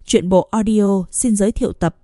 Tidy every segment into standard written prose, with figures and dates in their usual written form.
Truyện bộ audio xin giới thiệu tập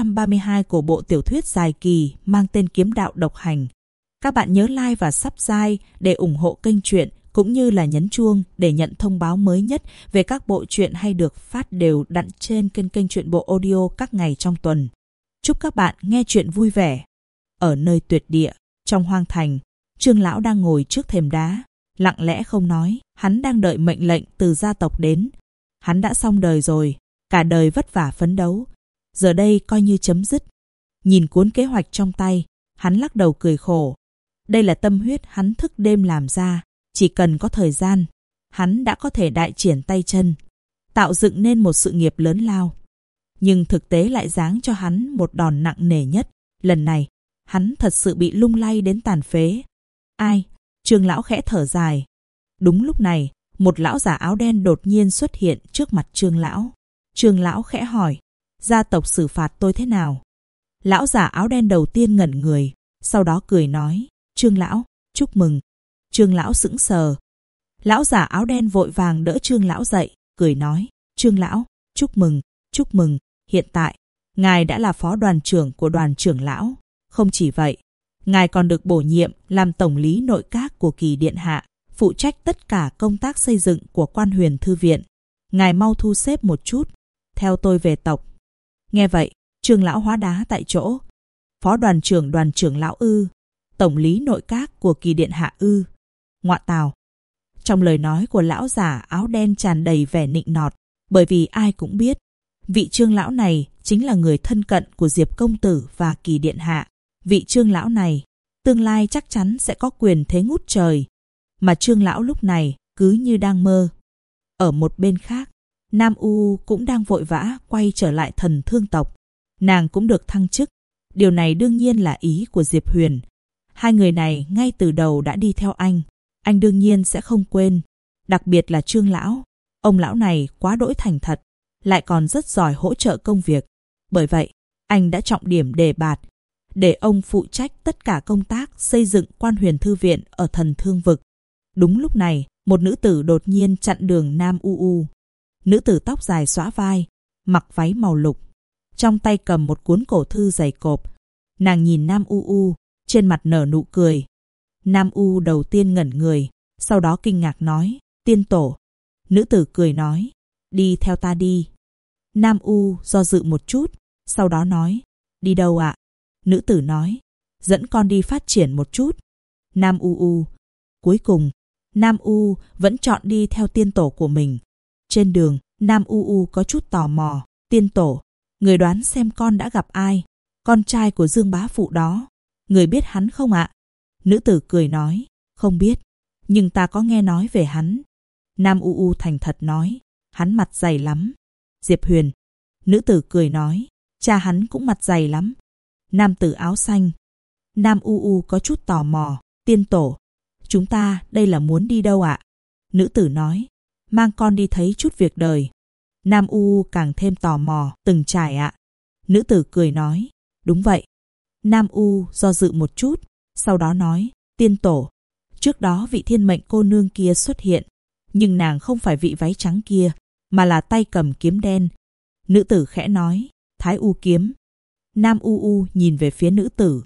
432 của bộ tiểu thuyết dài kỳ mang tên Kiếm đạo độc hành. Các bạn nhớ like và subscribe để ủng hộ kênh truyện, cũng như là nhấn chuông để nhận thông báo mới nhất về các bộ truyện hay được phát đều đặn trên kênh truyện bộ audio các ngày trong tuần. Chúc các bạn nghe truyện vui vẻ. Ở nơi tuyệt địa, trong hoang thành, Trương lão đang ngồi trước thềm đá, lặng lẽ không nói. Hắn đang đợi mệnh lệnh từ gia tộc đến. Hắn đã xong đời rồi, cả đời vất vả phấn đấu, giờ đây coi như chấm dứt. Nhìn cuốn kế hoạch trong tay, hắn lắc đầu cười khổ. Đây là tâm huyết hắn thức đêm làm ra, chỉ cần có thời gian, hắn đã có thể đại triển tay chân, tạo dựng nên một sự nghiệp lớn lao. Nhưng thực tế lại giáng cho hắn một đòn nặng nề nhất. Lần này, hắn thật sự bị lung lay đến tàn phế. Ai? Trương lão khẽ thở dài. Đúng lúc này, một lão giả áo đen đột nhiên xuất hiện trước mặt Trương lão. Trương lão khẽ hỏi, gia tộc xử phạt tôi thế nào? Lão giả áo đen đầu tiên ngẩn người, sau đó cười nói, Trương lão, chúc mừng. Trương lão sững sờ. Lão giả áo đen vội vàng đỡ Trương lão dậy, cười nói, Trương lão, chúc mừng, hiện tại, ngài đã là phó đoàn trưởng của đoàn trưởng lão. Không chỉ vậy, ngài còn được bổ nhiệm làm tổng lý nội các của Kỳ điện hạ, phụ trách tất cả công tác xây dựng của Quan Huyền thư viện. Ngài mau thu xếp một chút, theo tôi về tộc. Nghe vậy, Trương lão hóa đá tại chỗ. Phó đoàn trưởng lão ư? Tổng lý nội các của Kỳ điện hạ ư? Ngọa tào. Trong lời nói của lão giả áo đen tràn đầy vẻ nịnh nọt, bởi vì ai cũng biết, vị Trương lão này chính là người thân cận của Diệp công tử và Kỳ điện hạ. Vị Trương lão này, tương lai chắc chắn sẽ có quyền thế ngút trời, mà Trương lão lúc này cứ như đang mơ. Ở một bên khác, Nam U cũng đang vội vã quay trở lại Thần Thương tộc. Nàng cũng được thăng chức. Điều này đương nhiên là ý của Diệp Huyền. Hai người này ngay từ đầu đã đi theo anh đương nhiên sẽ không quên. Đặc biệt là Trương lão. Ông lão này quá đỗi thành thật, lại còn rất giỏi hỗ trợ công việc. Bởi vậy, anh đã trọng điểm đề bạt, để ông phụ trách tất cả công tác xây dựng Quan Huyền thư viện ở Thần Thương vực. Đúng lúc này, một nữ tử đột nhiên chặn đường Nam U. Nữ tử tóc dài xõa vai, mặc váy màu lục, trong tay cầm một cuốn cổ thư dày cộp. Nàng nhìn Nam U, trên mặt nở nụ cười. Nam U đầu tiên ngẩn người, sau đó kinh ngạc nói, tiên tổ. Nữ tử cười nói, đi theo ta đi. Nam U do dự một chút, sau đó nói, đi đâu ạ? Nữ tử nói, dẫn con đi phát triển một chút. Nam U. Cuối cùng, Nam U vẫn chọn đi theo tiên tổ của mình. Trên đường, Nam U có chút tò mò. Tiên tổ, người đoán xem con đã gặp ai? Con trai của Dương bá phụ đó. Người biết hắn không ạ? Nữ tử cười nói, không biết, nhưng ta có nghe nói về hắn. Nam U thành thật nói, hắn mặt dày lắm. Diệp Huyền. Nữ tử cười nói, cha hắn cũng mặt dày lắm. Nam tử áo xanh. Nam U có chút tò mò, tiên tổ, chúng ta đây là muốn đi đâu ạ? Nữ tử nói, mang con đi thấy chút việc đời. Nam U càng thêm tò mò, từng trải ạ. Nữ tử cười nói, đúng vậy. Nam U do dự một chút, sau đó nói, tiên tổ, trước đó vị thiên mệnh cô nương kia xuất hiện, nhưng nàng không phải vị váy trắng kia, mà là tay cầm kiếm đen. Nữ tử khẽ nói, Thái U kiếm. Nam U nhìn về phía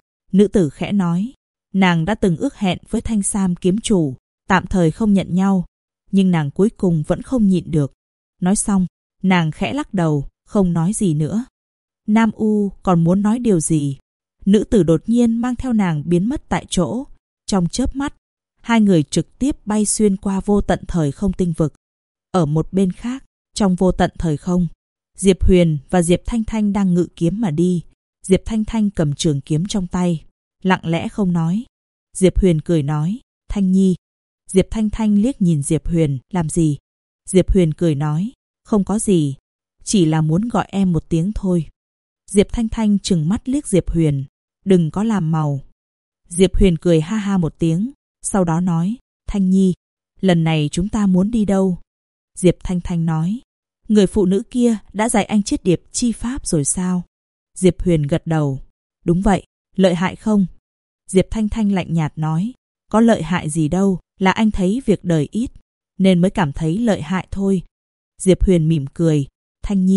nữ tử khẽ nói, nàng đã từng ước hẹn với Thanh Sam kiếm chủ, tạm thời không nhận nhau, nhưng nàng cuối cùng vẫn không nhịn được. Nói xong, nàng khẽ lắc đầu, không nói gì nữa. Nam U còn muốn nói điều gì, nữ tử đột nhiên mang theo nàng biến mất tại chỗ. Trong chớp mắt, hai người trực tiếp bay xuyên qua vô tận thời không tinh vực. Ở một bên khác, trong vô tận thời không, Diệp Huyền và Diệp Thanh Thanh đang ngự kiếm mà đi. Diệp Thanh Thanh cầm trường kiếm trong tay, lặng lẽ không nói. Diệp Huyền cười nói, Thanh Nhi. Diệp Thanh Thanh liếc nhìn Diệp Huyền, làm gì? Diệp Huyền cười nói, không có gì, chỉ là muốn gọi em một tiếng thôi. Diệp Thanh Thanh trừng mắt liếc Diệp Huyền, đừng có làm màu. Diệp Huyền cười ha ha một tiếng, sau đó nói, Thanh Nhi, lần này chúng ta muốn đi đâu? Diệp Thanh Thanh nói, người phụ nữ kia đã dạy anh chiết điệp chi pháp rồi sao? Diệp Huyền gật đầu, đúng vậy, lợi hại không? Diệp Thanh Thanh lạnh nhạt nói, có lợi hại gì đâu, là anh thấy việc đời ít, nên mới cảm thấy lợi hại thôi. Diệp Huyền mỉm cười, Thanh Nhi,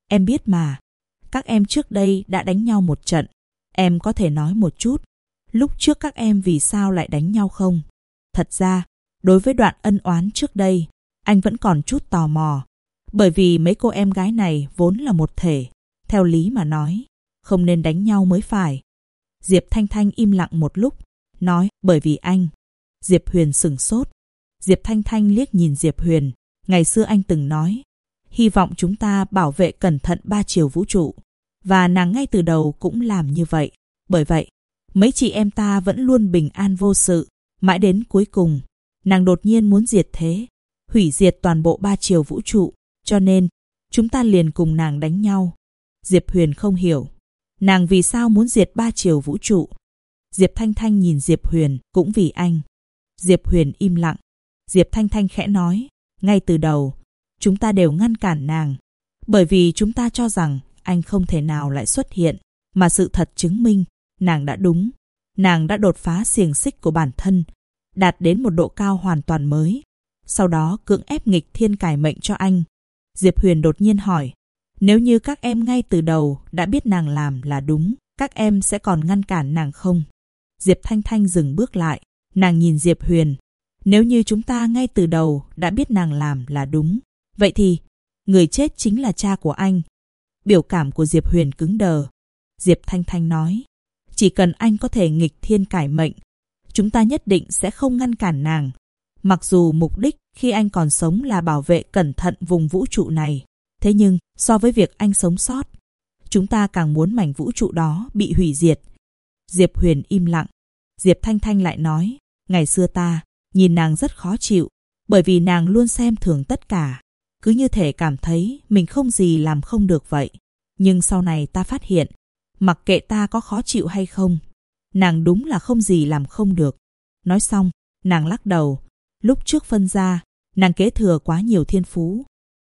Em biết mà. Các em trước đây đã đánh nhau một trận. Em có thể nói một chút, lúc trước các em vì sao lại đánh nhau không? Thật ra, đối với đoạn ân oán trước đây, anh vẫn còn chút tò mò. Bởi vì mấy cô em gái này vốn là một thể. Theo lý mà nói, không nên đánh nhau mới phải. Diệp Thanh Thanh im lặng một lúc, nói bởi vì anh. Diệp Huyền sửng sốt. Diệp Thanh Thanh liếc nhìn Diệp Huyền. Ngày xưa anh từng nói, hy vọng chúng ta bảo vệ cẩn thận 3 chiều vũ trụ. Và nàng ngay từ đầu cũng làm như vậy. Bởi vậy, mấy chị em ta vẫn luôn bình an vô sự. Mãi đến cuối cùng, nàng đột nhiên muốn diệt thế, hủy diệt toàn bộ 3 chiều vũ trụ. Cho nên, chúng ta liền cùng nàng đánh nhau. Diệp Huyền không hiểu, nàng vì sao muốn diệt 3 chiều vũ trụ. Diệp Thanh Thanh nhìn Diệp Huyền, cũng vì anh. Diệp Huyền im lặng. Diệp Thanh Thanh khẽ nói, ngay từ đầu, chúng ta đều ngăn cản nàng. Bởi vì chúng ta cho rằng anh không thể nào lại xuất hiện. Mà sự thật chứng minh, nàng đã đúng. Nàng đã đột phá xiềng xích của bản thân, đạt đến một độ cao hoàn toàn mới. Sau đó cưỡng ép nghịch thiên cải mệnh cho anh. Diệp Huyền đột nhiên hỏi, nếu như các em ngay từ đầu đã biết nàng làm là đúng, các em sẽ còn ngăn cản nàng không? Diệp Thanh Thanh dừng bước lại, nàng nhìn Diệp Huyền. Nếu như chúng ta ngay từ đầu đã biết nàng làm là đúng, vậy thì người chết chính là cha của anh. Biểu cảm của Diệp Huyền cứng đờ. Diệp Thanh Thanh nói, chỉ cần anh có thể nghịch thiên cải mệnh, chúng ta nhất định sẽ không ngăn cản nàng. Mặc dù mục đích khi anh còn sống là bảo vệ cẩn thận vùng vũ trụ này, thế nhưng so với việc anh sống sót, chúng ta càng muốn mảnh vũ trụ đó bị hủy diệt. Diệp Huyền im lặng. Diệp Thanh Thanh lại nói, ngày xưa ta nhìn nàng rất khó chịu, bởi vì nàng luôn xem thường tất cả, cứ như thể cảm thấy mình không gì làm không được vậy. Nhưng sau này ta phát hiện, mặc kệ ta có khó chịu hay không, nàng đúng là không gì làm không được. Nói xong, nàng lắc đầu. Lúc trước phân ra, nàng kế thừa quá nhiều thiên phú.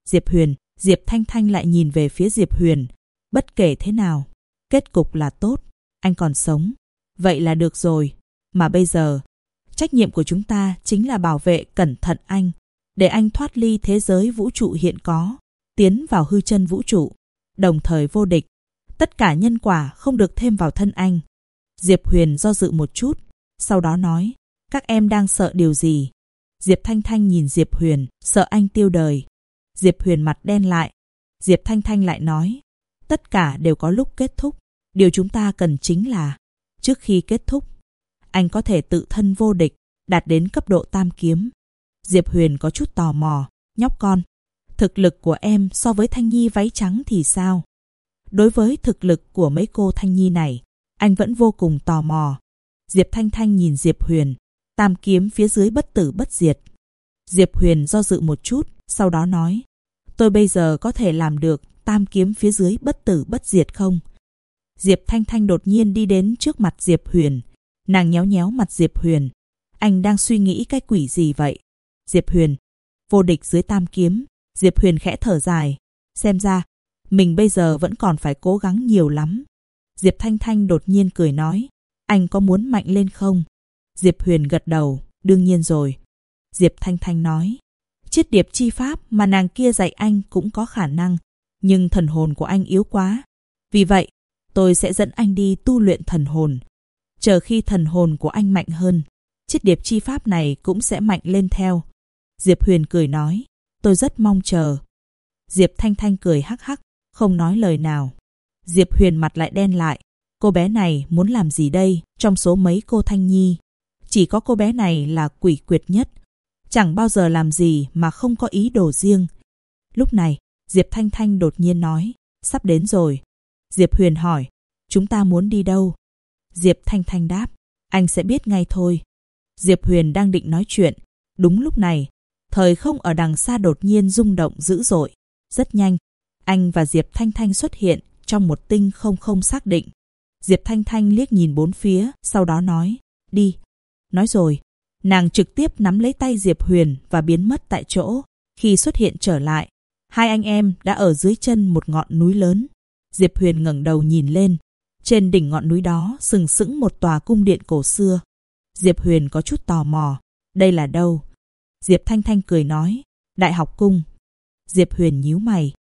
Diệp Thanh Thanh lại nhìn về phía Diệp Huyền. Bất kể thế nào, kết cục là tốt, anh còn sống. Vậy là được rồi. Mà bây giờ, trách nhiệm của chúng ta chính là bảo vệ cẩn thận anh, để anh thoát ly thế giới vũ trụ hiện có, tiến vào hư chân vũ trụ, đồng thời vô địch. Tất cả nhân quả không được thêm vào thân anh. Diệp Huyền do dự một chút, sau đó nói, các em đang sợ điều gì? Diệp Thanh Thanh nhìn Diệp Huyền, sợ anh tiêu đời. Diệp Huyền mặt đen lại. Diệp Thanh Thanh lại nói, tất cả đều có lúc kết thúc. Điều chúng ta cần chính là, trước khi kết thúc, anh có thể tự thân vô địch, đạt đến cấp độ tam kiếm. Diệp Huyền có chút tò mò, nhóc con, thực lực của em so với Thanh Nhi váy trắng thì sao? Đối với thực lực của mấy cô Thanh Nhi này, anh vẫn vô cùng tò mò. Diệp Thanh Thanh nhìn Diệp Huyền, tam kiếm phía dưới bất tử bất diệt. Diệp Huyền do dự một chút, sau đó nói, tôi bây giờ có thể làm được tam kiếm phía dưới bất tử bất diệt không? Diệp Thanh Thanh đột nhiên đi đến trước mặt Diệp Huyền. Nàng nhéo nhéo mặt Diệp Huyền. Anh đang suy nghĩ cái quỷ gì vậy? Diệp Huyền, vô địch dưới tam kiếm. Diệp Huyền khẽ thở dài. Xem ra, mình bây giờ vẫn còn phải cố gắng nhiều lắm. Diệp Thanh Thanh đột nhiên cười nói, anh có muốn mạnh lên không? Diệp Huyền gật đầu, đương nhiên rồi. Diệp Thanh Thanh nói, chiết điệp chi pháp mà nàng kia dạy anh cũng có khả năng, nhưng thần hồn của anh yếu quá. Vì vậy, tôi sẽ dẫn anh đi tu luyện thần hồn. Chờ khi thần hồn của anh mạnh hơn, chiết điệp chi pháp này cũng sẽ mạnh lên theo. Diệp Huyền cười nói, tôi rất mong chờ. Diệp Thanh Thanh cười hắc hắc, không nói lời nào. Diệp Huyền mặt lại đen lại. Cô bé này muốn làm gì đây? Trong số mấy cô Thanh Nhi, chỉ có cô bé này là quỷ quyệt nhất, chẳng bao giờ làm gì mà không có ý đồ riêng. Lúc này, Diệp Thanh Thanh đột nhiên nói, sắp đến rồi. Diệp Huyền hỏi, chúng ta muốn đi đâu? Diệp Thanh Thanh đáp, anh sẽ biết ngay thôi. Diệp Huyền đang định nói chuyện. Đúng lúc này, thời không ở đằng xa đột nhiên rung động dữ dội. Rất nhanh, anh và Diệp Thanh Thanh xuất hiện trong một tinh không không xác định. Diệp Thanh Thanh liếc nhìn bốn phía, sau đó nói, đi. Nói rồi, nàng trực tiếp nắm lấy tay Diệp Huyền và biến mất tại chỗ. Khi xuất hiện trở lại, hai anh em đã ở dưới chân một ngọn núi lớn. Diệp Huyền ngẩng đầu nhìn lên. Trên đỉnh ngọn núi đó sừng sững một tòa cung điện cổ xưa. Diệp Huyền có chút tò mò. Đây là đâu? Diệp Thanh Thanh cười nói, Đại học cung. Diệp Huyền nhíu mày.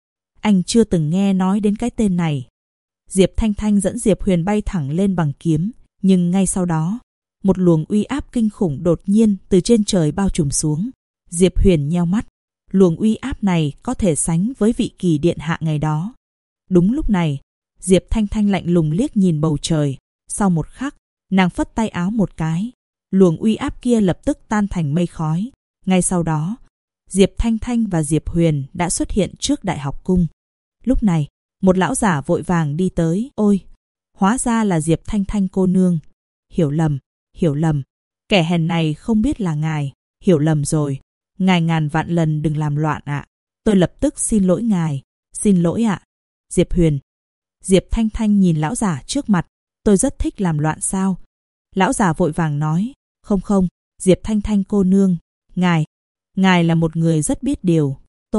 Anh chưa từng nghe nói đến cái tên này. Diệp Thanh Thanh dẫn Diệp Huyền bay thẳng lên bằng kiếm, nhưng ngay sau đó, một luồng uy áp kinh khủng đột nhiên từ trên trời bao trùm xuống. Diệp Huyền nheo mắt, luồng uy áp này có thể sánh với vị Kỳ điện hạ ngày đó. Đúng lúc này, Diệp Thanh Thanh lạnh lùng liếc nhìn bầu trời, sau một khắc, nàng phất tay áo một cái, luồng uy áp kia lập tức tan thành mây khói. Ngay sau đó, Diệp Thanh Thanh và Diệp Huyền đã xuất hiện trước Đại học cung. Lúc này, một lão giả vội vàng đi tới. Ôi, hóa ra là Diệp Thanh Thanh cô nương. Hiểu lầm, kẻ hèn này không biết là ngài, hiểu lầm rồi. Ngài ngàn vạn lần đừng làm loạn ạ. Tôi lập tức xin lỗi ngài, xin lỗi ạ. Diệp Huyền. Diệp Thanh Thanh nhìn lão giả trước mặt, tôi rất thích làm loạn sao? Lão giả vội vàng nói, không, Diệp Thanh Thanh cô nương, ngài là một người rất biết điều.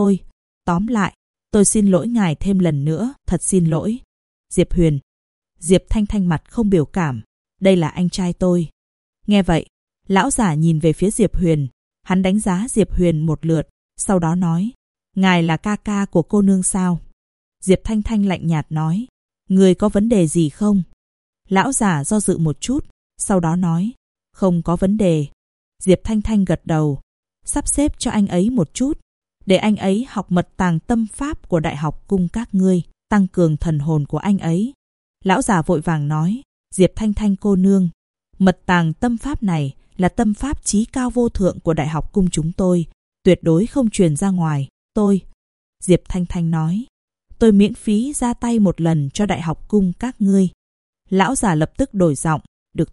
Tóm lại, tôi xin lỗi ngài thêm lần nữa, thật xin lỗi. Diệp Huyền. Diệp Thanh Thanh mặt không biểu cảm, đây là anh trai tôi. Nghe vậy, lão giả nhìn về phía Diệp Huyền, hắn đánh giá Diệp Huyền một lượt, sau đó nói, ngài là ca ca của cô nương sao? Diệp Thanh Thanh lạnh nhạt nói, người có vấn đề gì không? Lão giả do dự một chút, sau đó nói, không có vấn đề. Diệp Thanh Thanh gật đầu, sắp xếp cho anh ấy một chút, để anh ấy học mật tàng tâm pháp của Đại học cung các ngươi, tăng cường thần hồn của anh ấy. Lão già vội vàng nói, Diệp Thanh Thanh cô nương, mật tàng tâm pháp này là tâm pháp chí cao vô thượng của Đại học cung chúng tôi, tuyệt đối không truyền ra ngoài. Diệp Thanh Thanh nói, tôi miễn phí ra tay một lần cho Đại học cung các ngươi. Lão già lập tức đổi giọng, được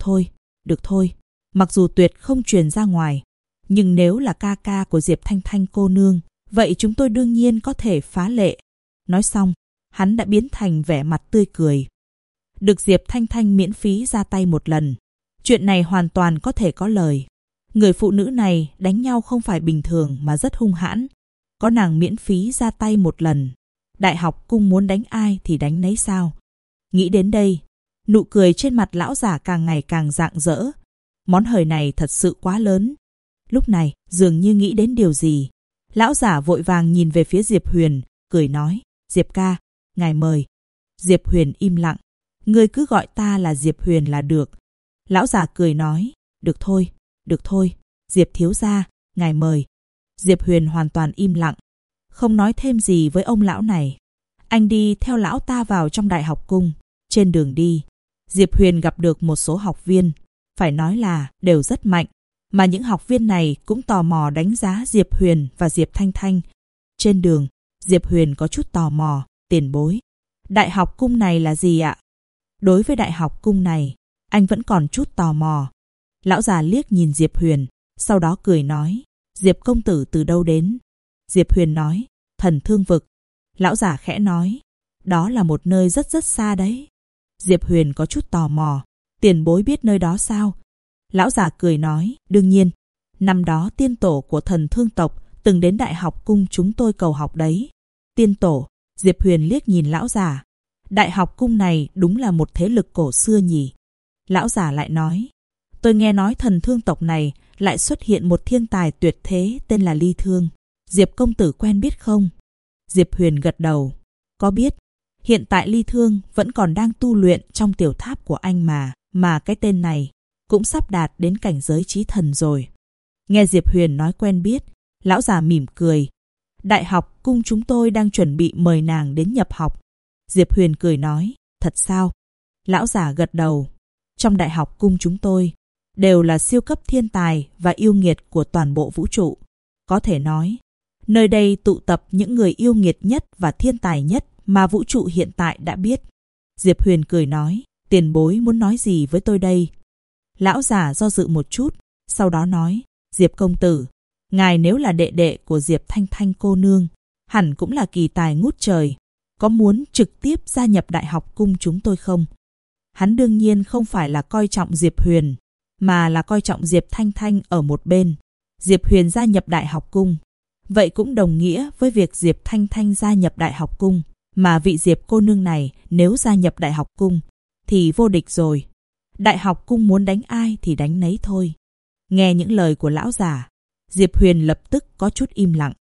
thôi, mặc dù tuyệt không truyền ra ngoài, nhưng nếu là ca ca của Diệp Thanh Thanh cô nương, vậy chúng tôi đương nhiên có thể phá lệ. Nói xong, hắn đã biến thành vẻ mặt tươi cười. Được Diệp Thanh Thanh miễn phí ra tay một lần, chuyện này hoàn toàn có thể có lời. Người phụ nữ này đánh nhau không phải bình thường mà rất hung hãn. Có nàng miễn phí ra tay một lần, Đại học cung muốn đánh ai thì đánh nấy sao? Nghĩ đến đây, nụ cười trên mặt lão giả càng ngày càng rạng rỡ. Món hời này thật sự quá lớn. Lúc này, dường như nghĩ đến điều gì, lão giả vội vàng nhìn về phía Diệp Huyền, cười nói, Diệp ca, ngài mời. Diệp Huyền im lặng, ngươi cứ gọi ta là Diệp Huyền là được. Lão giả cười nói, được thôi, Diệp thiếu gia, ngài mời. Diệp Huyền hoàn toàn im lặng, không nói thêm gì với ông lão này. Anh đi theo lão ta vào trong Đại học cung. Trên đường đi, Diệp Huyền gặp được một số học viên, phải nói là đều rất mạnh, mà những học viên này cũng tò mò đánh giá Diệp Huyền và Diệp Thanh Thanh. Trên đường, Diệp Huyền có chút tò mò, tiền bối, Đại học cung này là gì ạ? Đối với Đại học cung này, anh vẫn còn chút tò mò. Lão già liếc nhìn Diệp Huyền, sau đó cười nói, Diệp công tử từ đâu đến? Diệp Huyền nói, Thần Thương vực. Lão già khẽ nói, đó là một nơi rất xa đấy. Diệp Huyền có chút tò mò, tiền bối biết nơi đó sao? Lão già cười nói, đương nhiên, năm đó tiên tổ của Thần Thương tộc từng đến Đại học cung chúng tôi cầu học đấy. Tiên tổ? Diệp Huyền liếc nhìn lão già, Đại học cung này đúng là một thế lực cổ xưa nhỉ. Lão già lại nói, tôi nghe nói Thần Thương tộc này lại xuất hiện một thiên tài tuyệt thế tên là Ly Thương. Diệp công tử quen biết không? Diệp Huyền gật đầu, có biết. Hiện tại Ly Thương vẫn còn đang tu luyện trong tiểu tháp của anh mà cái tên này cũng sắp đạt đến cảnh giới chí thần rồi. Nghe Diệp Huyền nói quen biết, lão già mỉm cười. Đại học cung chúng tôi đang chuẩn bị mời nàng đến nhập học. Diệp Huyền cười nói, thật sao? Lão già gật đầu. Trong Đại học cung chúng tôi đều là siêu cấp thiên tài và yêu nghiệt của toàn bộ vũ trụ. Có thể nói, nơi đây tụ tập những người yêu nghiệt nhất và thiên tài nhất mà vũ trụ hiện tại đã biết. Diệp Huyền cười nói, tiền bối muốn nói gì với tôi đây? Lão già do dự một chút, sau đó nói, Diệp công tử, ngài nếu là đệ đệ của Diệp Thanh Thanh cô nương, hẳn cũng là kỳ tài ngút trời, có muốn trực tiếp gia nhập Đại học cung chúng tôi không? Hắn đương nhiên không phải là coi trọng Diệp Huyền, mà là coi trọng Diệp Thanh Thanh ở một bên. Diệp Huyền gia nhập Đại học cung, vậy cũng đồng nghĩa với việc Diệp Thanh Thanh gia nhập Đại học cung, mà vị Diệp cô nương này nếu gia nhập Đại học cung thì vô địch rồi. Đại học cung muốn đánh ai thì đánh nấy thôi. Nghe những lời của lão già, Diệp Huyền lập tức có chút im lặng.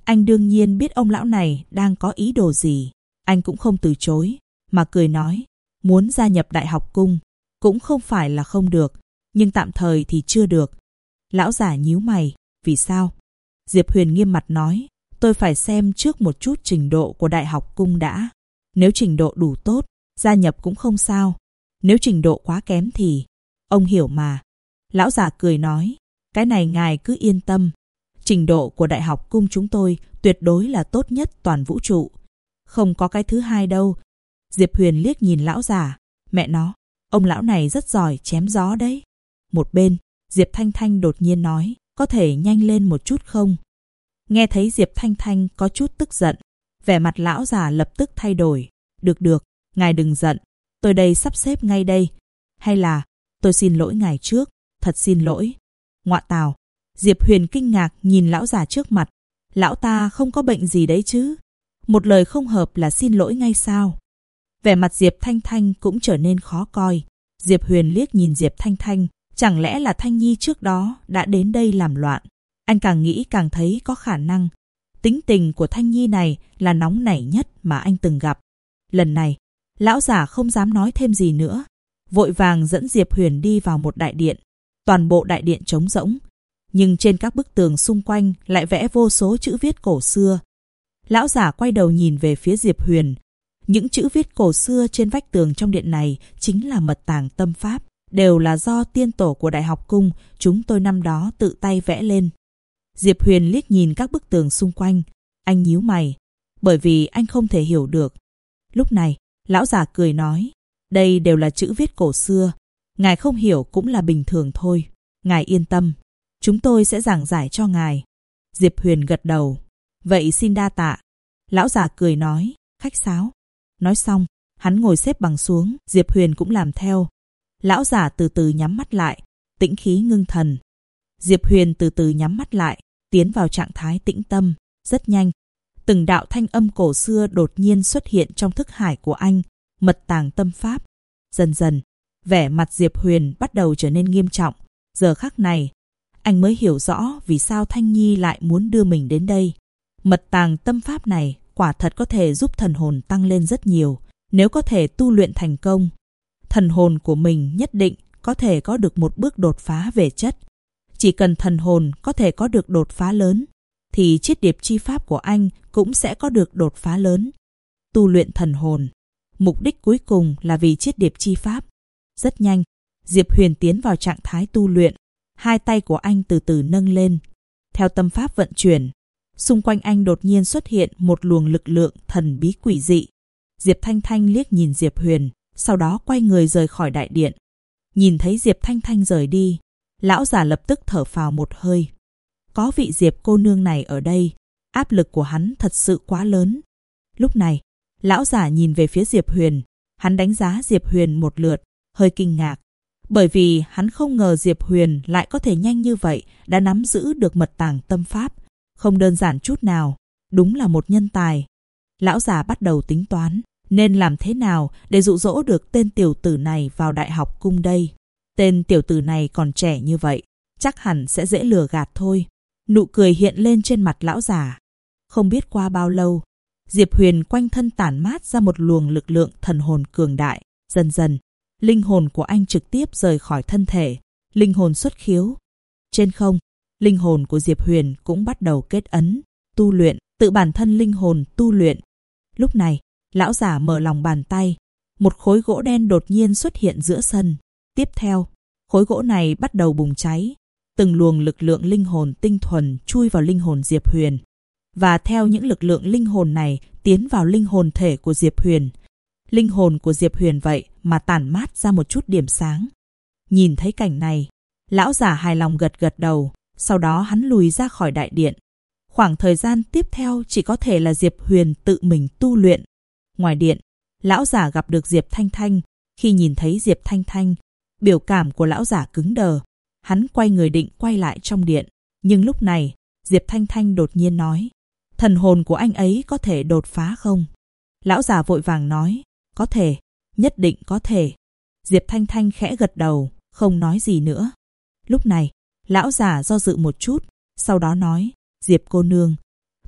Anh đương nhiên biết ông lão này đang có ý đồ gì. Anh cũng không từ chối, mà cười nói, muốn gia nhập Đại học Cung, cũng không phải là không được, nhưng tạm thời thì chưa được. Lão giả nhíu mày, vì sao? Diệp Huyền nghiêm mặt nói, tôi phải xem trước một chút trình độ của Đại học Cung đã. Nếu trình độ đủ tốt, gia nhập cũng không sao. Nếu trình độ quá kém thì... Ông hiểu mà. Lão giả cười nói, cái này ngài cứ yên tâm. Trình độ của Đại học Cung chúng tôi tuyệt đối là tốt nhất toàn vũ trụ. Không có cái thứ hai đâu. Diệp Huyền liếc nhìn lão giả. Mẹ nó, ông lão này rất giỏi chém gió đấy. Một bên, Diệp Thanh Thanh đột nhiên nói, có thể nhanh lên một chút không? Nghe thấy Diệp Thanh Thanh có chút tức giận, vẻ mặt lão già lập tức thay đổi. Được, ngài đừng giận, tôi đây sắp xếp ngay đây. Hay là, tôi xin lỗi ngài trước, thật xin lỗi. Ngọa tào, Diệp Huyền kinh ngạc nhìn lão già trước mặt. Lão ta không có bệnh gì đấy chứ? Một lời không hợp là xin lỗi ngay sao? Vẻ mặt Diệp Thanh Thanh cũng trở nên khó coi. Diệp Huyền liếc nhìn Diệp Thanh Thanh, chẳng lẽ là Thanh Nhi trước đó đã đến đây làm loạn? Anh càng nghĩ càng thấy có khả năng. Tính tình của Thanh Nhi này là nóng nảy nhất mà anh từng gặp. Lần này, lão giả không dám nói thêm gì nữa. Vội vàng dẫn Diệp Huyền đi vào một đại điện. Toàn bộ đại điện trống rỗng. Nhưng trên các bức tường xung quanh lại vẽ vô số chữ viết cổ xưa. Lão giả quay đầu nhìn về phía Diệp Huyền. Những chữ viết cổ xưa trên vách tường trong điện này chính là mật tàng tâm pháp. Đều là do tiên tổ của Đại học Cung chúng tôi năm đó tự tay vẽ lên. Diệp Huyền liếc nhìn các bức tường xung quanh. Anh nhíu mày, bởi vì anh không thể hiểu được. Lúc này, lão già cười nói, đây đều là chữ viết cổ xưa. Ngài không hiểu cũng là bình thường thôi. Ngài yên tâm, chúng tôi sẽ giảng giải cho ngài. Diệp Huyền gật đầu. Vậy xin đa tạ. Lão già cười nói, khách sáo. Nói xong, hắn ngồi xếp bằng xuống, Diệp Huyền cũng làm theo. Lão giả từ từ nhắm mắt lại, tĩnh khí ngưng thần. Diệp Huyền từ từ nhắm mắt lại, tiến vào trạng thái tĩnh tâm. Rất nhanh, từng đạo thanh âm cổ xưa đột nhiên xuất hiện trong thức hải của anh, mật tàng tâm pháp. Dần dần, vẻ mặt Diệp Huyền bắt đầu trở nên nghiêm trọng. Giờ khắc này, anh mới hiểu rõ vì sao Thanh Nhi lại muốn đưa mình đến đây. Mật tàng tâm pháp này quả thật có thể giúp thần hồn tăng lên rất nhiều. Nếu có thể tu luyện thành công, thần hồn của mình nhất định có thể có được một bước đột phá về chất. Chỉ cần thần hồn có thể có được đột phá lớn, thì chiết điệp chi pháp của anh cũng sẽ có được đột phá lớn. Tu luyện thần hồn, mục đích cuối cùng là vì chiết điệp chi pháp. Rất nhanh, Diệp Huyền tiến vào trạng thái tu luyện. Hai tay của anh từ từ nâng lên. Theo tâm pháp vận chuyển, xung quanh anh đột nhiên xuất hiện một luồng lực lượng thần bí quỷ dị. Diệp Thanh Thanh liếc nhìn Diệp Huyền, sau đó quay người rời khỏi đại điện. Nhìn thấy Diệp Thanh Thanh rời đi, lão già lập tức thở phào một hơi. Có vị Diệp cô nương này ở đây, áp lực của hắn thật sự quá lớn. Lúc này, lão già nhìn về phía Diệp Huyền. Hắn đánh giá Diệp Huyền một lượt, hơi kinh ngạc. Bởi vì hắn không ngờ Diệp Huyền lại có thể nhanh như vậy đã nắm giữ được mật tàng tâm pháp. Không đơn giản chút nào, đúng là một nhân tài. Lão già bắt đầu tính toán, nên làm thế nào để dụ dỗ được tên tiểu tử này vào Đại học Cung đây. Tên tiểu tử này còn trẻ như vậy, chắc hẳn sẽ dễ lừa gạt thôi. Nụ cười hiện lên trên mặt lão già. Không biết qua bao lâu, Diệp Huyền quanh thân tản mát ra một luồng lực lượng thần hồn cường đại. Dần dần, linh hồn của anh trực tiếp rời khỏi thân thể, linh hồn xuất khiếu. Trên không, linh hồn của Diệp Huyền cũng bắt đầu kết ấn, tu luyện, tự bản thân linh hồn tu luyện. Lúc này, lão giả mở lòng bàn tay, một khối gỗ đen đột nhiên xuất hiện giữa sân. Tiếp theo, khối gỗ này bắt đầu bùng cháy. Từng luồng lực lượng linh hồn tinh thuần chui vào linh hồn Diệp Huyền. Và theo những lực lượng linh hồn này tiến vào linh hồn thể của Diệp Huyền. Linh hồn của Diệp Huyền vậy mà tản mát ra một chút điểm sáng. Nhìn thấy cảnh này, lão giả hài lòng gật gật đầu. Sau đó hắn lùi ra khỏi đại điện. Khoảng thời gian tiếp theo chỉ có thể là Diệp Huyền tự mình tu luyện. Ngoài điện, lão giả gặp được Diệp Thanh Thanh. Khi nhìn thấy Diệp Thanh Thanh, biểu cảm của lão giả cứng đờ. Hắn quay người định quay lại trong điện. Nhưng lúc này, Diệp Thanh Thanh đột nhiên nói, thần hồn của anh ấy có thể đột phá không? Lão giả vội vàng nói, có thể, nhất định có thể. Diệp Thanh Thanh khẽ gật đầu, không nói gì nữa. Lúc này, lão giả do dự một chút, sau đó nói, Diệp cô nương,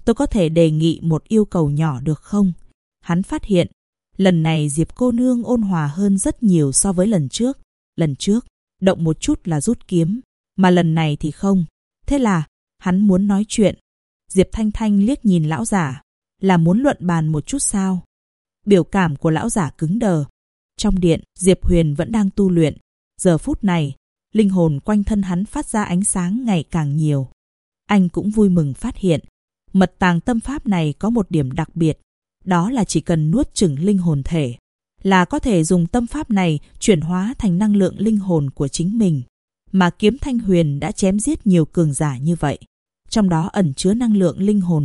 tôi có thể đề nghị một yêu cầu nhỏ được không? Hắn phát hiện, lần này Diệp cô nương ôn hòa hơn rất nhiều so với lần trước. Lần trước, động một chút là rút kiếm, mà lần này thì không. Thế là, hắn muốn nói chuyện. Diệp Thanh Thanh liếc nhìn lão giả, là muốn luận bàn một chút sao? Biểu cảm của lão giả cứng đờ. Trong điện, Diệp Huyền vẫn đang tu luyện. Giờ phút này, linh hồn quanh thân hắn phát ra ánh sáng ngày càng nhiều. Anh cũng vui mừng phát hiện, mật tàng tâm pháp này có một điểm đặc biệt. Đó là chỉ cần nuốt chửng linh hồn thể, là có thể dùng tâm pháp này chuyển hóa thành năng lượng linh hồn của chính mình. Mà kiếm Thanh Huyền đã chém giết nhiều cường giả như vậy. Trong đó ẩn chứa năng lượng linh hồn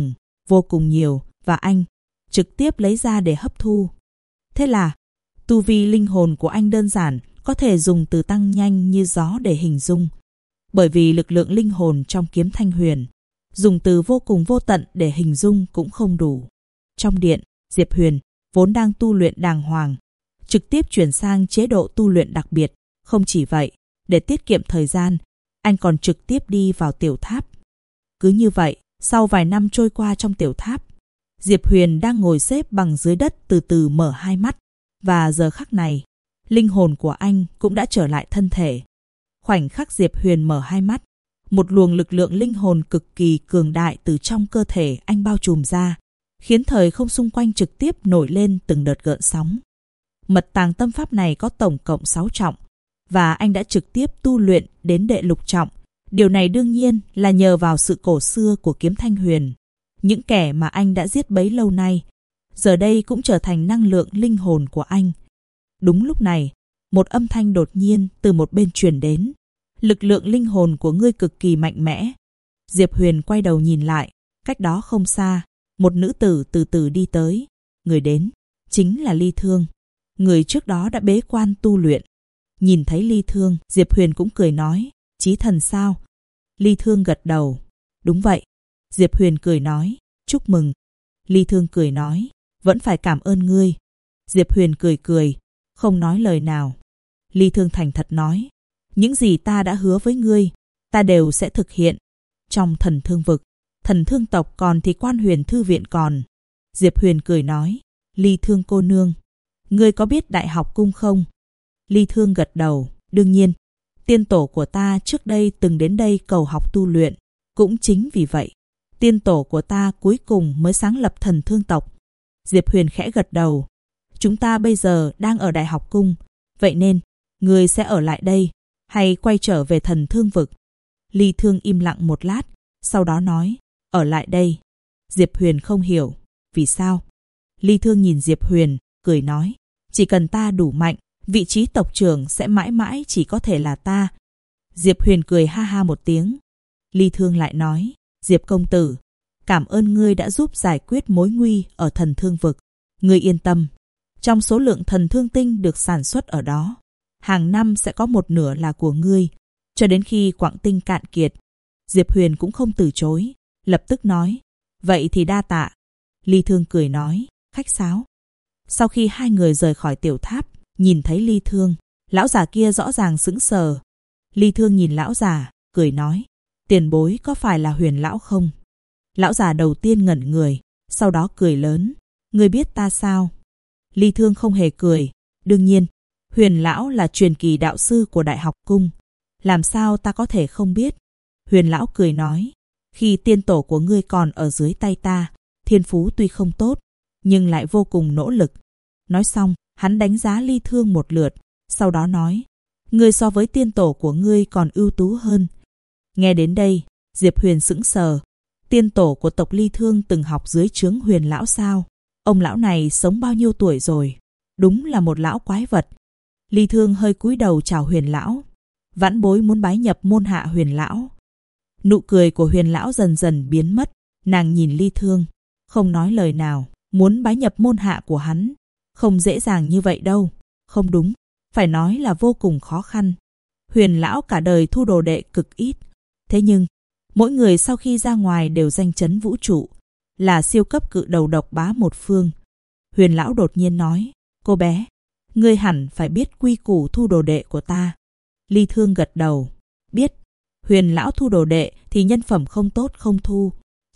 vô cùng nhiều, và anh trực tiếp lấy ra để hấp thu. Thế là, tu vi linh hồn của anh đơn giản có thể dùng từ tăng nhanh như gió để hình dung. Bởi vì lực lượng linh hồn trong kiếm Thanh Huyền, dùng từ vô cùng vô tận để hình dung cũng không đủ. Trong điện, Diệp Huyền vốn đang tu luyện đàng hoàng, trực tiếp chuyển sang chế độ tu luyện đặc biệt. Không chỉ vậy, để tiết kiệm thời gian, anh còn trực tiếp đi vào tiểu tháp. Cứ như vậy, sau vài năm trôi qua trong tiểu tháp, Diệp Huyền đang ngồi xếp bằng dưới đất từ từ mở hai mắt. Và giờ khắc này, linh hồn của anh cũng đã trở lại thân thể. Khoảnh khắc Diệp Huyền mở hai mắt, một luồng lực lượng linh hồn cực kỳ cường đại từ trong cơ thể anh bao trùm ra, khiến thời không xung quanh trực tiếp nổi lên từng đợt gợn sóng. Mật tàng tâm pháp này có tổng cộng 6 trọng, và anh đã trực tiếp tu luyện đến đệ lục trọng. Điều này đương nhiên là nhờ vào sự cổ xưa của kiếm Thanh Huyền. Những kẻ mà anh đã giết bấy lâu nay, giờ đây cũng trở thành năng lượng linh hồn của anh. Đúng lúc này, một âm thanh đột nhiên từ một bên truyền đến. Lực lượng linh hồn của ngươi cực kỳ mạnh mẽ. Diệp Huyền quay đầu nhìn lại, cách đó không xa, một nữ tử từ từ đi tới. Người đến chính là Ly Thương, người trước đó đã bế quan tu luyện. Nhìn thấy Ly Thương, Diệp Huyền cũng cười nói, chí thần sao? Ly Thương gật đầu, đúng vậy. Diệp Huyền cười nói, chúc mừng. Ly Thương cười nói, vẫn phải cảm ơn ngươi. Diệp Huyền cười, không nói lời nào. Ly Thương thành thật nói, những gì ta đã hứa với ngươi, ta đều sẽ thực hiện. Trong thần thương vực, thần thương tộc còn thì quan huyền thư viện còn. Diệp Huyền cười nói, Ly Thương cô nương, ngươi có biết Đại học cung không? Ly Thương gật đầu, đương nhiên. Tiên tổ của ta trước đây từng đến đây cầu học tu luyện. Cũng chính vì vậy, tiên tổ của ta cuối cùng mới sáng lập thần thương tộc. Diệp Huyền khẽ gật đầu. Chúng ta bây giờ đang ở Đại học cung, vậy nên, ngươi sẽ ở lại đây, hay quay trở về thần thương vực? Ly Thương im lặng một lát, sau đó nói, ở lại đây. Diệp Huyền không hiểu, vì sao? Ly Thương nhìn Diệp Huyền, cười nói, chỉ cần ta đủ mạnh, vị trí tộc trưởng sẽ mãi mãi chỉ có thể là ta. Diệp Huyền cười ha ha một tiếng. Ly Thương lại nói, Diệp công tử, cảm ơn ngươi đã giúp giải quyết mối nguy ở thần thương vực. Ngươi yên tâm, trong số lượng thần thương tinh được sản xuất ở đó, hàng năm sẽ có một nửa là của ngươi, cho đến khi quặng tinh cạn kiệt. Diệp Huyền cũng không từ chối, lập tức nói, vậy thì đa tạ. Ly Thương cười nói, khách sáo. Sau khi hai người rời khỏi tiểu tháp, nhìn thấy Ly Thương, lão già kia rõ ràng sững sờ. Ly Thương nhìn lão già, cười nói, tiền bối có phải là Huyền lão không? Lão già đầu tiên ngẩn người, sau đó cười lớn, ngươi biết ta sao? Ly Thương không hề cười, đương nhiên, Huyền lão là truyền kỳ đạo sư của Đại học cung, làm sao ta có thể không biết? Huyền lão cười nói, khi tiên tổ của ngươi còn ở dưới tay ta, thiên phú tuy không tốt, nhưng lại vô cùng nỗ lực. Nói xong, hắn đánh giá Ly Thương một lượt, sau đó nói, ngươi so với tiên tổ của ngươi còn ưu tú hơn. Nghe đến đây, Diệp Huyền sững sờ. Tiên tổ của tộc Ly Thương từng học dưới trướng Huyền lão sao? Ông lão này sống bao nhiêu tuổi rồi? Đúng là một lão quái vật. Ly Thương hơi cúi đầu chào Huyền lão. Vãn bối muốn bái nhập môn hạ Huyền lão. Nụ cười của Huyền lão dần dần biến mất. Nàng nhìn Ly Thương, không nói lời nào. Muốn bái nhập môn hạ của hắn, không dễ dàng như vậy đâu. Không đúng, phải nói là vô cùng khó khăn. Huyền lão cả đời thu đồ đệ cực ít. Thế nhưng, mỗi người sau khi ra ngoài đều danh chấn vũ trụ, là siêu cấp cự đầu độc bá một phương. Huyền lão đột nhiên nói, cô bé, ngươi hẳn phải biết quy củ thu đồ đệ của ta. Ly Thương gật đầu, biết. Huyền lão thu đồ đệ thì nhân phẩm không tốt không thu,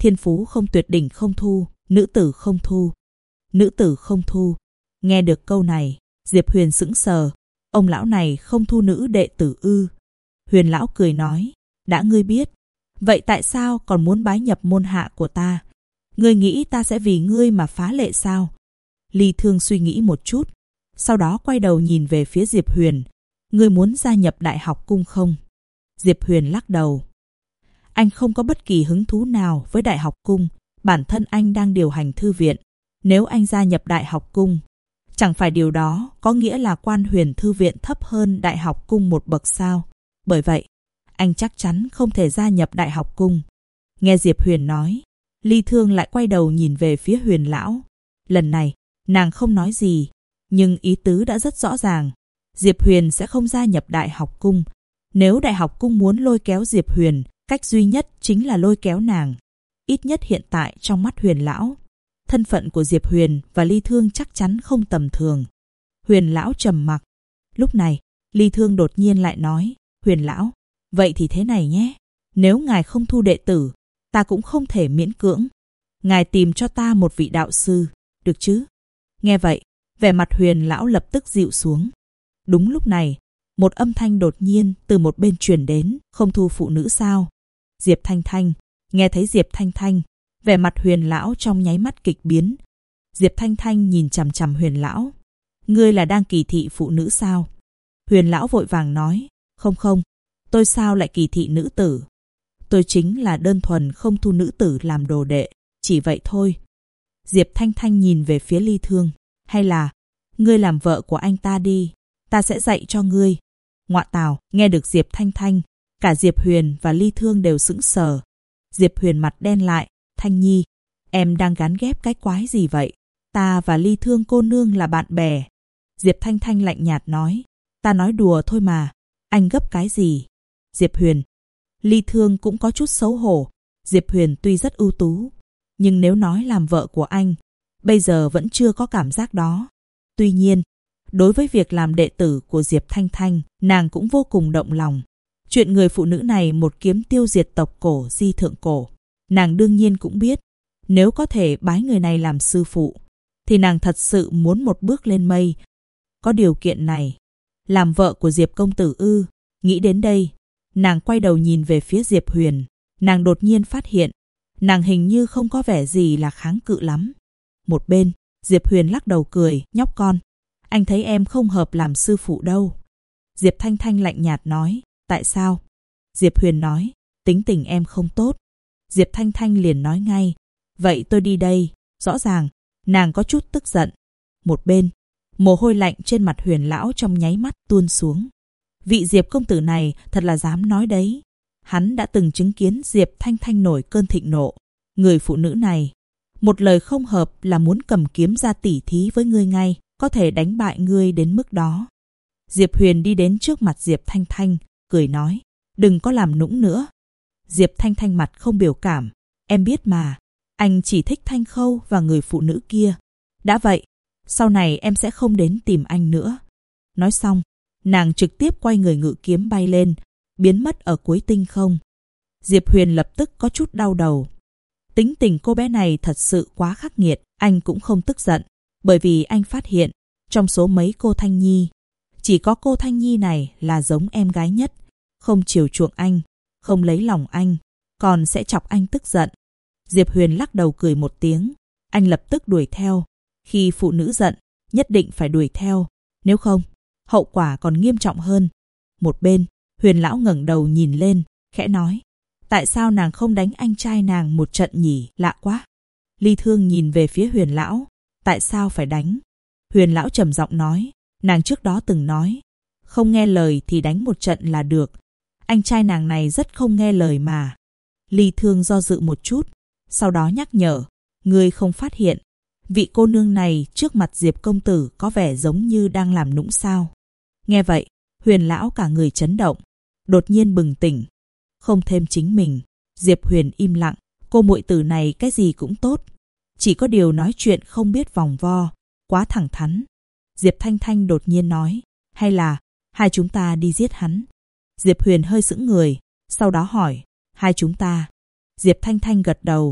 Thiên phú không tuyệt đỉnh không thu, nữ tử không thu. Nữ tử không thu. Nghe được câu này, Diệp Huyền sững sờ. Ông lão này không thu nữ đệ tử ư? Huyền lão cười nói, đã ngươi biết, vậy tại sao còn muốn bái nhập môn hạ của ta? Ngươi nghĩ ta sẽ vì ngươi mà phá lệ sao? Ly Thương suy nghĩ một chút, sau đó quay đầu nhìn về phía Diệp Huyền. Ngươi muốn gia nhập Đại học Cung không? Diệp Huyền lắc đầu. Anh không có bất kỳ hứng thú nào với Đại học Cung. Bản thân anh đang điều hành thư viện. Nếu anh gia nhập Đại học Cung, chẳng phải điều đó có nghĩa là Quan Huyền thư viện thấp hơn Đại học Cung một bậc sao? Bởi vậy, anh chắc chắn không thể gia nhập Đại học Cung. Nghe Diệp Huyền nói, Ly Thương lại quay đầu nhìn về phía Huyền lão. Lần này, nàng không nói gì, nhưng ý tứ đã rất rõ ràng. Diệp Huyền sẽ không gia nhập Đại học Cung. Nếu Đại học Cung muốn lôi kéo Diệp Huyền, cách duy nhất chính là lôi kéo nàng. Ít nhất hiện tại trong mắt Huyền lão, thân phận của Diệp Huyền và Ly Thương chắc chắn không tầm thường. Huyền lão trầm mặc. Lúc này, Ly Thương đột nhiên lại nói, Huyền lão, vậy thì thế này nhé. Nếu ngài không thu đệ tử, ta cũng không thể miễn cưỡng. Ngài tìm cho ta một vị đạo sư, được chứ? Nghe vậy, vẻ mặt Huyền lão lập tức dịu xuống. Đúng lúc này, một âm thanh đột nhiên từ một bên truyền đến, không thu phụ nữ sao? Diệp Thanh Thanh. Nghe thấy Diệp Thanh Thanh, vẻ mặt Huyền lão trong nháy mắt kịch biến. Diệp Thanh Thanh nhìn chằm chằm Huyền lão. Ngươi là đang kỳ thị phụ nữ sao? Huyền lão vội vàng nói, không, tôi sao lại kỳ thị nữ tử? Tôi chính là đơn thuần không thu nữ tử làm đồ đệ, chỉ vậy thôi. Diệp Thanh Thanh nhìn về phía Ly Thương. Hay là, ngươi làm vợ của anh ta đi, ta sẽ dạy cho ngươi. Ngọa tào, nghe được Diệp Thanh Thanh, cả Diệp Huyền và Ly Thương đều sững sờ. Diệp Huyền mặt đen lại, Thanh Nhi, em đang gán ghép cái quái gì vậy? Ta và Ly Thương cô nương là bạn bè. Diệp Thanh Thanh lạnh nhạt nói, ta nói đùa thôi mà, anh gấp cái gì? Diệp Huyền. Ly Thương cũng có chút xấu hổ. Diệp Huyền tuy rất ưu tú, nhưng nếu nói làm vợ của anh, bây giờ vẫn chưa có cảm giác đó. Tuy nhiên, đối với việc làm đệ tử của Diệp Thanh Thanh, nàng cũng vô cùng động lòng. Chuyện người phụ nữ này một kiếm tiêu diệt tộc cổ Di Thượng Cổ, nàng đương nhiên cũng biết. Nếu có thể bái người này làm sư phụ, thì nàng thật sự muốn một bước lên mây. Có điều kiện này, làm vợ của Diệp công tử ư? Nghĩ đến đây, nàng quay đầu nhìn về phía Diệp Huyền. Nàng đột nhiên phát hiện, nàng hình như không có vẻ gì là kháng cự lắm. Một bên, Diệp Huyền lắc đầu cười, nhóc con, anh thấy em không hợp làm sư phụ đâu. Diệp Thanh Thanh lạnh nhạt nói, tại sao? Diệp Huyền nói, tính tình em không tốt. Diệp Thanh Thanh liền nói ngay, vậy tôi đi đây. Rõ ràng, nàng có chút tức giận. Một bên, mồ hôi lạnh trên mặt Huyền lão trong nháy mắt tuôn xuống. Vị Diệp công tử này thật là dám nói đấy. Hắn đã từng chứng kiến Diệp Thanh Thanh nổi cơn thịnh nộ. Người phụ nữ này, một lời không hợp là muốn cầm kiếm ra tỉ thí với ngươi ngay, có thể đánh bại ngươi đến mức đó. Diệp Huyền đi đến trước mặt Diệp Thanh Thanh, cười nói, đừng có làm nũng nữa. Diệp Thanh Thanh mặt không biểu cảm, em biết mà, anh chỉ thích Thanh Khâu và người phụ nữ kia. Đã vậy, sau này em sẽ không đến tìm anh nữa. Nói xong, nàng trực tiếp quay người ngự kiếm bay lên, biến mất ở cuối tinh không. Diệp Huyền lập tức có chút đau đầu. Tính tình cô bé này thật sự quá khắc nghiệt. Anh cũng không tức giận, bởi vì anh phát hiện, trong số mấy cô Thanh Nhi, chỉ có cô Thanh Nhi này là giống em gái nhất. Không chiều chuộng anh, không lấy lòng anh, còn sẽ chọc anh tức giận. Diệp Huyền lắc đầu cười một tiếng. Anh lập tức đuổi theo. Khi phụ nữ giận, nhất định phải đuổi theo. Nếu không, hậu quả còn nghiêm trọng hơn. Một bên, Huyền lão ngẩng đầu nhìn lên, khẽ nói, tại sao nàng không đánh anh trai nàng một trận nhỉ? Lạ quá. Ly Thương nhìn về phía Huyền lão, tại sao phải đánh? Huyền lão trầm giọng nói, nàng trước đó từng nói, không nghe lời thì đánh một trận là được. Anh trai nàng này rất không nghe lời mà. Ly Thương do dự một chút, sau đó nhắc nhở, ngươi không phát hiện, vị cô nương này trước mặt Diệp công tử có vẻ giống như đang làm nũng sao? Nghe vậy, Huyền lão cả người chấn động, đột nhiên bừng tỉnh. Không thêm chính mình, Diệp Huyền im lặng, cô muội tử này cái gì cũng tốt, chỉ có điều nói chuyện không biết vòng vo, quá thẳng thắn. Diệp Thanh Thanh đột nhiên nói, hay là hai chúng ta đi giết hắn? Diệp Huyền hơi sững người, sau đó hỏi, hai chúng ta? Diệp Thanh Thanh gật đầu,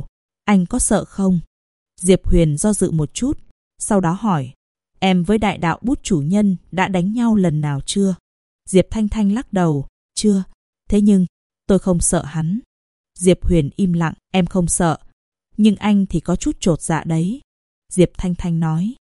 Anh có sợ không? Diệp Huyền do dự một chút, sau đó hỏi, em với đại đạo bút chủ nhân đã đánh nhau lần nào chưa? Diệp Thanh Thanh lắc đầu, chưa. Thế nhưng, tôi không sợ hắn. Diệp Huyền im lặng, em không sợ. Nhưng anh thì có chút chột dạ đấy. Diệp Thanh Thanh nói,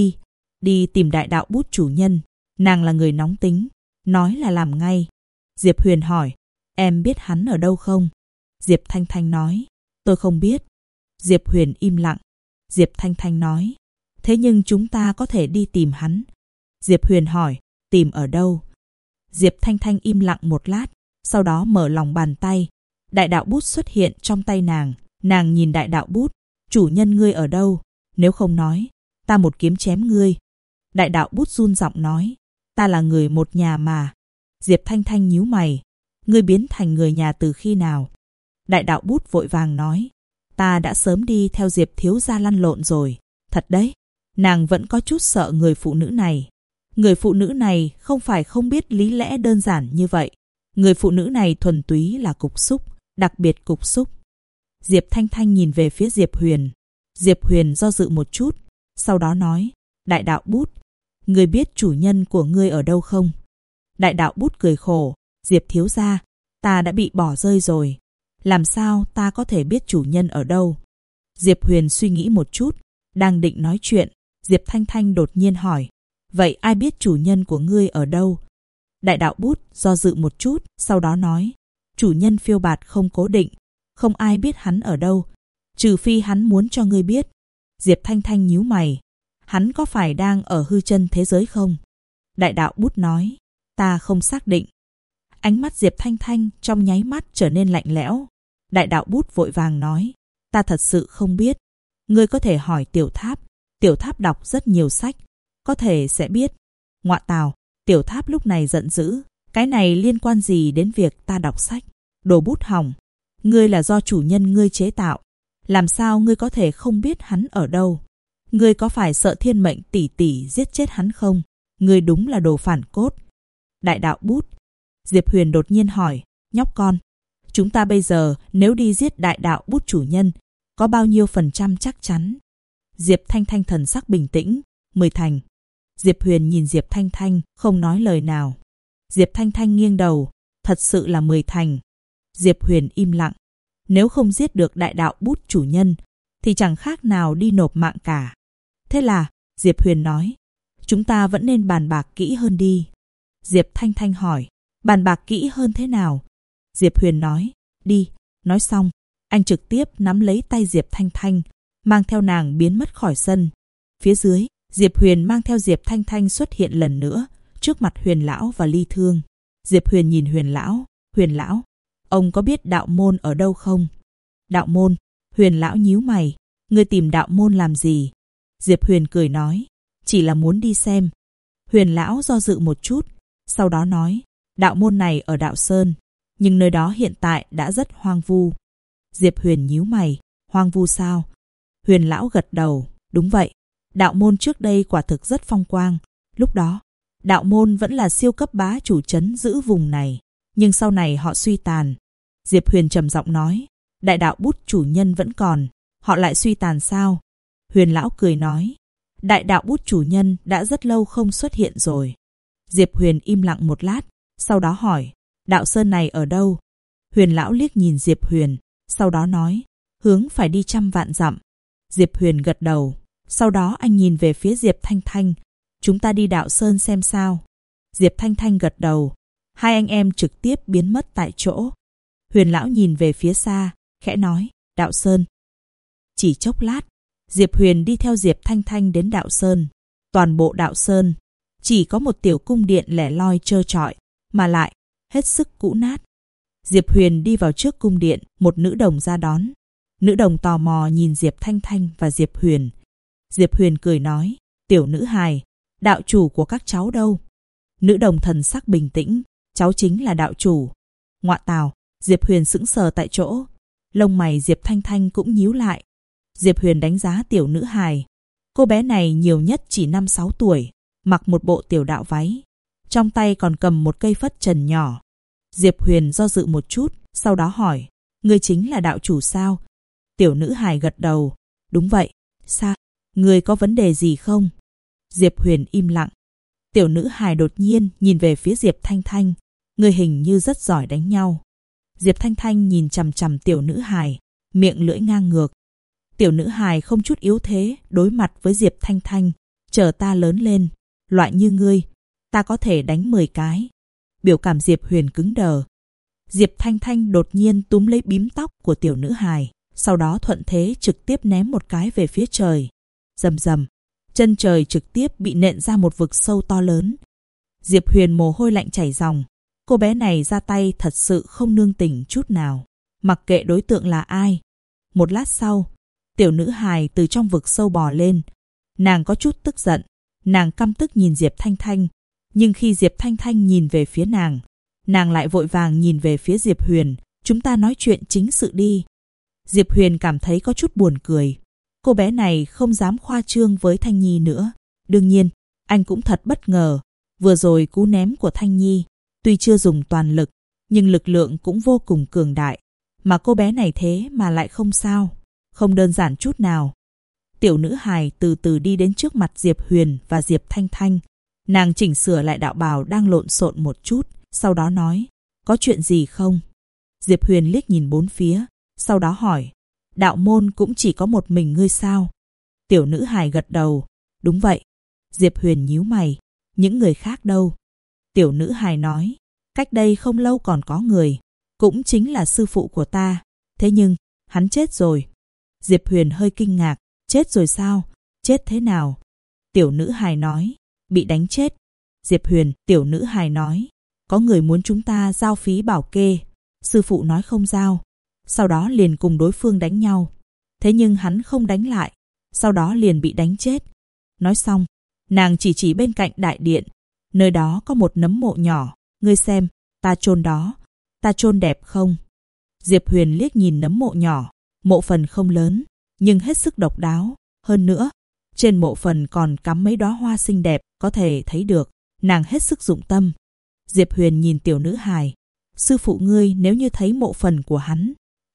đi tìm đại đạo bút chủ nhân. Nàng là người nóng tính, nói là làm ngay. Diệp Huyền hỏi, em biết hắn ở đâu không? Diệp Thanh Thanh nói, tôi không biết. Diệp Huyền im lặng. Diệp Thanh Thanh nói, thế nhưng chúng ta có thể đi tìm hắn. Diệp Huyền hỏi, tìm ở đâu? Diệp Thanh Thanh im lặng một lát, sau đó mở lòng bàn tay. Đại đạo bút xuất hiện trong tay nàng. Nàng nhìn đại đạo bút, chủ nhân ngươi ở đâu? Nếu không nói, ta một kiếm chém ngươi. Đại đạo bút run giọng nói, ta là người một nhà mà. Diệp Thanh Thanh nhíu mày, ngươi biến thành người nhà từ khi nào? Đại đạo bút vội vàng nói, ta đã sớm đi theo Diệp thiếu gia lăn lộn rồi. Thật đấy, nàng vẫn có chút sợ người phụ nữ này. Người phụ nữ này không phải không biết lý lẽ đơn giản như vậy. Người phụ nữ này thuần túy là cục súc, đặc biệt cục súc. Diệp Thanh Thanh nhìn về phía Diệp Huyền. Diệp Huyền do dự một chút, sau đó nói, đại đạo bút, ngươi biết chủ nhân của ngươi ở đâu không? Đại đạo bút cười khổ, Diệp thiếu gia, ta đã bị bỏ rơi rồi. Làm sao ta có thể biết chủ nhân ở đâu? Diệp Huyền suy nghĩ một chút, đang định nói chuyện, Diệp Thanh Thanh đột nhiên hỏi, vậy ai biết chủ nhân của ngươi ở đâu? Đại đạo bút do dự một chút, sau đó nói, chủ nhân phiêu bạt không cố định, không ai biết hắn ở đâu, trừ phi hắn muốn cho ngươi biết. Diệp Thanh Thanh nhíu mày, hắn có phải đang ở hư chân thế giới không? Đại đạo bút nói, ta không xác định. Ánh mắt Diệp Thanh Thanh trong nháy mắt trở nên lạnh lẽo. Đại đạo bút vội vàng nói, ta thật sự không biết. Ngươi có thể hỏi Tiểu Tháp. Tiểu Tháp đọc rất nhiều sách, có thể sẽ biết. Ngọa tào, Tiểu Tháp lúc này giận dữ, cái này liên quan gì đến việc ta đọc sách? Đồ bút hỏng, ngươi là do chủ nhân ngươi chế tạo, làm sao ngươi có thể không biết hắn ở đâu? Ngươi có phải sợ thiên mệnh tỷ tỷ giết chết hắn không? Ngươi đúng là đồ phản cốt. Đại đạo bút. Diệp Huyền đột nhiên hỏi, nhóc con, chúng ta bây giờ nếu đi giết đại đạo bút chủ nhân, có bao nhiêu % chắc chắn? Diệp Thanh Thanh thần sắc bình tĩnh, 10 thành. Diệp Huyền nhìn Diệp Thanh Thanh, không nói lời nào. Diệp Thanh Thanh nghiêng đầu, thật sự là 10 thành. Diệp Huyền im lặng. Nếu không giết được đại đạo bút chủ nhân, thì chẳng khác nào đi nộp mạng cả. Thế là, Diệp Huyền nói, chúng ta vẫn nên bàn bạc kỹ hơn đi. Diệp Thanh Thanh hỏi, bàn bạc kỹ hơn thế nào? Diệp Huyền nói, đi. Nói xong, anh trực tiếp nắm lấy tay Diệp Thanh Thanh, mang theo nàng biến mất khỏi sân. Phía dưới, Diệp Huyền mang theo Diệp Thanh Thanh xuất hiện lần nữa, trước mặt Huyền lão và Ly Thương. Diệp Huyền nhìn Huyền lão, ông có biết đạo môn ở đâu không? Đạo môn? Huyền lão nhíu mày, ngươi tìm đạo môn làm gì? Diệp Huyền cười nói, chỉ là muốn đi xem. Huyền lão do dự một chút, sau đó nói, đạo môn này ở Đạo Sơn, nhưng nơi đó hiện tại đã rất hoang vu. Diệp Huyền nhíu mày, hoang vu sao? Huyền lão gật đầu, đúng vậy. Đạo môn trước đây quả thực rất phong quang. Lúc đó, đạo môn vẫn là siêu cấp bá chủ trấn giữ vùng này, nhưng sau này họ suy tàn. Diệp Huyền trầm giọng nói, đại đạo bút chủ nhân vẫn còn, họ lại suy tàn sao? Huyền lão cười nói, đại đạo bút chủ nhân đã rất lâu không xuất hiện rồi. Diệp Huyền im lặng một lát, sau đó hỏi, Đạo Sơn này ở đâu? Huyền lão liếc nhìn Diệp Huyền, sau đó nói, hướng phải đi 100 vạn dặm. Diệp Huyền gật đầu, sau đó anh nhìn về phía Diệp Thanh Thanh, chúng ta đi Đạo Sơn xem sao. Diệp Thanh Thanh gật đầu, hai anh em trực tiếp biến mất tại chỗ. Huyền lão nhìn về phía xa, khẽ nói, Đạo Sơn. Chỉ chốc lát, Diệp Huyền đi theo Diệp Thanh Thanh đến Đạo Sơn. Toàn bộ Đạo Sơn chỉ có một tiểu cung điện lẻ loi trơ trọi, mà lại hết sức cũ nát. Diệp Huyền đi vào trước cung điện, một nữ đồng ra đón. Nữ đồng tò mò nhìn Diệp Thanh Thanh và Diệp Huyền. Diệp Huyền cười nói, tiểu nữ hài, đạo chủ của các cháu đâu? Nữ đồng thần sắc bình tĩnh, cháu chính là đạo chủ. Ngọa tào, Diệp Huyền sững sờ tại chỗ. Lông mày Diệp Thanh Thanh cũng nhíu lại. Diệp Huyền đánh giá tiểu nữ hài. Cô bé này nhiều nhất chỉ 5-6 tuổi, mặc một bộ tiểu đạo váy. Trong tay còn cầm một cây phất trần nhỏ. Diệp Huyền do dự một chút, sau đó hỏi, ngươi chính là đạo chủ sao? Tiểu nữ hài gật đầu. Đúng vậy. Sao? Người có vấn đề gì không? Diệp Huyền im lặng. Tiểu nữ hài đột nhiên nhìn về phía Diệp Thanh Thanh. Người hình như rất giỏi đánh nhau. Diệp Thanh Thanh nhìn chằm chằm tiểu nữ hài, miệng lưỡi ngang ngược. Tiểu nữ hài không chút yếu thế đối mặt với Diệp Thanh Thanh. Chờ ta lớn lên, loại như ngươi, ta có thể đánh 10 cái. Biểu cảm Diệp Huyền cứng đờ. Diệp Thanh Thanh đột nhiên túm lấy bím tóc của tiểu nữ hài, sau đó thuận thế trực tiếp ném một cái về phía trời. Rầm rầm, chân trời trực tiếp bị nện ra một vực sâu to lớn. Diệp Huyền mồ hôi lạnh chảy ròng. Cô bé này ra tay thật sự không nương tình chút nào, mặc kệ đối tượng là ai. Một lát sau, tiểu nữ hài từ trong vực sâu bò lên. Nàng có chút tức giận, nàng căm tức nhìn Diệp Thanh Thanh. Nhưng khi Diệp Thanh Thanh nhìn về phía nàng lại vội vàng nhìn về phía Diệp Huyền. Chúng ta nói chuyện chính sự đi. Diệp Huyền cảm thấy có chút buồn cười. Cô bé này không dám khoa trương với Thanh Nhi nữa. Đương nhiên, anh cũng thật bất ngờ. Vừa rồi cú ném của Thanh Nhi, tuy chưa dùng toàn lực, nhưng lực lượng cũng vô cùng cường đại. Mà cô bé này thế mà lại không sao. Không đơn giản chút nào. Tiểu nữ hài từ từ đi đến trước mặt Diệp Huyền và Diệp Thanh Thanh. Nàng chỉnh sửa lại đạo bào đang lộn xộn một chút, sau đó nói, có chuyện gì không? Diệp Huyền liếc nhìn bốn phía, sau đó hỏi, đạo môn cũng chỉ có một mình ngươi sao? Tiểu nữ hài gật đầu, đúng vậy. Diệp Huyền nhíu mày, những người khác đâu? Tiểu nữ hài nói, cách đây không lâu còn có người, cũng chính là sư phụ của ta, thế nhưng, hắn chết rồi. Diệp Huyền hơi kinh ngạc, chết rồi sao? Chết thế nào? Tiểu nữ hài nói, bị đánh chết. Diệp Huyền, tiểu nữ hài nói, có người muốn chúng ta giao phí bảo kê. Sư phụ nói không giao. Sau đó liền cùng đối phương đánh nhau. Thế nhưng hắn không đánh lại. Sau đó liền bị đánh chết. Nói xong, nàng chỉ bên cạnh đại điện. Nơi đó có một nấm mộ nhỏ. Ngươi xem, ta chôn đó. Ta chôn đẹp không? Diệp Huyền liếc nhìn nấm mộ nhỏ. Mộ phần không lớn, nhưng hết sức độc đáo. Hơn nữa, trên mộ phần còn cắm mấy đóa hoa xinh đẹp, có thể thấy được, nàng hết sức dụng tâm. Diệp Huyền nhìn tiểu nữ hài. Sư phụ ngươi nếu như thấy mộ phần của hắn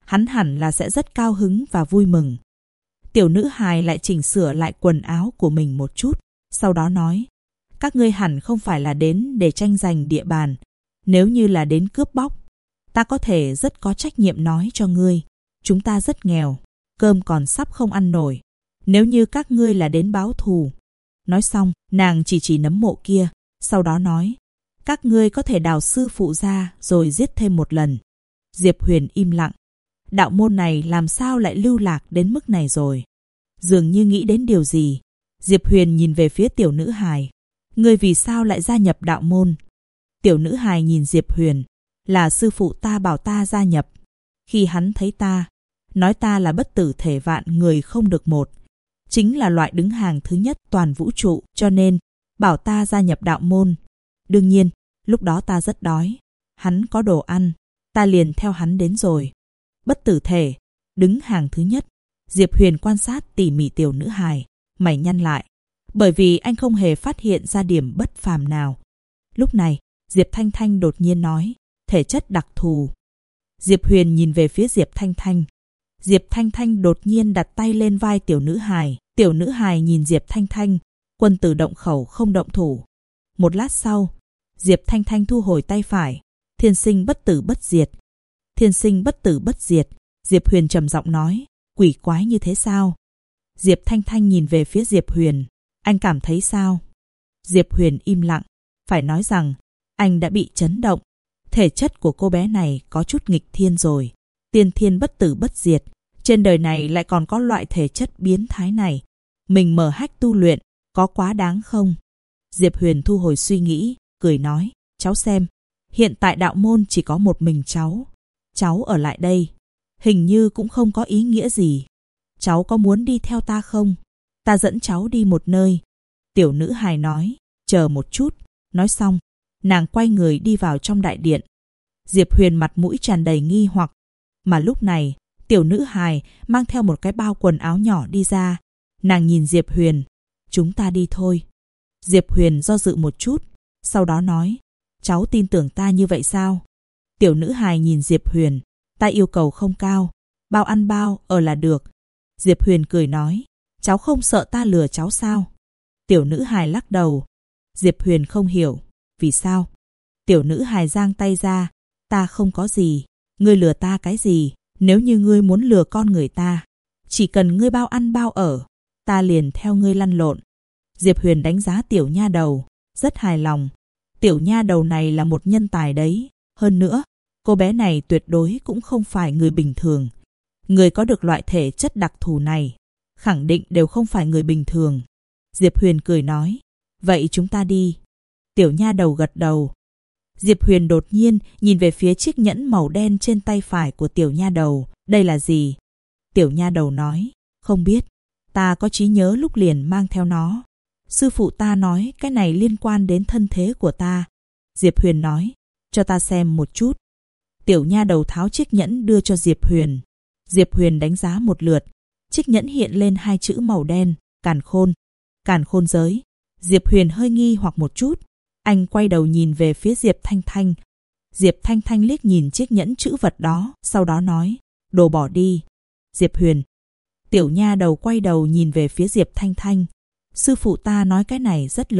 hẳn là sẽ rất cao hứng và vui mừng. Tiểu nữ hài lại chỉnh sửa lại quần áo của mình một chút, sau đó nói, các ngươi hẳn không phải là đến để tranh giành địa bàn. Nếu như là đến cướp bóc, ta có thể rất có trách nhiệm nói cho ngươi, chúng ta rất nghèo, cơm còn sắp không ăn nổi. Nếu như các ngươi là đến báo thù. Nói xong, nàng chỉ nấm mộ kia, sau đó nói, các ngươi có thể đào sư phụ ra rồi giết thêm một lần. Diệp Huyền im lặng. Đạo môn này làm sao lại lưu lạc đến mức này rồi? Dường như nghĩ đến điều gì. Diệp Huyền nhìn về phía tiểu nữ hài. Ngươi vì sao lại gia nhập đạo môn? Tiểu nữ hài nhìn Diệp Huyền. Là sư phụ ta bảo ta gia nhập. Khi hắn thấy ta, nói ta là bất tử thể vạn người không được một. Chính là loại đứng hàng thứ nhất toàn vũ trụ, cho nên bảo ta gia nhập đạo môn. Đương nhiên, lúc đó ta rất đói. Hắn có đồ ăn, ta liền theo hắn đến rồi. Bất tử thể, đứng hàng thứ nhất. Diệp Huyền quan sát tỉ mỉ tiểu nữ hài, mày nhăn lại. Bởi vì anh không hề phát hiện ra điểm bất phàm nào. Lúc này, Diệp Thanh Thanh đột nhiên nói, thể chất đặc thù. Diệp Huyền nhìn về phía Diệp Thanh Thanh. Diệp Thanh Thanh đột nhiên đặt tay lên vai tiểu nữ hài. Tiểu nữ hài nhìn Diệp Thanh Thanh, quân tử động khẩu không động thủ. Một lát sau, Diệp Thanh Thanh thu hồi tay phải. Thiên sinh bất tử bất diệt. Thiên sinh bất tử bất diệt. Diệp Huyền trầm giọng nói, quỷ quái như thế sao? Diệp Thanh Thanh nhìn về phía Diệp Huyền. Anh cảm thấy sao? Diệp Huyền im lặng. Phải nói rằng, anh đã bị chấn động. Thể chất của cô bé này có chút nghịch thiên rồi. Tiên thiên bất tử bất diệt. Trên đời này lại còn có loại thể chất biến thái này. Mình mở hách tu luyện, có quá đáng không? Diệp Huyền thu hồi suy nghĩ, cười nói, cháu xem. Hiện tại đạo môn chỉ có một mình cháu. Cháu ở lại đây. Hình như cũng không có ý nghĩa gì. Cháu có muốn đi theo ta không? Ta dẫn cháu đi một nơi. Tiểu nữ hài nói, chờ một chút. Nói xong, nàng quay người đi vào trong đại điện. Diệp Huyền mặt mũi tràn đầy nghi hoặc. Mà lúc này, tiểu nữ hài mang theo một cái bao quần áo nhỏ đi ra. Nàng nhìn Diệp Huyền. Chúng ta đi thôi. Diệp Huyền do dự một chút, sau đó nói, cháu tin tưởng ta như vậy sao? Tiểu nữ hài nhìn Diệp Huyền. Ta yêu cầu không cao. bao ăn bao ở là được. Diệp Huyền cười nói, cháu không sợ ta lừa cháu sao? Tiểu nữ hài lắc đầu. Diệp Huyền không hiểu, vì sao? Tiểu nữ hài giang tay ra, ta không có gì, ngươi lừa ta cái gì? Nếu như ngươi muốn lừa con người ta, chỉ cần ngươi bao ăn bao ở, ta liền theo ngươi lăn lộn. Diệp Huyền đánh giá tiểu nha đầu, rất hài lòng. Tiểu nha đầu này là một nhân tài đấy. Hơn nữa, cô bé này tuyệt đối cũng không phải người bình thường. Người có được loại thể chất đặc thù này, khẳng định đều không phải người bình thường. Diệp Huyền cười nói, vậy chúng ta đi. Tiểu nha đầu gật đầu. Diệp Huyền đột nhiên nhìn về phía chiếc nhẫn màu đen trên tay phải của tiểu nha đầu. Đây là gì? Tiểu nha đầu nói, không biết. Ta có trí nhớ lúc liền mang theo nó. Sư phụ ta nói cái này liên quan đến thân thế của ta. Diệp Huyền nói, cho ta xem một chút. Tiểu nha đầu tháo chiếc nhẫn đưa cho Diệp Huyền. Diệp Huyền đánh giá một lượt. Chiếc nhẫn hiện lên 2 chữ màu đen, càn khôn. Càn khôn giới. Diệp Huyền hơi nghi hoặc một chút. Anh quay đầu nhìn về phía Diệp Thanh Thanh. Diệp Thanh Thanh liếc nhìn chiếc nhẫn chữ vật đó, sau đó nói, đồ bỏ đi. Diệp Huyền. Tiểu nha đầu quay đầu nhìn về phía Diệp Thanh Thanh. Sư phụ ta nói cái này rất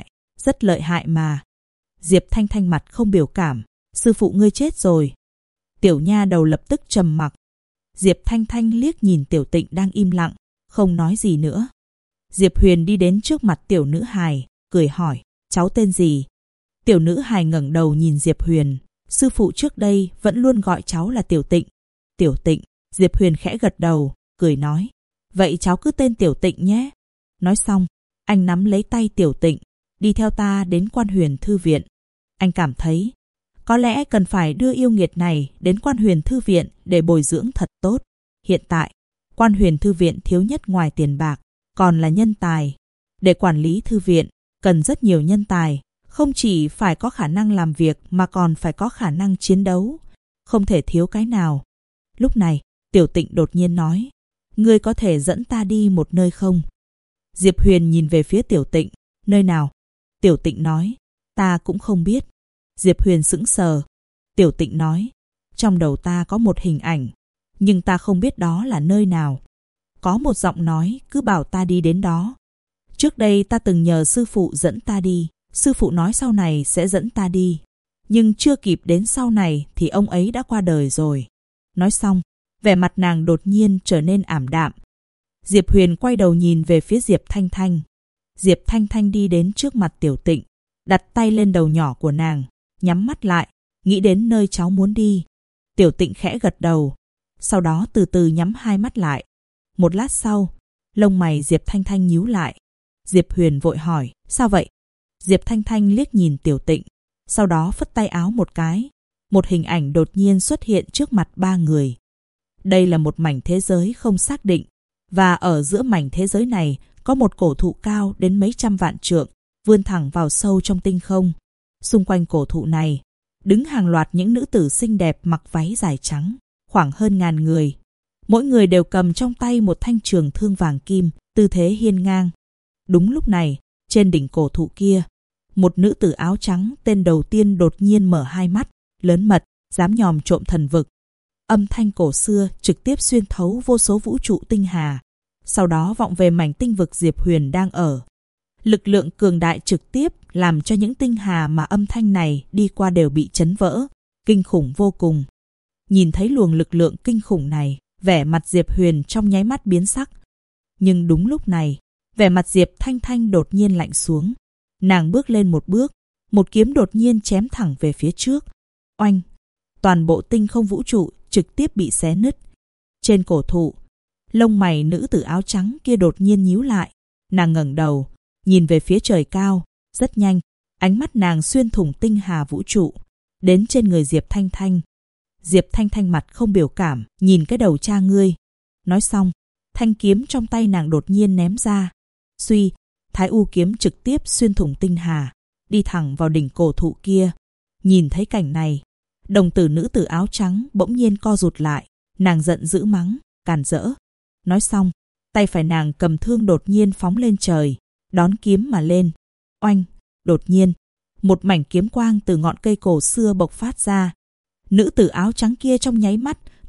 lợi hại mà. Diệp Thanh Thanh mặt không biểu cảm, sư phụ ngươi chết rồi. Tiểu nha đầu lập tức trầm mặc. Diệp Thanh Thanh liếc nhìn Tiểu Tịnh đang im lặng, không nói gì nữa. Diệp Huyền đi đến trước mặt tiểu nữ hài, cười hỏi, cháu tên gì? Tiểu nữ hài ngẩng đầu nhìn Diệp Huyền, sư phụ trước đây vẫn luôn gọi cháu là Tiểu Tịnh. Tiểu Tịnh. Diệp Huyền khẽ gật đầu, cười nói, vậy cháu cứ tên Tiểu Tịnh nhé. Nói xong, anh nắm lấy tay Tiểu Tịnh, đi theo ta đến Quan Huyền Thư Viện. Anh cảm thấy, có lẽ cần phải đưa yêu nghiệt này đến Quan Huyền Thư Viện để bồi dưỡng thật tốt. Hiện tại, Quan Huyền Thư Viện thiếu nhất ngoài tiền bạc, còn là nhân tài. Để quản lý thư viện, cần rất nhiều nhân tài, không chỉ phải có khả năng làm việc mà còn phải có khả năng chiến đấu. Không thể thiếu cái nào. Lúc này, Tiểu Tịnh đột nhiên nói, ngươi có thể dẫn ta đi một nơi không? Diệp Huyền nhìn về phía Tiểu Tịnh, nơi nào? Tiểu Tịnh nói, ta cũng không biết. Diệp Huyền sững sờ. Tiểu Tịnh nói, trong đầu ta có một hình ảnh, nhưng ta không biết đó là nơi nào. Có một giọng nói cứ bảo ta đi đến đó. Trước đây ta từng nhờ sư phụ dẫn ta đi. Sư phụ nói sau này sẽ dẫn ta đi. Nhưng chưa kịp đến sau này thì ông ấy đã qua đời rồi. Nói xong, vẻ mặt nàng đột nhiên trở nên ảm đạm. Diệp Huyền quay đầu nhìn về phía Diệp Thanh Thanh. Diệp Thanh Thanh đi đến trước mặt Tiểu Tịnh, đặt tay lên đầu nhỏ của nàng, nhắm mắt lại, nghĩ đến nơi cháu muốn đi. Tiểu Tịnh khẽ gật đầu, sau đó từ từ nhắm hai mắt lại. Một lát sau, lông mày Diệp Thanh Thanh nhíu lại. Diệp Huyền vội hỏi, sao vậy? Diệp Thanh Thanh liếc nhìn Tiểu Tịnh, sau đó phất tay áo một cái. Một hình ảnh đột nhiên xuất hiện trước mặt ba người. Đây là một mảnh thế giới không xác định, và ở giữa mảnh thế giới này có một cổ thụ cao đến mấy trăm vạn trượng, vươn thẳng vào sâu trong tinh không. Xung quanh cổ thụ này, đứng hàng loạt những nữ tử xinh đẹp mặc váy dài trắng, khoảng hơn 1000 người. Mỗi người đều cầm trong tay một thanh trường thương vàng kim, tư thế hiên ngang. Đúng lúc này, trên đỉnh cổ thụ kia, một nữ tử áo trắng tên đầu tiên đột nhiên mở hai mắt, lớn mật, dám nhòm trộm thần vực. Âm thanh cổ xưa trực tiếp xuyên thấu vô số vũ trụ tinh hà, sau đó vọng về mảnh tinh vực Diệp Huyền đang ở. Lực lượng cường đại trực tiếp làm cho những tinh hà mà âm thanh này đi qua đều bị chấn vỡ, kinh khủng vô cùng. Nhìn thấy luồng lực lượng kinh khủng này, vẻ mặt Diệp Huyền trong nháy mắt biến sắc. Nhưng đúng lúc này, vẻ mặt Diệp Thanh Thanh đột nhiên lạnh xuống. Nàng bước lên một bước, một kiếm đột nhiên chém thẳng về phía trước. Oanh! Toàn bộ tinh không vũ trụ trực tiếp bị xé nứt. Trên cổ thụ, lông mày nữ tử áo trắng kia đột nhiên nhíu lại. Nàng ngẩng đầu, nhìn về phía trời cao. Rất nhanh, ánh mắt nàng xuyên thủng tinh hà vũ trụ, đến trên người Diệp Thanh Thanh. Diệp Thanh Thanh mặt không biểu cảm, nhìn cái đầu cha ngươi. Nói xong, thanh kiếm trong tay nàng đột nhiên ném ra. Suy, Thái U kiếm trực tiếp xuyên thủng tinh hà, đi thẳng vào đỉnh cổ thụ kia. Nhìn thấy cảnh này, đồng tử nữ tử áo trắng bỗng nhiên co rụt lại. Nàng giận dữ mắng, càn rỡ. Nói xong, tay phải nàng cầm thương đột nhiên phóng lên trời, đón kiếm mà lên. Oanh! Đột nhiên, một mảnh kiếm quang từ ngọn cây cổ xưa bộc phát ra. Nữ tử áo trắng kia trong nháy mắt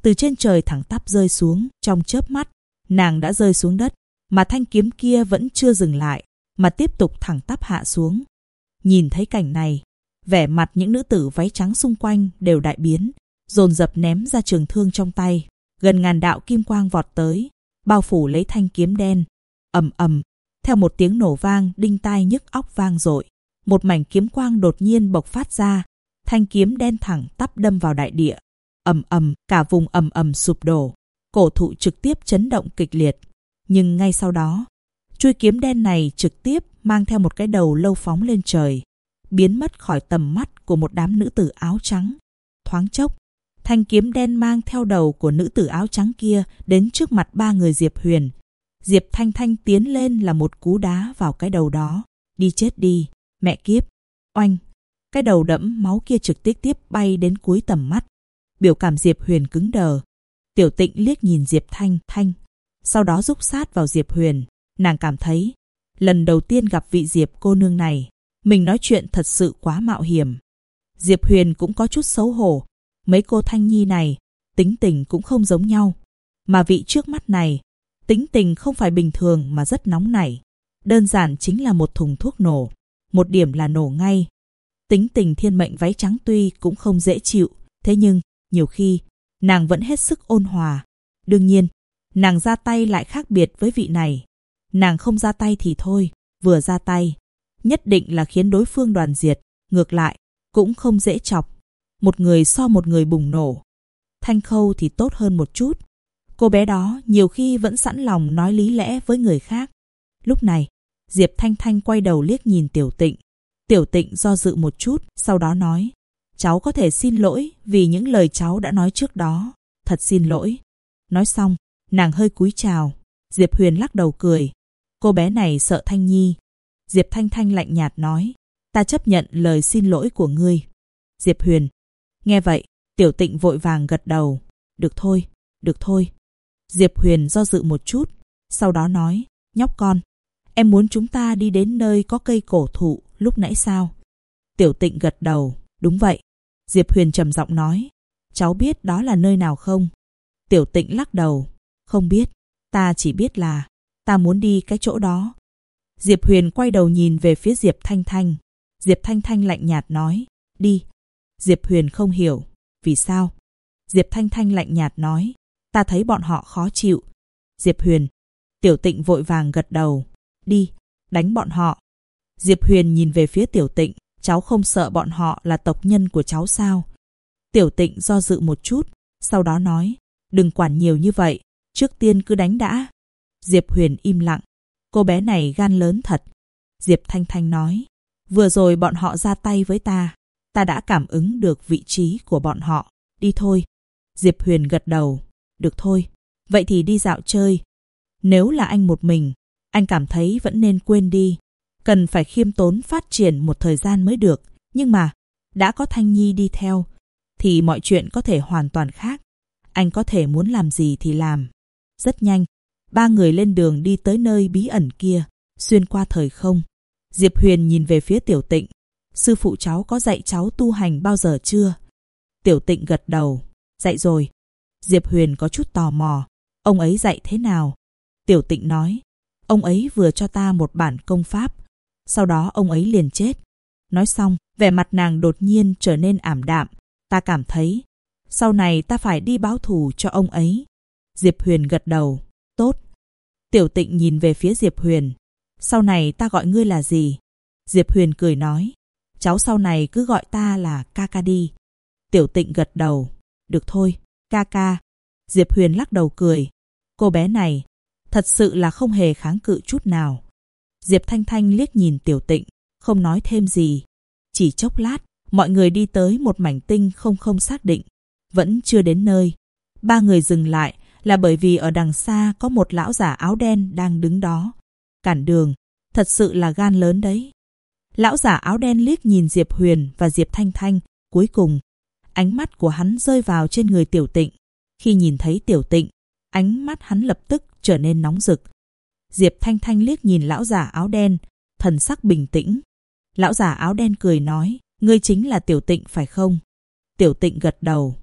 từ trên trời thẳng tắp rơi xuống. Trong chớp mắt, nàng đã rơi xuống đất, mà thanh kiếm kia vẫn chưa dừng lại, mà tiếp tục thẳng tắp hạ xuống. Nhìn thấy cảnh này, vẻ mặt những nữ tử váy trắng xung quanh đều đại biến, dồn dập ném ra trường thương trong tay. Gần ngàn đạo kim quang vọt tới, bao phủ lấy thanh kiếm đen. Ầm ầm, theo một tiếng nổ vang đinh tai nhức óc vang dội, một mảnh kiếm quang đột nhiên bộc phát ra, thanh kiếm đen thẳng tắp đâm vào đại địa. Ầm ầm, cả vùng ầm ầm sụp đổ, cổ thụ trực tiếp chấn động kịch liệt. Nhưng ngay sau đó, chuôi kiếm đen này trực tiếp mang theo một cái đầu lâu phóng lên trời, biến mất khỏi tầm mắt của một đám nữ tử áo trắng. Thoáng chốc, thanh kiếm đen mang theo đầu của nữ tử áo trắng kia đến trước mặt ba người Diệp Huyền. Diệp Thanh Thanh tiến lên là một cú đá vào cái đầu đó. Đi chết đi, mẹ kiếp. Oanh, cái đầu đẫm máu kia trực tiếp bay đến cuối tầm mắt. Biểu cảm Diệp Huyền cứng đờ. Tiểu Tịnh liếc nhìn Diệp Thanh Thanh, sau đó rúc sát vào Diệp Huyền. Nàng cảm thấy, lần đầu tiên gặp vị Diệp cô nương này, mình nói chuyện thật sự quá mạo hiểm. Diệp Huyền cũng có chút xấu hổ. Mấy cô Thanh Nhi này, tính tình cũng không giống nhau. Mà vị trước mắt này, tính tình không phải bình thường mà rất nóng nảy. Đơn giản chính là một thùng thuốc nổ. Một điểm là nổ ngay. Tính tình thiên mệnh váy trắng tuy cũng không dễ chịu, thế nhưng, nhiều khi, nàng vẫn hết sức ôn hòa. Đương nhiên, nàng ra tay lại khác biệt với vị này. Nàng không ra tay thì thôi, vừa ra tay, nhất định là khiến đối phương đoàn diệt. Ngược lại, cũng không dễ chọc. Một người so một người bùng nổ. Thanh Khâu thì tốt hơn một chút. Cô bé đó nhiều khi vẫn sẵn lòng nói lý lẽ với người khác. Lúc này, Diệp Thanh Thanh quay đầu liếc nhìn Tiểu Tịnh. Tiểu Tịnh do dự một chút, sau đó nói, cháu có thể xin lỗi vì những lời cháu đã nói trước đó. Thật xin lỗi. Nói xong, nàng hơi cúi chào. Diệp Huyền lắc đầu cười. Cô bé này sợ Thanh Nhi. Diệp Thanh Thanh lạnh nhạt nói, ta chấp nhận lời xin lỗi của ngươi. Diệp Huyền. Nghe vậy, Tiểu Tịnh vội vàng gật đầu. Được thôi, được thôi. Diệp Huyền do dự một chút, sau đó nói, nhóc con, em muốn chúng ta đi đến nơi có cây cổ thụ lúc nãy sao? Tiểu Tịnh gật đầu, đúng vậy. Diệp Huyền trầm giọng nói, cháu biết đó là nơi nào không? Tiểu Tịnh lắc đầu, không biết, ta chỉ biết là ta muốn đi cái chỗ đó. Diệp Huyền quay đầu nhìn về phía Diệp Thanh Thanh. Diệp Thanh Thanh lạnh nhạt nói, đi. Diệp Huyền không hiểu, vì sao? Diệp Thanh Thanh lạnh nhạt nói, ta thấy bọn họ khó chịu. Diệp Huyền. Tiểu Tịnh vội vàng gật đầu, đi, đánh bọn họ. Diệp Huyền nhìn về phía Tiểu Tịnh, cháu không sợ bọn họ là tộc nhân của cháu sao? Tiểu Tịnh do dự một chút, sau đó nói, đừng quản nhiều như vậy, trước tiên cứ đánh đã. Diệp Huyền im lặng, cô bé này gan lớn thật. Diệp Thanh Thanh nói, vừa rồi bọn họ ra tay với ta đã cảm ứng được vị trí của bọn họ, đi thôi. Diệp Huyền gật đầu, được thôi, vậy thì đi dạo chơi. Nếu là anh một mình, anh cảm thấy vẫn nên quên đi, cần phải khiêm tốn phát triển một thời gian mới được. Nhưng mà, đã có Thanh Nhi đi theo, thì mọi chuyện có thể hoàn toàn khác. Anh có thể muốn làm gì thì làm. Rất nhanh, ba người lên đường đi tới nơi bí ẩn kia, xuyên qua thời không. Diệp Huyền nhìn về phía Tiểu Tịnh, sư phụ cháu có dạy cháu tu hành bao giờ chưa? Tiểu Tịnh gật đầu, dạy rồi. Diệp Huyền có chút tò mò, ông ấy dạy thế nào? Tiểu Tịnh nói, ông ấy vừa cho ta một bản công pháp, sau đó ông ấy liền chết. Nói xong, vẻ mặt nàng đột nhiên trở nên ảm đạm. Ta cảm thấy, sau này ta phải đi báo thù cho ông ấy. Diệp Huyền gật đầu, tốt. Tiểu Tịnh nhìn về phía Diệp Huyền, sau này ta gọi ngươi là gì? Diệp Huyền cười nói, cháu sau này cứ gọi ta là ca ca đi. Tiểu Tịnh gật đầu, được thôi, ca ca. Diệp Huyền lắc đầu cười, cô bé này thật sự là không hề kháng cự chút nào. Diệp Thanh Thanh liếc nhìn Tiểu Tịnh, không nói thêm gì. Chỉ chốc lát, mọi người đi tới một mảnh tinh không xác định, vẫn chưa đến nơi. Ba người dừng lại là bởi vì ở đằng xa có một lão giả áo đen đang đứng đó. Cản đường, thật sự là gan lớn đấy. Lão giả áo đen liếc nhìn Diệp Huyền và Diệp Thanh Thanh, cuối cùng, ánh mắt của hắn rơi vào trên người Tiểu Tịnh. Khi nhìn thấy Tiểu Tịnh, ánh mắt hắn lập tức trở nên nóng rực. Diệp Thanh Thanh liếc nhìn lão giả áo đen, thần sắc bình tĩnh. Lão giả áo đen cười nói, ngươi chính là Tiểu Tịnh phải không? Tiểu Tịnh gật đầu.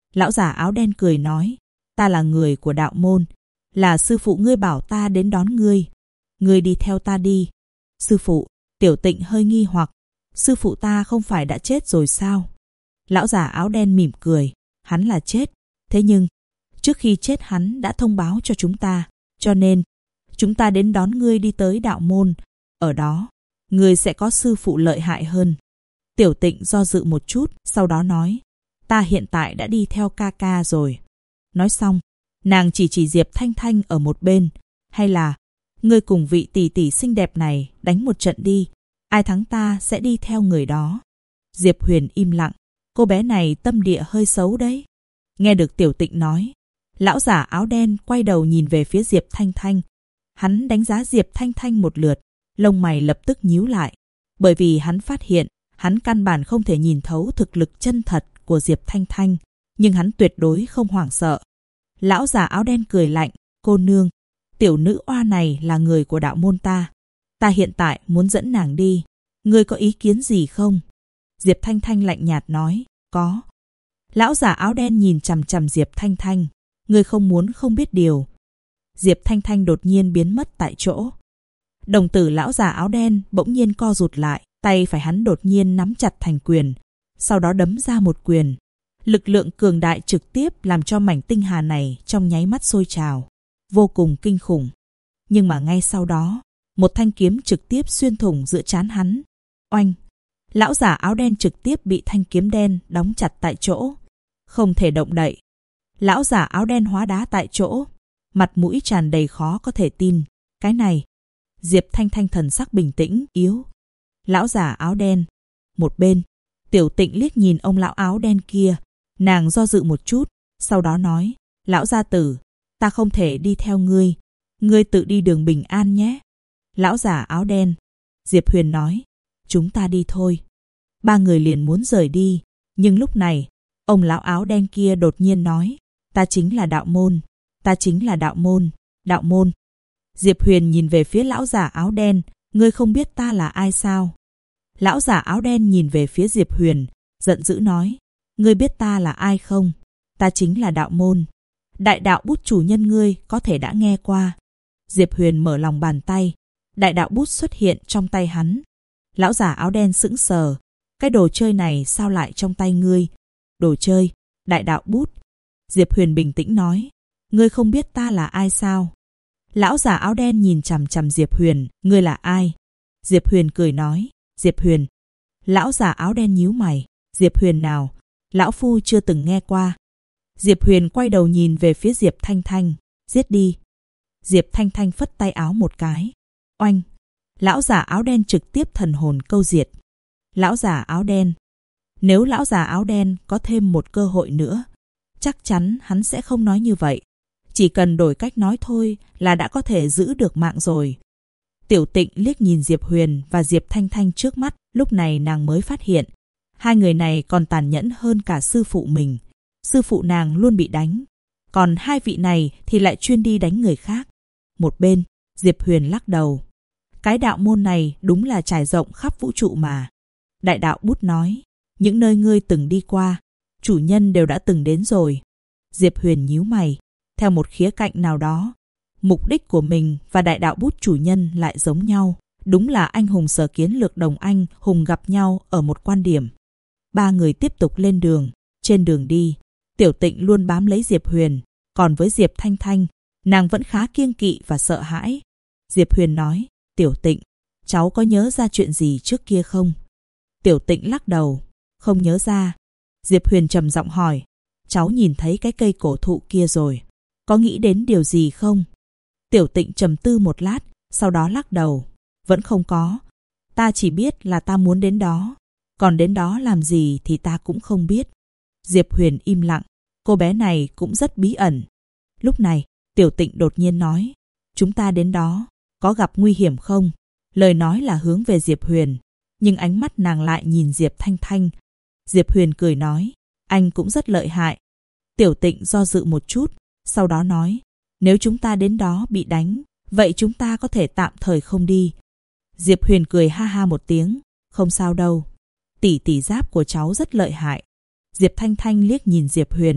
Lão già áo đen cười nói, ta là người của đạo môn, là sư phụ ngươi bảo ta đến đón ngươi. Ngươi đi theo ta đi. Sư phụ, Tiểu Tịnh hơi nghi hoặc, sư phụ ta không phải đã chết rồi sao? Lão già áo đen mỉm cười, hắn là chết, thế nhưng trước khi chết hắn đã thông báo cho chúng ta, cho nên chúng ta đến đón ngươi đi tới đạo môn, ở đó ngươi sẽ có sư phụ lợi hại hơn. Tiểu Tịnh do dự một chút, sau đó nói, ta hiện tại đã đi theo ca ca rồi. Nói xong, nàng chỉ Diệp Thanh Thanh ở một bên, hay là ngươi cùng vị tỷ tỷ xinh đẹp này đánh một trận đi, ai thắng ta sẽ đi theo người đó. Diệp Huyền im lặng, cô bé này tâm địa hơi xấu đấy. Nghe được Tiểu Tịnh nói, lão giả áo đen quay đầu nhìn về phía Diệp Thanh Thanh. Hắn đánh giá Diệp Thanh Thanh một lượt, lông mày lập tức nhíu lại, bởi vì hắn phát hiện hắn căn bản không thể nhìn thấu thực lực chân thật của Diệp Thanh Thanh, nhưng hắn tuyệt đối không hoảng sợ. Lão già áo đen cười lạnh, cô nương, tiểu nữ oa này là người của đạo môn ta. Ta hiện tại muốn dẫn nàng đi. Ngươi có ý kiến gì không? Diệp Thanh Thanh lạnh nhạt nói, có. Lão già áo đen nhìn chằm chằm Diệp Thanh Thanh. Ngươi không muốn không biết điều. Diệp Thanh Thanh đột nhiên biến mất tại chỗ. Đồng tử lão già áo đen bỗng nhiên co rụt lại, tay phải hắn đột nhiên nắm chặt thành quyền, sau đó đấm ra một quyền. Lực lượng cường đại trực tiếp làm cho mảnh tinh hà này trong nháy mắt sôi trào, vô cùng kinh khủng. Nhưng mà ngay sau đó, một thanh kiếm trực tiếp xuyên thủng giữa trán hắn. Oanh! Lão giả áo đen trực tiếp bị thanh kiếm đen đóng chặt tại chỗ, không thể động đậy. Lão giả áo đen hóa đá tại chỗ, mặt mũi tràn đầy khó có thể tin. Cái này! Diệp Thanh Thanh thần sắc bình tĩnh, yếu. Lão giả áo đen. Một bên, Tiểu Tịnh liếc nhìn ông lão áo đen kia. Nàng do dự một chút, sau đó nói, lão gia tử, ta không thể đi theo ngươi. Ngươi tự đi đường bình an nhé. Lão giả áo đen. Diệp Huyền nói, chúng ta đi thôi. Ba người liền muốn rời đi, nhưng lúc này, ông lão áo đen kia đột nhiên nói, ta chính là đạo môn, ta chính là đạo môn, đạo môn. Diệp Huyền nhìn về phía lão giả áo đen, ngươi không biết ta là ai sao? Lão giả áo đen nhìn về phía Diệp Huyền, giận dữ nói, ngươi biết ta là ai không? Ta chính là đạo môn. Đại đạo bút chủ nhân ngươi có thể đã nghe qua. Diệp Huyền mở lòng bàn tay, đại đạo bút xuất hiện trong tay hắn. Lão giả áo đen sững sờ, cái đồ chơi này sao lại trong tay ngươi? Đồ chơi, đại đạo bút. Diệp Huyền bình tĩnh nói, ngươi không biết ta là ai sao? Lão giả áo đen nhìn chằm chằm Diệp Huyền, ngươi là ai? Diệp Huyền cười nói, Diệp Huyền. Lão giả áo đen nhíu mày, Diệp Huyền nào? Lão phu chưa từng nghe qua. Diệp Huyền quay đầu nhìn về phía Diệp Thanh Thanh, giết đi. Diệp Thanh Thanh phất tay áo một cái. Oanh! Lão giả áo đen trực tiếp thần hồn câu diệt. Lão giả áo đen. Nếu lão giả áo đen có thêm một cơ hội nữa, chắc chắn hắn sẽ không nói như vậy. Chỉ cần đổi cách nói thôi là đã có thể giữ được mạng rồi. Tiểu Tịnh liếc nhìn Diệp Huyền và Diệp Thanh Thanh trước mắt, lúc này nàng mới phát hiện. Hai người này còn tàn nhẫn hơn cả sư phụ mình. Sư phụ nàng luôn bị đánh, còn hai vị này thì lại chuyên đi đánh người khác. Một bên, Diệp Huyền lắc đầu. Cái đạo môn này đúng là trải rộng khắp vũ trụ mà. Đại đạo bút nói, những nơi ngươi từng đi qua, chủ nhân đều đã từng đến rồi. Diệp Huyền nhíu mày, theo một khía cạnh nào đó, mục đích của mình và đại đạo bút chủ nhân lại giống nhau. Đúng là anh hùng Sở Kiến Lược đồng anh hùng gặp nhau ở một quan điểm. Ba người tiếp tục lên đường. Trên đường đi, Tiểu Tịnh luôn bám lấy Diệp Huyền, còn với Diệp Thanh Thanh, nàng vẫn khá kiêng kỵ và sợ hãi. Diệp Huyền nói, Tiểu Tịnh, cháu có nhớ ra chuyện gì trước kia không? Tiểu Tịnh lắc đầu, không nhớ ra. Diệp Huyền trầm giọng hỏi, cháu nhìn thấy cái cây cổ thụ kia rồi, có nghĩ đến điều gì không? Tiểu Tịnh trầm tư một lát, sau đó lắc đầu, vẫn không có. Ta chỉ biết là ta muốn đến đó, còn đến đó làm gì thì ta cũng không biết. Diệp Huyền im lặng, cô bé này cũng rất bí ẩn. Lúc này, Tiểu Tịnh đột nhiên nói, chúng ta đến đó, có gặp nguy hiểm không? Lời nói là hướng về Diệp Huyền, nhưng ánh mắt nàng lại nhìn Diệp Thanh Thanh. Diệp Huyền cười nói, anh cũng rất lợi hại. Tiểu Tịnh do dự một chút, sau đó nói, nếu chúng ta đến đó bị đánh, vậy chúng ta có thể tạm thời không đi. Diệp Huyền cười ha ha một tiếng, không sao đâu. Tỷ tỷ giáp của cháu rất lợi hại. Diệp Thanh Thanh liếc nhìn Diệp Huyền,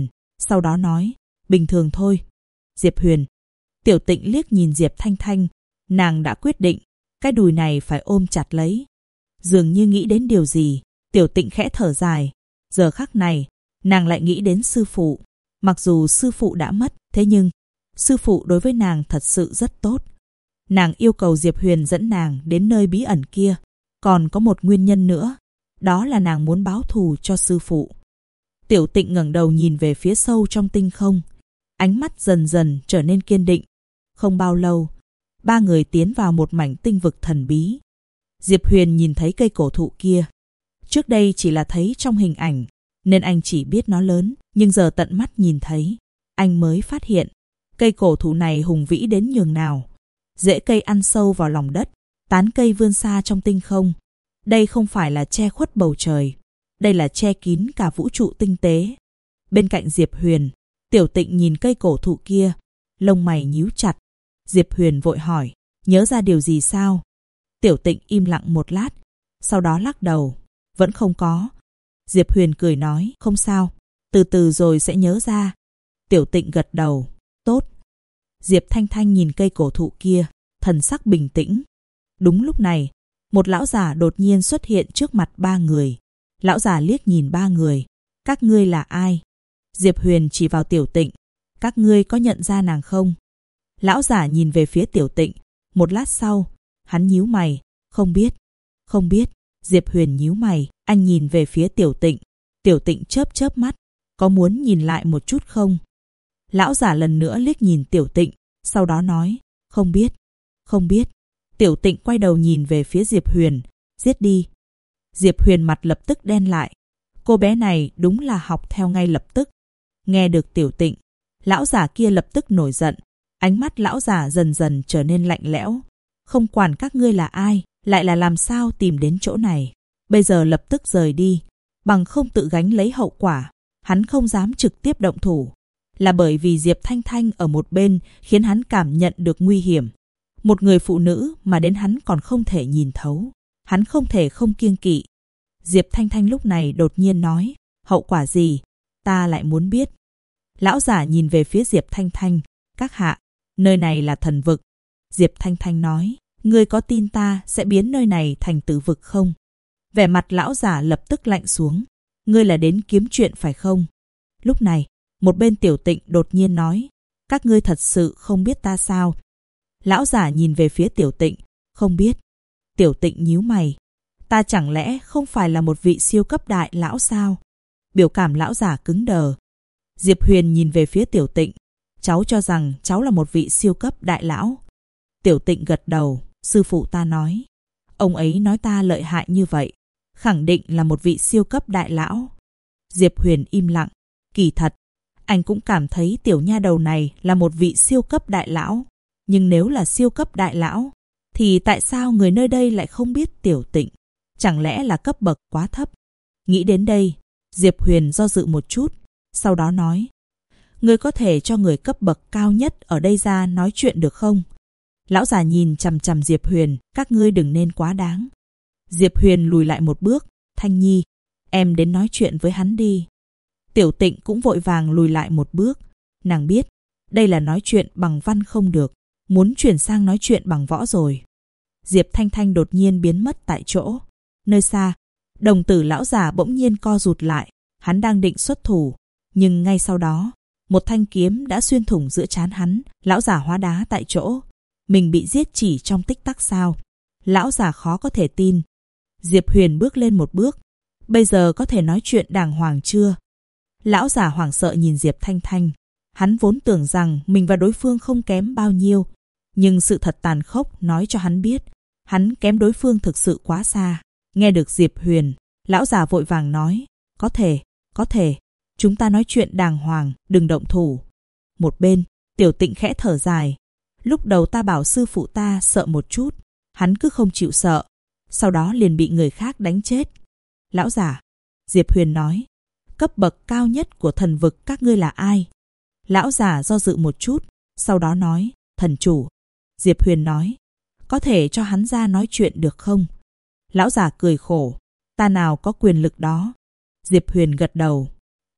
sau đó nói, bình thường thôi. Diệp Huyền. Tiểu Tịnh liếc nhìn Diệp Thanh Thanh, nàng đã quyết định, cái đùi này phải ôm chặt lấy. Dường như nghĩ đến điều gì, Tiểu Tịnh khẽ thở dài. Giờ khắc này, nàng lại nghĩ đến sư phụ. Mặc dù sư phụ đã mất, thế nhưng sư phụ đối với nàng thật sự rất tốt. Nàng yêu cầu Diệp Huyền dẫn nàng đến nơi bí ẩn kia. Còn có một nguyên nhân nữa, đó là nàng muốn báo thù cho sư phụ. Tiểu Tịnh ngẩng đầu nhìn về phía sâu trong tinh không. Ánh mắt dần dần trở nên kiên định. Không bao lâu, ba người tiến vào một mảnh tinh vực thần bí. Diệp Huyền nhìn thấy cây cổ thụ kia. Trước đây chỉ là thấy trong hình ảnh, nên anh chỉ biết nó lớn, nhưng giờ tận mắt nhìn thấy, anh mới phát hiện cây cổ thụ này hùng vĩ đến nhường nào. Rễ cây ăn sâu vào lòng đất, tán cây vươn xa trong tinh không. Đây không phải là che khuất bầu trời, đây là che kín cả vũ trụ tinh tế. Bên cạnh Diệp Huyền, Tiểu Tịnh nhìn cây cổ thụ kia, lông mày nhíu chặt. Diệp Huyền vội hỏi, nhớ ra điều gì sao? Tiểu Tịnh im lặng một lát, sau đó lắc đầu, vẫn không có. Diệp Huyền cười nói, không sao, từ từ rồi sẽ nhớ ra. Tiểu Tịnh gật đầu, tốt. Diệp Thanh Thanh nhìn cây cổ thụ kia, thần sắc bình tĩnh. Đúng lúc này, một lão giả đột nhiên xuất hiện trước mặt ba người. Lão giả liếc nhìn ba người, các ngươi là ai? Diệp Huyền chỉ vào Tiểu Tịnh, các ngươi có nhận ra nàng không? Lão giả nhìn về phía Tiểu Tịnh, một lát sau, hắn nhíu mày, không biết, không biết. Diệp Huyền nhíu mày, anh nhìn về phía Tiểu Tịnh. Tiểu Tịnh chớp chớp mắt, có muốn nhìn lại một chút không? Lão giả lần nữa liếc nhìn Tiểu Tịnh, sau đó nói, không biết, không biết. Tiểu Tịnh quay đầu nhìn về phía Diệp Huyền, giết đi. Diệp Huyền mặt lập tức đen lại. Cô bé này đúng là học theo ngay lập tức. Nghe được Tiểu Tịnh, lão giả kia lập tức nổi giận. Ánh mắt lão giả dần dần trở nên lạnh lẽo. Không quản các ngươi là ai, lại là làm sao tìm đến chỗ này. Bây giờ lập tức rời đi, bằng không tự gánh lấy hậu quả. Hắn không dám trực tiếp động thủ, là bởi vì Diệp Thanh Thanh ở một bên khiến hắn cảm nhận được nguy hiểm. Một người phụ nữ mà đến hắn còn không thể nhìn thấu. Hắn không thể không kiêng kỵ. Diệp Thanh Thanh lúc này đột nhiên nói, hậu quả gì? Ta lại muốn biết. Lão giả nhìn về phía Diệp Thanh Thanh, các hạ, nơi này là thần vực. Diệp Thanh Thanh nói, ngươi có tin ta sẽ biến nơi này thành tử vực không? Vẻ mặt lão giả lập tức lạnh xuống. Ngươi là đến kiếm chuyện phải không? Lúc này, một bên Tiểu Tịnh đột nhiên nói, các ngươi thật sự không biết ta sao? Lão giả nhìn về phía Tiểu Tịnh, không biết. Tiểu Tịnh nhíu mày, ta chẳng lẽ không phải là một vị siêu cấp đại lão sao? Biểu cảm lão giả cứng đờ. Diệp Huyền nhìn về phía Tiểu Tịnh, cháu cho rằng cháu là một vị siêu cấp đại lão. Tiểu Tịnh gật đầu, sư phụ ta nói. Ông ấy nói ta lợi hại như vậy, khẳng định là một vị siêu cấp đại lão. Diệp Huyền im lặng, kỳ thật, anh cũng cảm thấy tiểu nha đầu này là một vị siêu cấp đại lão. Nhưng nếu là siêu cấp đại lão, thì tại sao người nơi đây lại không biết Tiểu Tịnh? Chẳng lẽ là cấp bậc quá thấp? Nghĩ đến đây, Diệp Huyền do dự một chút, sau đó nói, ngươi có thể cho người cấp bậc cao nhất ở đây ra nói chuyện được không? Lão già nhìn chằm chằm Diệp Huyền, các ngươi đừng nên quá đáng. Diệp Huyền lùi lại một bước, Thanh Nhi, em đến nói chuyện với hắn đi. Tiểu Tịnh cũng vội vàng lùi lại một bước, nàng biết, đây là nói chuyện bằng văn không được, muốn chuyển sang nói chuyện bằng võ rồi. Diệp Thanh Thanh đột nhiên biến mất tại chỗ. Nơi xa, đồng tử lão già bỗng nhiên co rụt lại, hắn đang định xuất thủ, nhưng ngay sau đó, một thanh kiếm đã xuyên thủng giữa trán hắn. Lão già hóa đá tại chỗ. Mình bị giết chỉ trong tích tắc sao? Lão già khó có thể tin. Diệp Huyền bước lên một bước. Bây giờ có thể nói chuyện đàng hoàng chưa? Lão già hoảng sợ nhìn Diệp Thanh Thanh. Hắn vốn tưởng rằng mình và đối phương không kém bao nhiêu, nhưng sự thật tàn khốc nói cho hắn biết, hắn kém đối phương thực sự quá xa. Nghe được Diệp Huyền, lão già vội vàng nói, có thể, chúng ta nói chuyện đàng hoàng, đừng động thủ. Một bên, Tiểu Tịnh khẽ thở dài, lúc đầu ta bảo sư phụ ta sợ một chút, hắn cứ không chịu sợ, sau đó liền bị người khác đánh chết. Lão già, Diệp Huyền nói, cấp bậc cao nhất của thần vực các ngươi là ai? Lão già do dự một chút, sau đó nói, thần chủ. Diệp Huyền nói, có thể cho hắn ra nói chuyện được không? Lão già cười khổ, ta nào có quyền lực đó. Diệp Huyền gật đầu,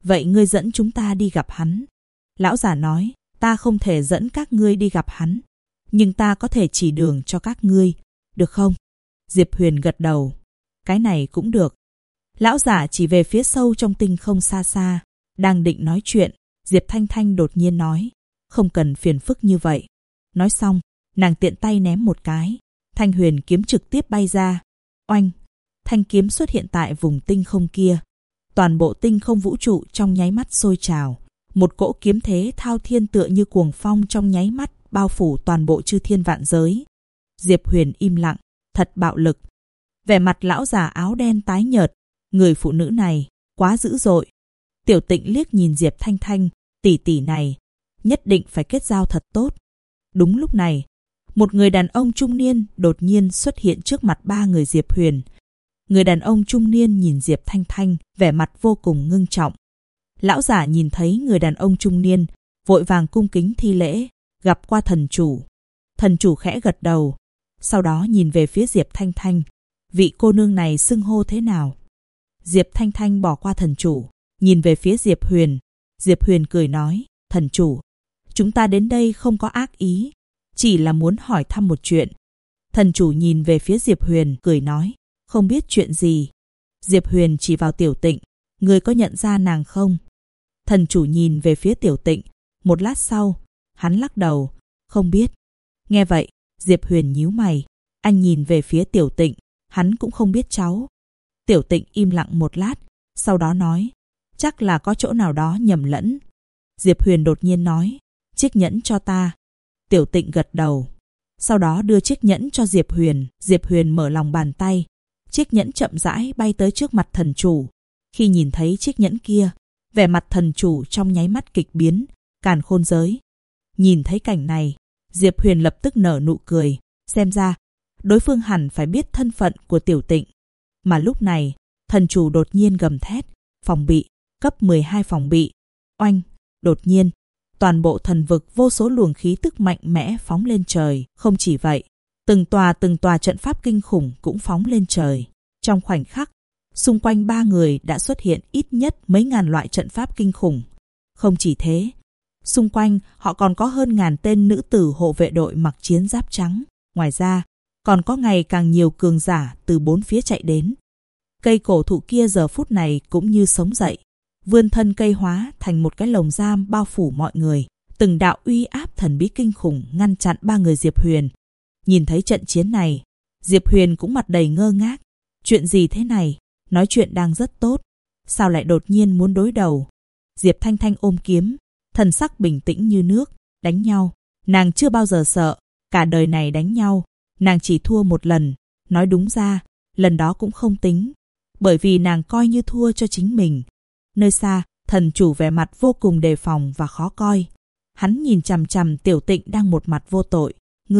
Vậy ngươi dẫn chúng ta đi gặp hắn. Lão giả nói, ta không thể dẫn các ngươi đi gặp hắn, nhưng ta có thể chỉ đường cho các ngươi, được không? Diệp Huyền gật đầu. Cái này cũng được. Lão giả chỉ về phía sâu trong tinh không xa xa. Đang định nói chuyện, Diệp Thanh Thanh đột nhiên nói, không cần phiền phức như vậy. Nói xong, nàng tiện tay ném một cái. Thanh huyền kiếm trực tiếp bay ra. Oanh! Thanh kiếm xuất hiện tại vùng tinh không kia. Toàn bộ tinh không vũ trụ trong nháy mắt sôi trào. Một cỗ kiếm thế thao thiên tựa như cuồng phong trong nháy mắt bao phủ toàn bộ chư thiên vạn giới. Diệp Huyền im lặng, thật bạo lực. Vẻ mặt lão già áo đen tái nhợt, người phụ nữ này quá dữ dội. Tiểu Tịnh liếc nhìn Diệp Thanh Thanh, tỷ tỷ này nhất định phải kết giao thật tốt. Đúng lúc này, một người đàn ông trung niên đột nhiên xuất hiện trước mặt ba người Diệp Huyền. Người đàn ông trung niên nhìn Diệp Thanh Thanh, vẻ mặt vô cùng ngưng trọng. Lão giả nhìn thấy người đàn ông trung niên, vội vàng cung kính thi lễ, gặp qua thần chủ. Thần chủ khẽ gật đầu, sau đó nhìn về phía Diệp Thanh Thanh. Vị cô nương này xưng hô thế nào? Diệp Thanh Thanh bỏ qua thần chủ, nhìn về phía Diệp Huyền. Diệp Huyền cười nói, thần chủ, chúng ta đến đây không có ác ý, chỉ là muốn hỏi thăm một chuyện. Thần chủ nhìn về phía Diệp Huyền, cười nói, không biết chuyện gì. Diệp Huyền chỉ vào Tiểu Tịnh, ngươi có nhận ra nàng không? Thần chủ nhìn về phía Tiểu Tịnh, một lát sau, hắn lắc đầu, không biết. Nghe vậy, Diệp Huyền nhíu mày, anh nhìn về phía Tiểu Tịnh, hắn cũng không biết cháu. Tiểu Tịnh im lặng một lát, sau đó nói, chắc là có chỗ nào đó nhầm lẫn. Diệp Huyền đột nhiên nói, chiếc nhẫn cho ta. Tiểu Tịnh gật đầu, sau đó đưa chiếc nhẫn cho Diệp Huyền. Diệp Huyền mở lòng bàn tay, chiếc nhẫn chậm rãi bay tới trước mặt thần chủ. Khi nhìn thấy chiếc nhẫn kia, vẻ mặt thần chủ trong nháy mắt kịch biến, càn khôn giới. Nhìn thấy cảnh này, Diệp Huyền lập tức nở nụ cười, xem ra đối phương hẳn phải biết thân phận của Tiểu Tịnh. Mà lúc này, thần chủ đột nhiên gầm thét, phòng bị, cấp 12 phòng bị. Oanh! Đột nhiên, toàn bộ thần vực vô số luồng khí tức mạnh mẽ phóng lên trời. Không chỉ vậy, từng tòa trận pháp kinh khủng cũng phóng lên trời. Trong khoảnh khắc, xung quanh ba người đã xuất hiện ít nhất mấy ngàn loại trận pháp kinh khủng. Không chỉ thế, xung quanh họ còn có hơn ngàn tên nữ tử hộ vệ đội mặc chiến giáp trắng. Ngoài ra, còn có ngày càng nhiều cường giả từ bốn phía chạy đến. Cây cổ thụ kia giờ phút này cũng như sống dậy, vươn thân cây hóa thành một cái lồng giam bao phủ mọi người. Từng đạo uy áp thần bí kinh khủng ngăn chặn ba người Diệp Huyền. Nhìn thấy trận chiến này, Diệp Huyền cũng mặt đầy ngơ ngác. Chuyện gì thế này? Nói chuyện đang rất tốt, sao lại đột nhiên muốn đối đầu? Diệp Thanh Thanh ôm kiếm, thần sắc bình tĩnh như nước. Đánh nhau, nàng chưa bao giờ sợ. Cả đời này đánh nhau, nàng chỉ thua một lần. Nói đúng ra, lần đó cũng không tính, bởi vì nàng coi như thua cho chính mình. Nơi xa, thần chủ vẻ mặt vô cùng đề phòng và khó coi. Hắn nhìn chằm chằm Tiểu Tịnh đang một mặt vô tội.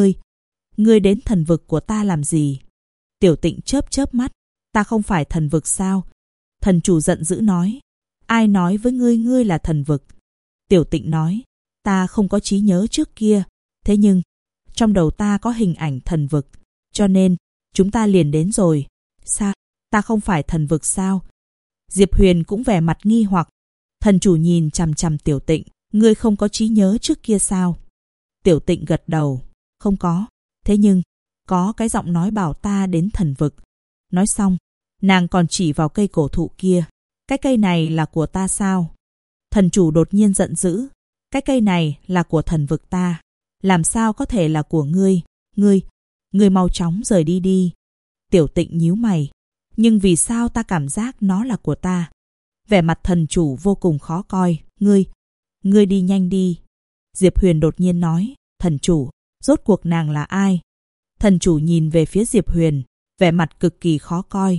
Ngươi đến thần vực của ta làm gì? Tiểu Tịnh chớp chớp mắt, ta không phải thần vực sao? Thần chủ giận dữ nói, ai nói với ngươi là thần vực? Tiểu Tịnh nói, ta không có trí nhớ trước kia, thế nhưng trong đầu ta có hình ảnh thần vực, cho nên chúng ta liền đến rồi. Sao? Ta không phải thần vực sao? Diệp Huyền cũng vẻ mặt nghi hoặc. Thần chủ nhìn chằm chằm Tiểu Tịnh, ngươi không có trí nhớ trước kia sao? Tiểu Tịnh gật đầu, không có, thế nhưng có cái giọng nói bảo ta đến thần vực. Nói xong, nàng còn chỉ vào cây cổ thụ kia. Cái cây này là của ta sao? Thần chủ đột nhiên giận dữ, cái cây này là của thần vực ta, làm sao có thể là của ngươi? Ngươi mau chóng rời đi đi. Tiểu Tịnh nhíu mày, nhưng vì sao ta cảm giác nó là của ta? Vẻ mặt thần chủ vô cùng khó coi. Ngươi đi nhanh đi. Diệp Huyền đột nhiên nói, thần chủ, rốt cuộc nàng là ai? Thần chủ nhìn về phía Diệp Huyền, vẻ mặt cực kỳ khó coi.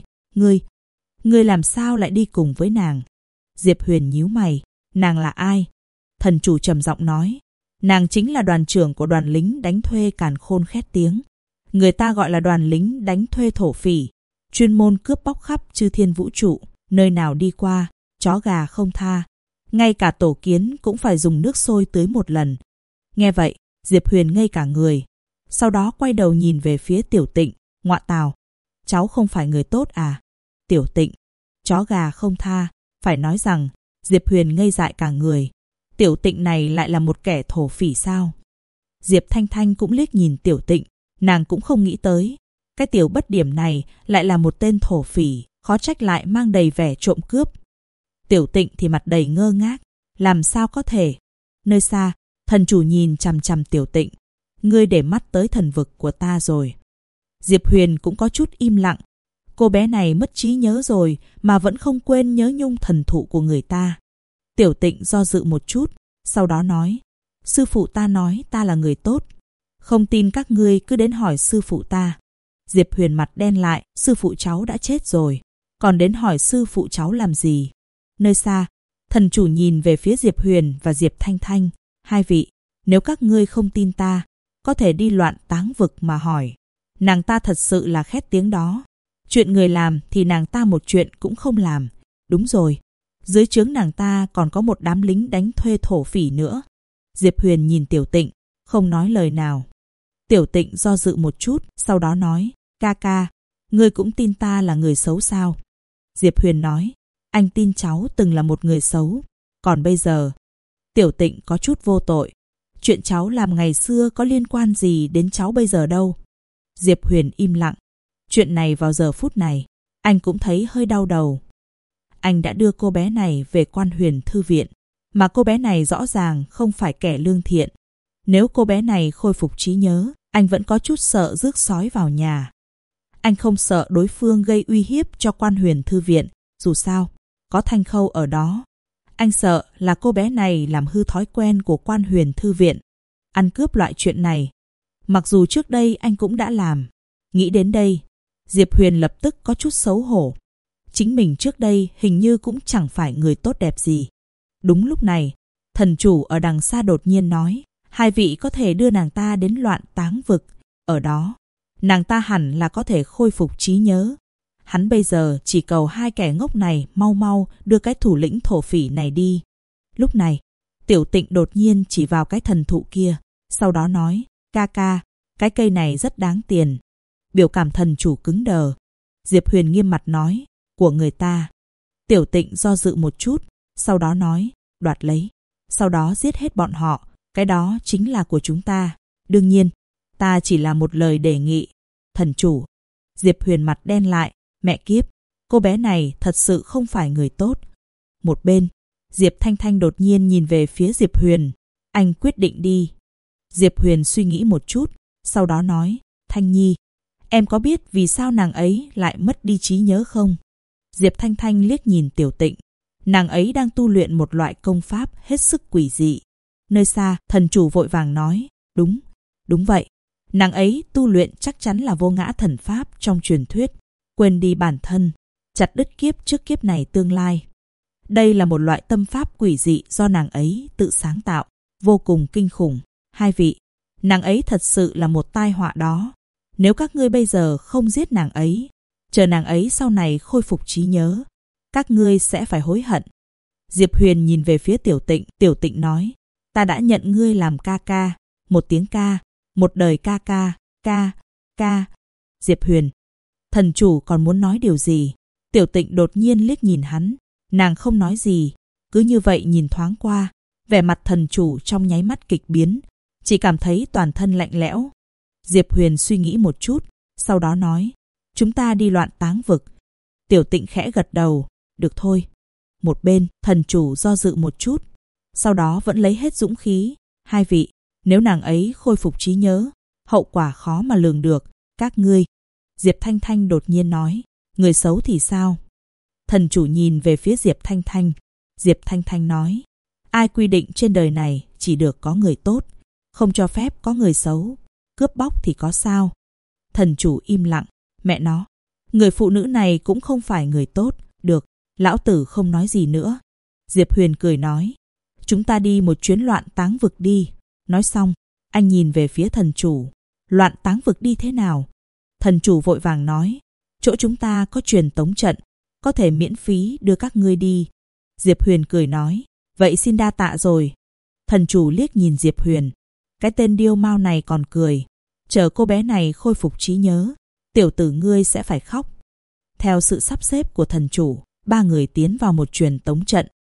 Ngươi làm sao lại đi cùng với nàng? Diệp Huyền nhíu mày, nàng là ai? Thần chủ trầm giọng nói, nàng chính là đoàn trưởng của đoàn lính đánh thuê Càn Khôn Khét Tiếng. Người ta gọi là đoàn lính đánh thuê thổ phỉ, chuyên môn cướp bóc khắp chư thiên vũ trụ, nơi nào đi qua, chó gà không tha. Ngay cả tổ kiến cũng phải dùng nước sôi tưới một lần. Nghe vậy, Diệp Huyền ngây cả người. Sau đó quay đầu nhìn về phía Tiểu Tịnh, ngọa tào, cháu không phải người tốt à? Tiểu Tịnh, chó gà không tha, phải nói rằng Diệp Huyền ngây dại cả người. Tiểu Tịnh này lại là một kẻ thổ phỉ sao? Diệp Thanh Thanh cũng liếc nhìn Tiểu Tịnh, nàng cũng không nghĩ tới. Cái tiểu bất điểm này lại là một tên thổ phỉ, khó trách lại mang đầy vẻ trộm cướp. Tiểu Tịnh thì mặt đầy ngơ ngác, làm sao có thể? Nơi xa, thần chủ nhìn chằm chằm Tiểu Tịnh. Ngươi để mắt tới thần vực của ta rồi. Diệp Huyền cũng có chút im lặng. Cô bé này mất trí nhớ rồi mà vẫn không quên nhớ nhung thần thụ của người ta. Tiểu Tịnh do dự một chút, sau đó nói, sư phụ ta nói ta là người tốt. Không tin các ngươi cứ đến hỏi sư phụ ta. Diệp Huyền mặt đen lại, sư phụ cháu đã chết rồi. Còn đến hỏi sư phụ cháu làm gì? Nơi xa, thần chủ nhìn về phía Diệp Huyền và Diệp Thanh Thanh. Hai vị, nếu các ngươi không tin ta, có thể đi Loạn Táng Vực mà hỏi. Nàng ta thật sự là khét tiếng đó. Chuyện người làm thì nàng ta một chuyện cũng không làm. Đúng rồi, dưới trướng nàng ta còn có một đám lính đánh thuê thổ phỉ nữa. Diệp Huyền nhìn Tiểu Tịnh, không nói lời nào. Tiểu Tịnh do dự một chút, sau đó nói, ca ca, ngươi cũng tin ta là người xấu sao? Diệp Huyền nói, anh tin cháu từng là một người xấu, còn bây giờ... Tiểu Tịnh có chút vô tội. Chuyện cháu làm ngày xưa có liên quan gì đến cháu bây giờ đâu. Diệp Huyền im lặng. Chuyện này vào giờ phút này, anh cũng thấy hơi đau đầu. Anh đã đưa cô bé này về Quan Huyền Thư Viện, mà cô bé này rõ ràng không phải kẻ lương thiện. Nếu cô bé này khôi phục trí nhớ, anh vẫn có chút sợ rước sói vào nhà. Anh không sợ đối phương gây uy hiếp cho Quan Huyền Thư Viện, dù sao, có Thanh Khâu ở đó. Anh sợ là cô bé này làm hư thói quen của Quan Huyền Thư Viện, ăn cướp loại chuyện này. Mặc dù trước đây anh cũng đã làm. Nghĩ đến đây, Diệp Huyền lập tức có chút xấu hổ. Chính mình trước đây hình như cũng chẳng phải người tốt đẹp gì. Đúng lúc này, thần chủ ở đằng xa đột nhiên nói, hai vị có thể đưa nàng ta đến Loạn Táng Vực. Ở đó, nàng ta hẳn là có thể khôi phục trí nhớ. Hắn bây giờ chỉ cầu hai kẻ ngốc này mau mau đưa cái thủ lĩnh thổ phỉ này đi. Lúc này, Tiểu Tịnh đột nhiên chỉ vào cái thần thụ kia, sau đó nói, ca ca, cái cây này rất đáng tiền. Biểu cảm thần chủ cứng đờ. Diệp Huyền nghiêm mặt nói, của người ta. Tiểu Tịnh do dự một chút, sau đó nói, đoạt lấy. Sau đó giết hết bọn họ, cái đó chính là của chúng ta. Đương nhiên, ta chỉ là một lời đề nghị. Thần chủ. Diệp Huyền mặt đen lại, mẹ kiếp, cô bé này thật sự không phải người tốt. Một bên, Diệp Thanh Thanh đột nhiên nhìn về phía Diệp Huyền. Anh quyết định đi. Diệp Huyền suy nghĩ một chút, sau đó nói, Thanh Nhi, em có biết vì sao nàng ấy lại mất đi trí nhớ không? Diệp Thanh Thanh liếc nhìn Tiểu Tịnh. Nàng ấy đang tu luyện một loại công pháp hết sức quỷ dị. Nơi xa, thần chủ vội vàng nói, đúng vậy. Nàng ấy tu luyện chắc chắn là vô ngã thần pháp trong truyền thuyết. Quên đi bản thân, chặt đứt kiếp trước kiếp này tương lai. Đây là một loại tâm pháp quỷ dị do nàng ấy tự sáng tạo, vô cùng kinh khủng. Hai vị, nàng ấy thật sự là một tai họa đó. Nếu các ngươi bây giờ không giết nàng ấy, chờ nàng ấy sau này khôi phục trí nhớ, các ngươi sẽ phải hối hận. Diệp Huyền nhìn về phía Tiểu Tịnh, Tiểu Tịnh nói, ta đã nhận ngươi làm ca ca, một tiếng ca, một đời ca ca, ca. Diệp Huyền, thần chủ còn muốn nói điều gì? Tiểu Tịnh đột nhiên liếc nhìn hắn, nàng không nói gì, cứ như vậy nhìn thoáng qua, vẻ mặt thần chủ trong nháy mắt kịch biến, chỉ cảm thấy toàn thân lạnh lẽo. Diệp Huyền suy nghĩ một chút, sau đó nói, chúng ta đi Loạn Táng Vực. Tiểu Tịnh khẽ gật đầu, được thôi. Một bên, thần chủ do dự một chút, sau đó vẫn lấy hết dũng khí, hai vị, nếu nàng ấy khôi phục trí nhớ, hậu quả khó mà lường được, các ngươi. Diệp Thanh Thanh đột nhiên nói, người xấu thì sao? Thần chủ nhìn về phía Diệp Thanh Thanh. Diệp Thanh Thanh nói, ai quy định trên đời này chỉ được có người tốt, không cho phép có người xấu, cướp bóc thì có sao? Thần chủ im lặng, mẹ nó, người phụ nữ này cũng không phải người tốt, được, lão tử không nói gì nữa. Diệp Huyền cười nói, chúng ta đi một chuyến Loạn Táng Vực đi. Nói xong, anh nhìn về phía thần chủ, Loạn Táng Vực đi thế nào? Thần chủ vội vàng nói, chỗ chúng ta có truyền tống trận, có thể miễn phí đưa các ngươi đi. Diệp Huyền cười nói, vậy xin đa tạ rồi. Thần chủ liếc nhìn Diệp Huyền, cái tên điêu mao này còn cười, chờ cô bé này khôi phục trí nhớ, tiểu tử ngươi sẽ phải khóc. Theo sự sắp xếp của thần chủ, ba người tiến vào một truyền tống trận.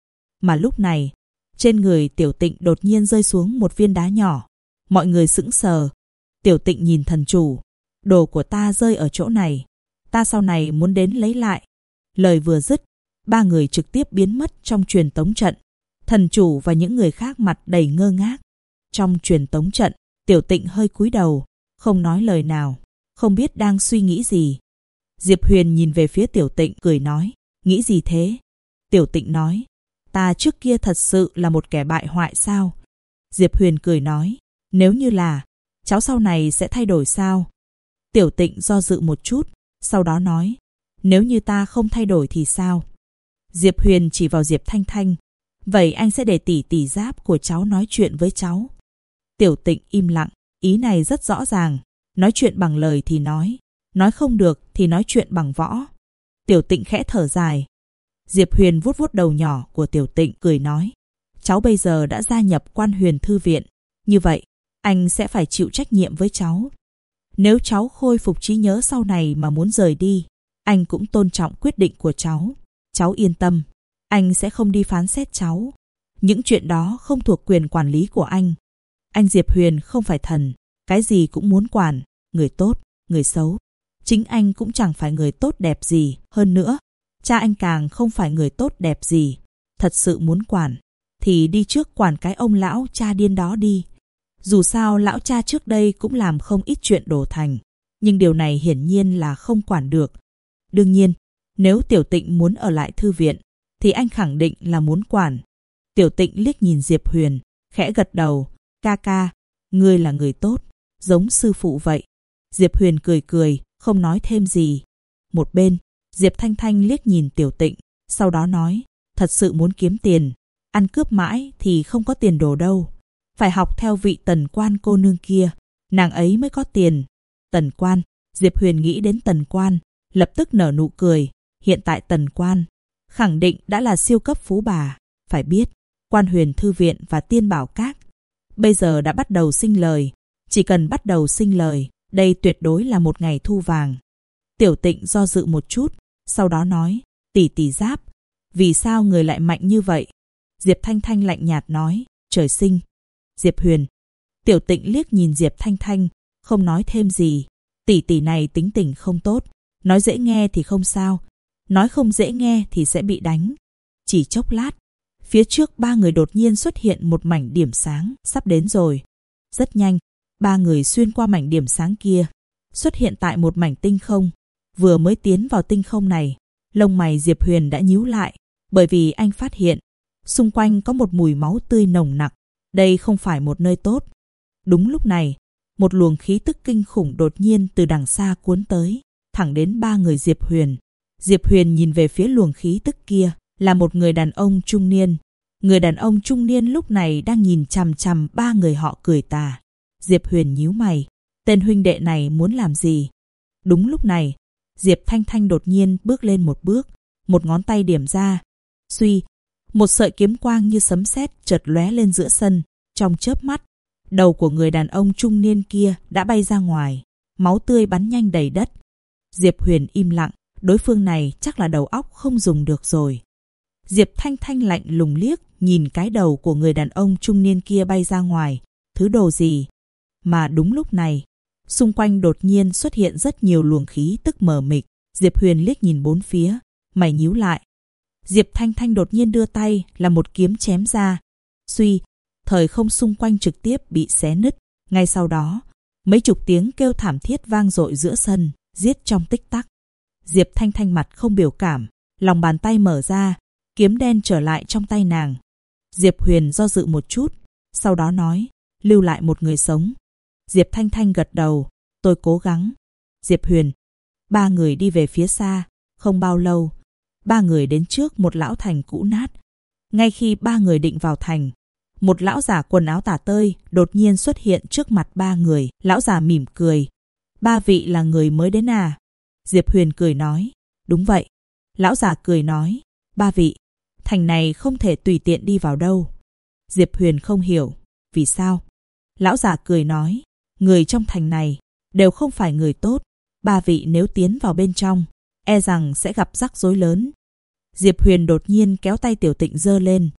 Mà lúc này, trên người Tiểu Tịnh đột nhiên rơi xuống một viên đá nhỏ. Mọi người sững sờ. Tiểu Tịnh nhìn thần chủ. Đồ của ta rơi ở chỗ này. Ta sau này muốn đến lấy lại. Lời vừa dứt, ba người trực tiếp biến mất trong truyền tống trận. Thần chủ và những người khác mặt đầy ngơ ngác. Trong truyền tống trận, Tiểu Tịnh hơi cúi đầu, không nói lời nào, không biết đang suy nghĩ gì. Diệp Huyền nhìn về phía Tiểu Tịnh cười nói, nghĩ gì thế? Tiểu Tịnh nói, ta trước kia thật sự là một kẻ bại hoại sao? Diệp Huyền cười nói, nếu như là, cháu sau này sẽ thay đổi sao? Tiểu Tịnh do dự một chút, sau đó nói, nếu như ta không thay đổi thì sao? Diệp Huyền chỉ vào Diệp Thanh Thanh, vậy anh sẽ để tỷ tỷ Giáp của cháu nói chuyện với cháu. Tiểu Tịnh im lặng, ý này rất rõ ràng, nói chuyện bằng lời thì nói không được thì nói chuyện bằng võ. Tiểu Tịnh khẽ thở dài. Diệp Huyền vuốt vuốt đầu nhỏ của Tiểu Tịnh cười nói, cháu bây giờ đã gia nhập Quan Huyền Thư viện, như vậy anh sẽ phải chịu trách nhiệm với cháu. Nếu cháu khôi phục trí nhớ sau này mà muốn rời đi, anh cũng tôn trọng quyết định của cháu. Cháu yên tâm, anh sẽ không đi phán xét cháu. Những chuyện đó không thuộc quyền quản lý của anh. Anh Diệp Huyền không phải thần, cái gì cũng muốn quản, người tốt, người xấu. Chính anh cũng chẳng phải người tốt đẹp gì, hơn nữa, cha anh càng không phải người tốt đẹp gì. Thật sự muốn quản, thì đi trước quản cái ông lão cha điên đó đi. Dù sao lão cha trước đây cũng làm không ít chuyện đổ thành, nhưng điều này hiển nhiên là không quản được. Đương nhiên, nếu Tiểu Tịnh muốn ở lại thư viện, thì anh khẳng định là muốn quản. Tiểu Tịnh liếc nhìn Diệp Huyền, khẽ gật đầu, ca ca, ngươi là người tốt, giống sư phụ vậy. Diệp Huyền cười cười, không nói thêm gì. Một bên, Diệp Thanh Thanh liếc nhìn Tiểu Tịnh, sau đó nói, thật sự muốn kiếm tiền, ăn cướp mãi thì không có tiền đồ đâu. Phải học theo vị Tần Quan cô nương kia, nàng ấy mới có tiền. Tần Quan, Diệp Huyền nghĩ đến Tần Quan, lập tức nở nụ cười. Hiện tại Tần Quan khẳng định đã là siêu cấp phú bà. Phải biết, Quan Huyền Thư viện và Tiên Bảo Các bây giờ đã bắt đầu sinh lời. Chỉ cần bắt đầu sinh lời, đây tuyệt đối là một ngày thu vàng. Tiểu Tịnh do dự một chút, sau đó nói, tỷ tỷ Giáp, vì sao người lại mạnh như vậy? Diệp Thanh Thanh lạnh nhạt nói, trời sinh. Diệp Huyền. Tiểu Tịnh liếc nhìn Diệp Thanh Thanh, không nói thêm gì. Tỷ tỷ này tính tình không tốt, nói dễ nghe thì không sao, nói không dễ nghe thì sẽ bị đánh. Chỉ chốc lát, phía trước ba người đột nhiên xuất hiện một mảnh điểm sáng, sắp đến rồi. Rất nhanh, ba người xuyên qua mảnh điểm sáng kia, xuất hiện tại một mảnh tinh không. Vừa mới tiến vào tinh không này, lông mày Diệp Huyền đã nhíu lại, bởi vì anh phát hiện xung quanh có một mùi máu tươi nồng nặc. Đây không phải một nơi tốt. Đúng lúc này, một luồng khí tức kinh khủng đột nhiên từ đằng xa cuốn tới, thẳng đến ba người Diệp Huyền. Diệp Huyền nhìn về phía luồng khí tức kia, là một người đàn ông trung niên. Người đàn ông trung niên lúc này đang nhìn chằm chằm ba người họ cười tà. Diệp Huyền nhíu mày, tên huynh đệ này muốn làm gì? Đúng lúc này, Diệp Thanh Thanh đột nhiên bước lên một bước, một ngón tay điểm ra. Suy, một sợi kiếm quang như sấm sét chợt lóe lên giữa sân. Trong chớp mắt, đầu của người đàn ông trung niên kia đã bay ra ngoài, máu tươi bắn nhanh đầy đất. Diệp Huyền im lặng, đối phương này chắc là đầu óc không dùng được rồi. Diệp Thanh Thanh lạnh lùng liếc nhìn cái đầu của người đàn ông trung niên kia bay ra ngoài, thứ đồ gì? Mà đúng lúc này, xung quanh đột nhiên xuất hiện rất nhiều luồng khí tức mờ mịt. Diệp Huyền liếc nhìn bốn phía, mày nhíu lại. Diệp Thanh Thanh đột nhiên đưa tay là một kiếm chém ra. Suy, thời không xung quanh trực tiếp bị xé nứt. Ngay sau đó, mấy chục tiếng kêu thảm thiết vang dội giữa sân, giết trong tích tắc. Diệp Thanh Thanh mặt không biểu cảm, lòng bàn tay mở ra, kiếm đen trở lại trong tay nàng. Diệp Huyền do dự một chút, sau đó nói, lưu lại một người sống. Diệp Thanh Thanh gật đầu, tôi cố gắng. Diệp Huyền. Ba người đi về phía xa, không bao lâu, ba người đến trước một lão thành cũ nát. Ngay khi ba người định vào thành, một lão giả quần áo tả tơi đột nhiên xuất hiện trước mặt ba người. Lão giả mỉm cười. Ba vị là người mới đến à? Diệp Huyền cười nói. Đúng vậy. Lão giả cười nói. Ba vị, thành này không thể tùy tiện đi vào đâu. Diệp Huyền không hiểu. Vì sao? Lão giả cười nói. Người trong thành này đều không phải người tốt. Ba vị nếu tiến vào bên trong, e rằng sẽ gặp rắc rối lớn. Diệp Huyền đột nhiên kéo tay Tiểu Tịnh giơ lên,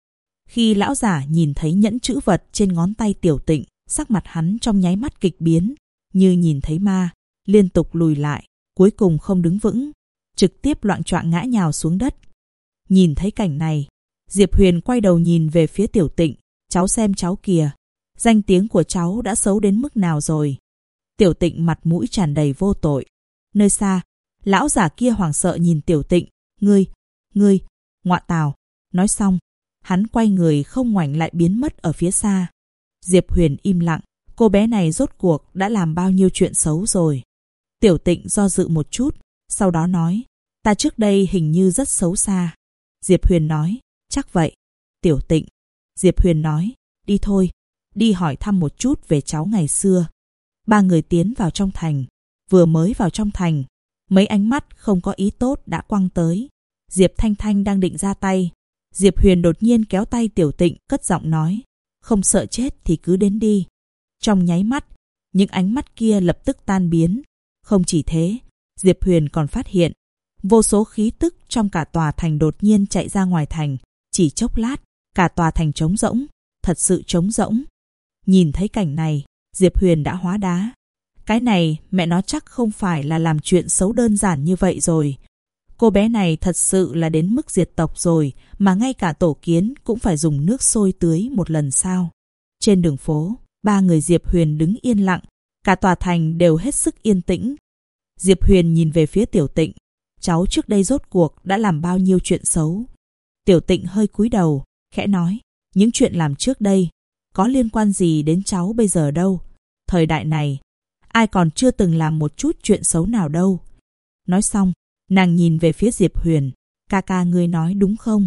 Khi lão giả nhìn thấy nhẫn chữ vật trên ngón tay Tiểu Tịnh, sắc mặt hắn trong nháy mắt kịch biến, như nhìn thấy ma, liên tục lùi lại, cuối cùng không đứng vững, trực tiếp loạng choạng ngã nhào xuống đất. Nhìn thấy cảnh này, Diệp Huyền quay đầu nhìn về phía Tiểu Tịnh, cháu xem cháu kìa, danh tiếng của cháu đã xấu đến mức nào rồi. Tiểu Tịnh mặt mũi tràn đầy vô tội. Nơi xa, lão giả kia hoảng sợ nhìn Tiểu Tịnh, ngươi, ngọa tào. Nói xong, hắn quay người không ngoảnh lại biến mất ở phía xa. Diệp Huyền im lặng, cô bé này rốt cuộc đã làm bao nhiêu chuyện xấu rồi. Tiểu Tịnh do dự một chút, sau đó nói, ta trước đây hình như rất xấu xa. Diệp Huyền nói, chắc vậy. Tiểu Tịnh. Diệp Huyền nói, đi thôi, đi hỏi thăm một chút về cháu ngày xưa. Ba người tiến vào trong thành. Vừa mới vào trong thành, mấy ánh mắt không có ý tốt đã quăng tới. Diệp Thanh Thanh đang định ra tay. Diệp Huyền đột nhiên kéo tay Tiểu Tịnh, cất giọng nói, không sợ chết thì cứ đến đi. Trong nháy mắt, những ánh mắt kia lập tức tan biến. Không chỉ thế, Diệp Huyền còn phát hiện vô số khí tức trong cả tòa thành đột nhiên chạy ra ngoài thành. Chỉ chốc lát, cả tòa thành trống rỗng, thật sự trống rỗng. Nhìn thấy cảnh này, Diệp Huyền đã hóa đá. Cái này mẹ nó chắc không phải là làm chuyện xấu đơn giản như vậy rồi. Cô bé này thật sự là đến mức diệt tộc rồi, mà ngay cả tổ kiến cũng phải dùng nước sôi tưới một lần sao. Trên đường phố, ba người Diệp Huyền đứng yên lặng, cả tòa thành đều hết sức yên tĩnh. Diệp Huyền nhìn về phía Tiểu Tịnh, cháu trước đây rốt cuộc đã làm bao nhiêu chuyện xấu. Tiểu Tịnh hơi cúi đầu, khẽ nói, những chuyện làm trước đây có liên quan gì đến cháu bây giờ đâu. Thời đại này, ai còn chưa từng làm một chút chuyện xấu nào đâu. Nói xong, nàng nhìn về phía Diệp Huyền, ca ca ngươi nói đúng không?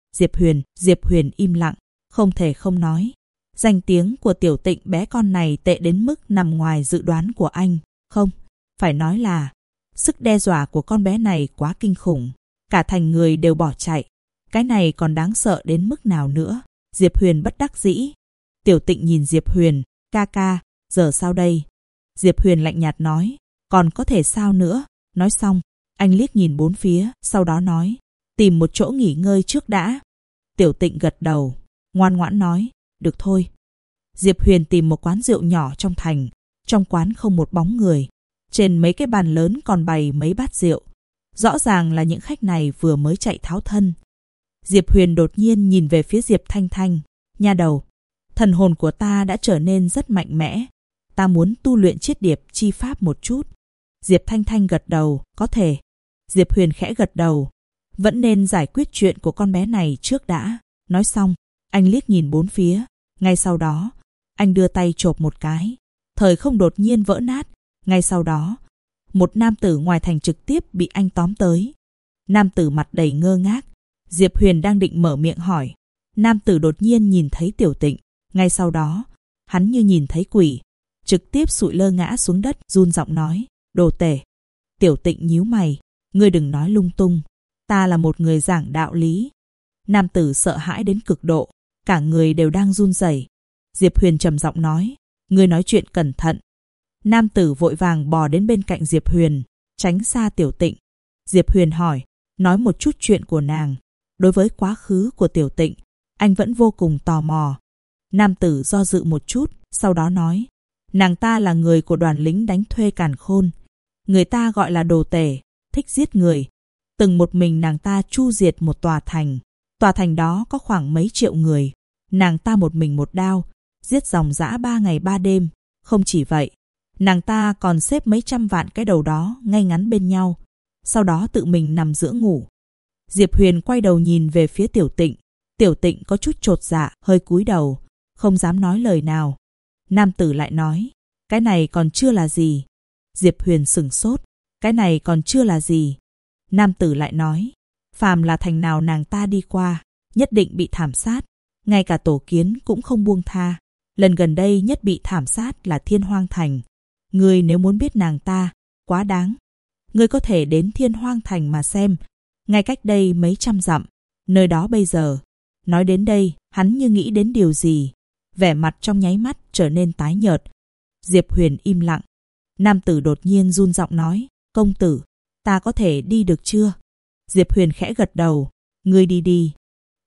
Diệp Huyền im lặng, không thể không nói. Danh tiếng của Tiểu Tịnh bé con này tệ đến mức nằm ngoài dự đoán của anh. Không, phải nói là sức đe dọa của con bé này quá kinh khủng. Cả thành người đều bỏ chạy. Cái này còn đáng sợ đến mức nào nữa? Diệp Huyền bất đắc dĩ. Tiểu Tịnh nhìn Diệp Huyền, ca ca, giờ sao đây? Diệp Huyền lạnh nhạt nói, còn có thể sao nữa? Nói xong, anh liếc nhìn bốn phía, sau đó nói, tìm một chỗ nghỉ ngơi trước đã. Tiểu Tịnh gật đầu, ngoan ngoãn nói, được thôi. Diệp Huyền tìm một quán rượu nhỏ trong thành. Trong quán không một bóng người. Trên mấy cái bàn lớn còn bày mấy bát rượu. Rõ ràng là những khách này vừa mới chạy tháo thân. Diệp Huyền đột nhiên nhìn về phía Diệp Thanh Thanh. Nha đầu, thần hồn của ta đã trở nên rất mạnh mẽ. Ta muốn tu luyện chiết điệp chi pháp một chút. Diệp Thanh Thanh gật đầu, có thể. Diệp Huyền khẽ gật đầu. Vẫn nên giải quyết chuyện của con bé này trước đã. Nói xong, anh liếc nhìn bốn phía. Ngay sau đó, anh đưa tay chộp một cái. Thời không đột nhiên vỡ nát. Ngay sau đó, một nam tử ngoài thành trực tiếp bị anh tóm tới. Nam tử mặt đầy ngơ ngác. Diệp Huyền đang định mở miệng hỏi. Nam tử đột nhiên nhìn thấy Tiểu Tịnh. Ngay sau đó, hắn như nhìn thấy quỷ. Trực tiếp sụi lơ ngã xuống đất, run giọng nói, đồ tể. Tiểu Tịnh nhíu mày, ngươi đừng nói lung tung. Ta là một người giảng đạo lý. Nam tử sợ hãi đến cực độ, cả người đều đang run rẩy. Diệp Huyền trầm giọng nói, ngươi nói chuyện cẩn thận. Nam tử vội vàng bò đến bên cạnh Diệp Huyền, tránh xa Tiểu Tịnh. Diệp Huyền hỏi, nói một chút chuyện của nàng. Đối với quá khứ của Tiểu Tịnh, anh vẫn vô cùng tò mò. Nam tử do dự một chút, sau đó nói, nàng ta là người của đoàn lính đánh thuê Càn Khôn. Người ta gọi là đồ tể, thích giết người. Từng một mình nàng ta chu diệt một tòa thành. Tòa thành đó có khoảng mấy triệu người. Nàng ta một mình một đao, giết dòng dã 3 ngày 3 đêm. Không chỉ vậy, nàng ta còn xếp mấy trăm vạn cái đầu đó ngay ngắn bên nhau. Sau đó tự mình nằm giữa ngủ. Diệp Huyền quay đầu nhìn về phía Tiểu Tịnh. Tiểu Tịnh có chút chột dạ, hơi cúi đầu, không dám nói lời nào. Nam tử lại nói, cái này còn chưa là gì. Diệp Huyền sửng sốt, cái này còn chưa là gì. Nam tử lại nói, phàm là thành nào nàng ta đi qua, nhất định bị thảm sát. Ngay cả tổ kiến cũng không buông tha. Lần gần đây nhất bị thảm sát là Thiên Hoang Thành. Ngươi nếu muốn biết nàng ta, quá đáng. Ngươi có thể đến Thiên Hoang Thành mà xem. Ngay cách đây mấy trăm dặm, nơi đó bây giờ. Nói đến đây, hắn như nghĩ đến điều gì. Vẻ mặt trong nháy mắt trở nên tái nhợt. Diệp Huyền im lặng. Nam tử đột nhiên run giọng nói, công tử, ta có thể đi được chưa? Diệp Huyền khẽ gật đầu, ngươi đi đi.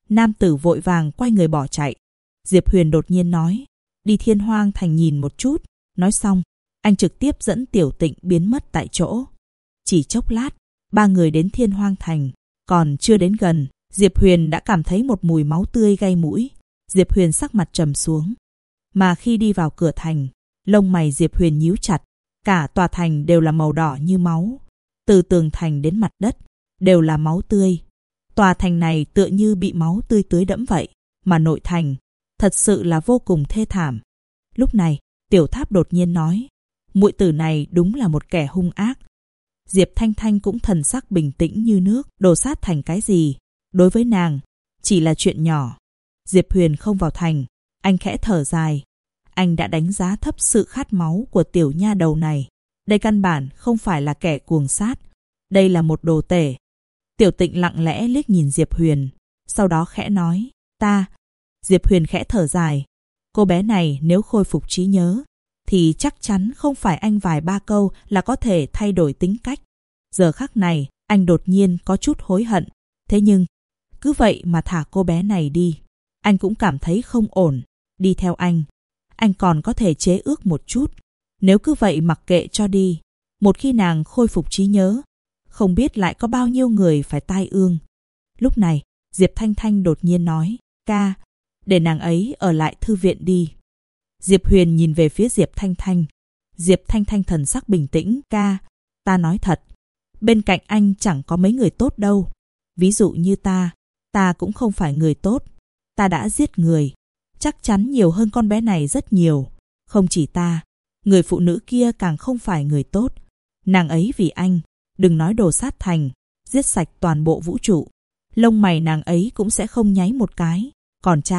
Nam tử vội vàng quay người bỏ chạy. Diệp Huyền đột nhiên nói, đi Thiên Hoang Thành nhìn một chút. Nói xong, anh trực tiếp dẫn Tiểu Tịnh biến mất tại chỗ. Chỉ chốc lát, ba người đến Thiên Hoang Thành. Còn chưa đến gần, Diệp Huyền đã cảm thấy một mùi máu tươi gây mũi. Diệp Huyền sắc mặt trầm xuống. Mà khi đi vào cửa thành, lông mày Diệp Huyền nhíu chặt. Cả tòa thành đều là màu đỏ như máu. Từ tường thành đến mặt đất, đều là máu tươi. Tòa thành này tựa như bị máu tươi tưới đẫm vậy. Mà nội thành, thật sự là vô cùng thê thảm. Lúc này, Tiểu Tháp đột nhiên nói, muội tử này đúng là một kẻ hung ác. Diệp Thanh Thanh cũng thần sắc bình tĩnh như nước. Đồ sát thành cái gì? Đối với nàng, chỉ là chuyện nhỏ. Diệp Huyền không vào thành. Anh khẽ thở dài. Anh đã đánh giá thấp sự khát máu của tiểu nha đầu này. Đây căn bản không phải là kẻ cuồng sát. Đây là một đồ tể. Tiểu Tịnh lặng lẽ liếc nhìn Diệp Huyền. Sau đó khẽ nói, ta. Diệp Huyền khẽ thở dài. Cô bé này nếu khôi phục trí nhớ, thì chắc chắn không phải anh vài ba câu là có thể thay đổi tính cách. Giờ khắc này, anh đột nhiên có chút hối hận. Thế nhưng, cứ vậy mà thả cô bé này đi. Anh cũng cảm thấy không ổn. Đi theo anh còn có thể chế ước một chút. Nếu cứ vậy mặc kệ cho đi, một khi nàng khôi phục trí nhớ, không biết lại có bao nhiêu người phải tai ương. Lúc này, Diệp Thanh Thanh đột nhiên nói, ca, để nàng ấy ở lại thư viện đi. Diệp Huyền nhìn về phía Diệp Thanh Thanh. Diệp Thanh Thanh thần sắc bình tĩnh, ca, ta nói thật, bên cạnh anh chẳng có mấy người tốt đâu. Ví dụ như ta cũng không phải người tốt. Ta đã giết người, chắc chắn nhiều hơn con bé này rất nhiều. Không chỉ ta, người phụ nữ kia càng không phải người tốt. Nàng ấy vì anh, đừng nói đồ sát thành, giết sạch toàn bộ vũ trụ. Lông mày nàng ấy cũng sẽ không nháy một cái. Còn cha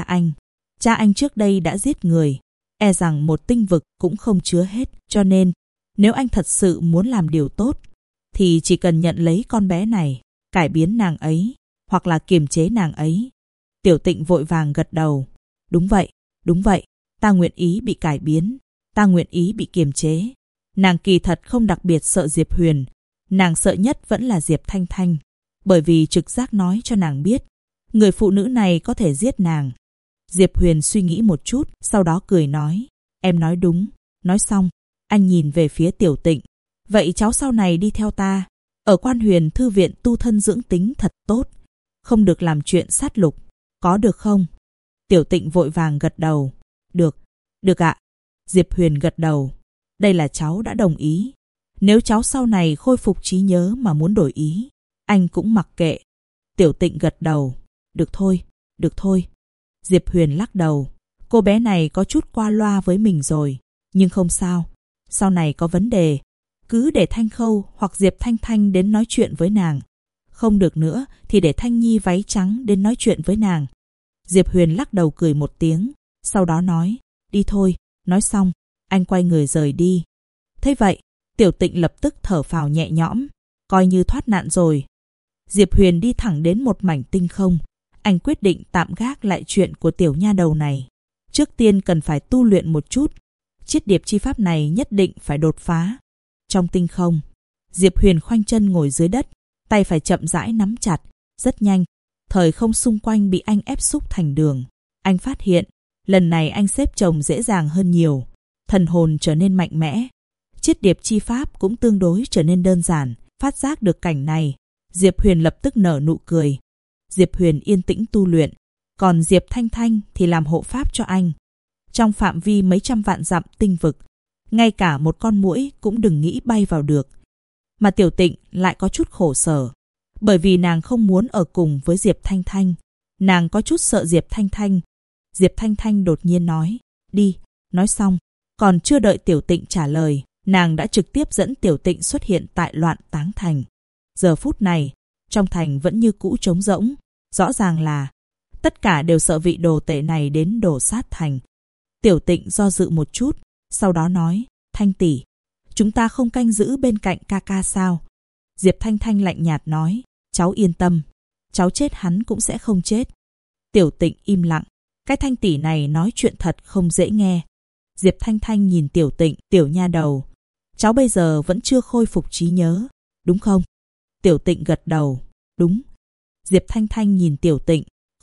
anh trước đây đã giết người, e rằng một tinh vực cũng không chứa hết. Cho nên, nếu anh thật sự muốn làm điều tốt, thì chỉ cần nhận lấy con bé này, cải biến nàng ấy, hoặc là kiềm chế nàng ấy. Tiểu Tịnh vội vàng gật đầu. Đúng vậy, ta nguyện ý bị cải biến, ta nguyện ý bị kiềm chế. Nàng kỳ thật không đặc biệt sợ Diệp Huyền, nàng sợ nhất vẫn là Diệp Thanh Thanh, bởi vì trực giác nói cho nàng biết, người phụ nữ này có thể giết nàng. Diệp Huyền suy nghĩ một chút, sau đó cười nói, em nói đúng. Nói xong, anh nhìn về phía Tiểu Tịnh. Vậy cháu sau này đi theo ta, ở Quan Huyền Thư viện tu thân dưỡng tính thật tốt, không được làm chuyện sát lục, có được không? Tiểu Tịnh vội vàng gật đầu. Được ạ. Diệp Huyền gật đầu. Đây là cháu đã đồng ý. Nếu cháu sau này khôi phục trí nhớ mà muốn đổi ý, anh cũng mặc kệ. Tiểu Tịnh gật đầu. Được thôi. Diệp Huyền lắc đầu. Cô bé này có chút qua loa với mình rồi, nhưng không sao. Sau này có vấn đề, cứ để Thanh Khâu hoặc Diệp Thanh Thanh đến nói chuyện với nàng. Không được nữa thì để Thanh Nhi váy trắng đến nói chuyện với nàng. Diệp Huyền lắc đầu cười một tiếng, sau đó nói, đi thôi. Nói xong, anh quay người rời đi. Thế vậy, Tiểu Tịnh lập tức thở phào nhẹ nhõm, coi như thoát nạn rồi. Diệp Huyền đi thẳng đến một mảnh tinh không. Anh quyết định tạm gác lại chuyện của tiểu nha đầu này. Trước tiên cần phải tu luyện một chút. Chiết điệp chi pháp này nhất định phải đột phá. Trong tinh không, Diệp Huyền khoanh chân ngồi dưới đất, tay phải chậm rãi nắm chặt. Rất nhanh, thời không xung quanh bị anh ép xúc thành đường. Anh phát hiện, lần này anh xếp chồng dễ dàng hơn nhiều. Thần hồn trở nên mạnh mẽ. Chiết điệp chi pháp cũng tương đối trở nên đơn giản. Phát giác được cảnh này, Diệp Huyền lập tức nở nụ cười. Diệp Huyền yên tĩnh tu luyện, còn Diệp Thanh Thanh thì làm hộ pháp cho anh. Trong phạm vi mấy trăm vạn dặm tinh vực, ngay cả một con muỗi cũng đừng nghĩ bay vào được. Mà Tiểu Tịnh lại có chút khổ sở, bởi vì nàng không muốn ở cùng với Diệp Thanh Thanh. Nàng có chút sợ Diệp Thanh Thanh. Diệp Thanh Thanh đột nhiên nói, đi. Nói xong, còn chưa đợi Tiểu Tịnh trả lời, nàng đã trực tiếp dẫn Tiểu Tịnh xuất hiện tại Loạn Táng Thành. Giờ phút này, trong thành vẫn như cũ trống rỗng. Rõ ràng là tất cả đều sợ vị đồ tể này đến đổ sát thành. Tiểu Tịnh do dự một chút, sau đó nói, Thanh tỷ, chúng ta không canh giữ bên cạnh ca ca sao? Diệp Thanh Thanh lạnh nhạt nói, cháu yên tâm, cháu chết hắn cũng sẽ không chết. Tiểu Tịnh im lặng, cái Thanh tỷ này nói chuyện thật không dễ nghe. Diệp Thanh Thanh nhìn Tiểu Tịnh, tiểu nha đầu, cháu bây giờ vẫn chưa khôi phục trí nhớ, đúng không? Tiểu Tịnh gật đầu, đúng. Diệp Thanh Thanh nhìn Tiểu Tịnh,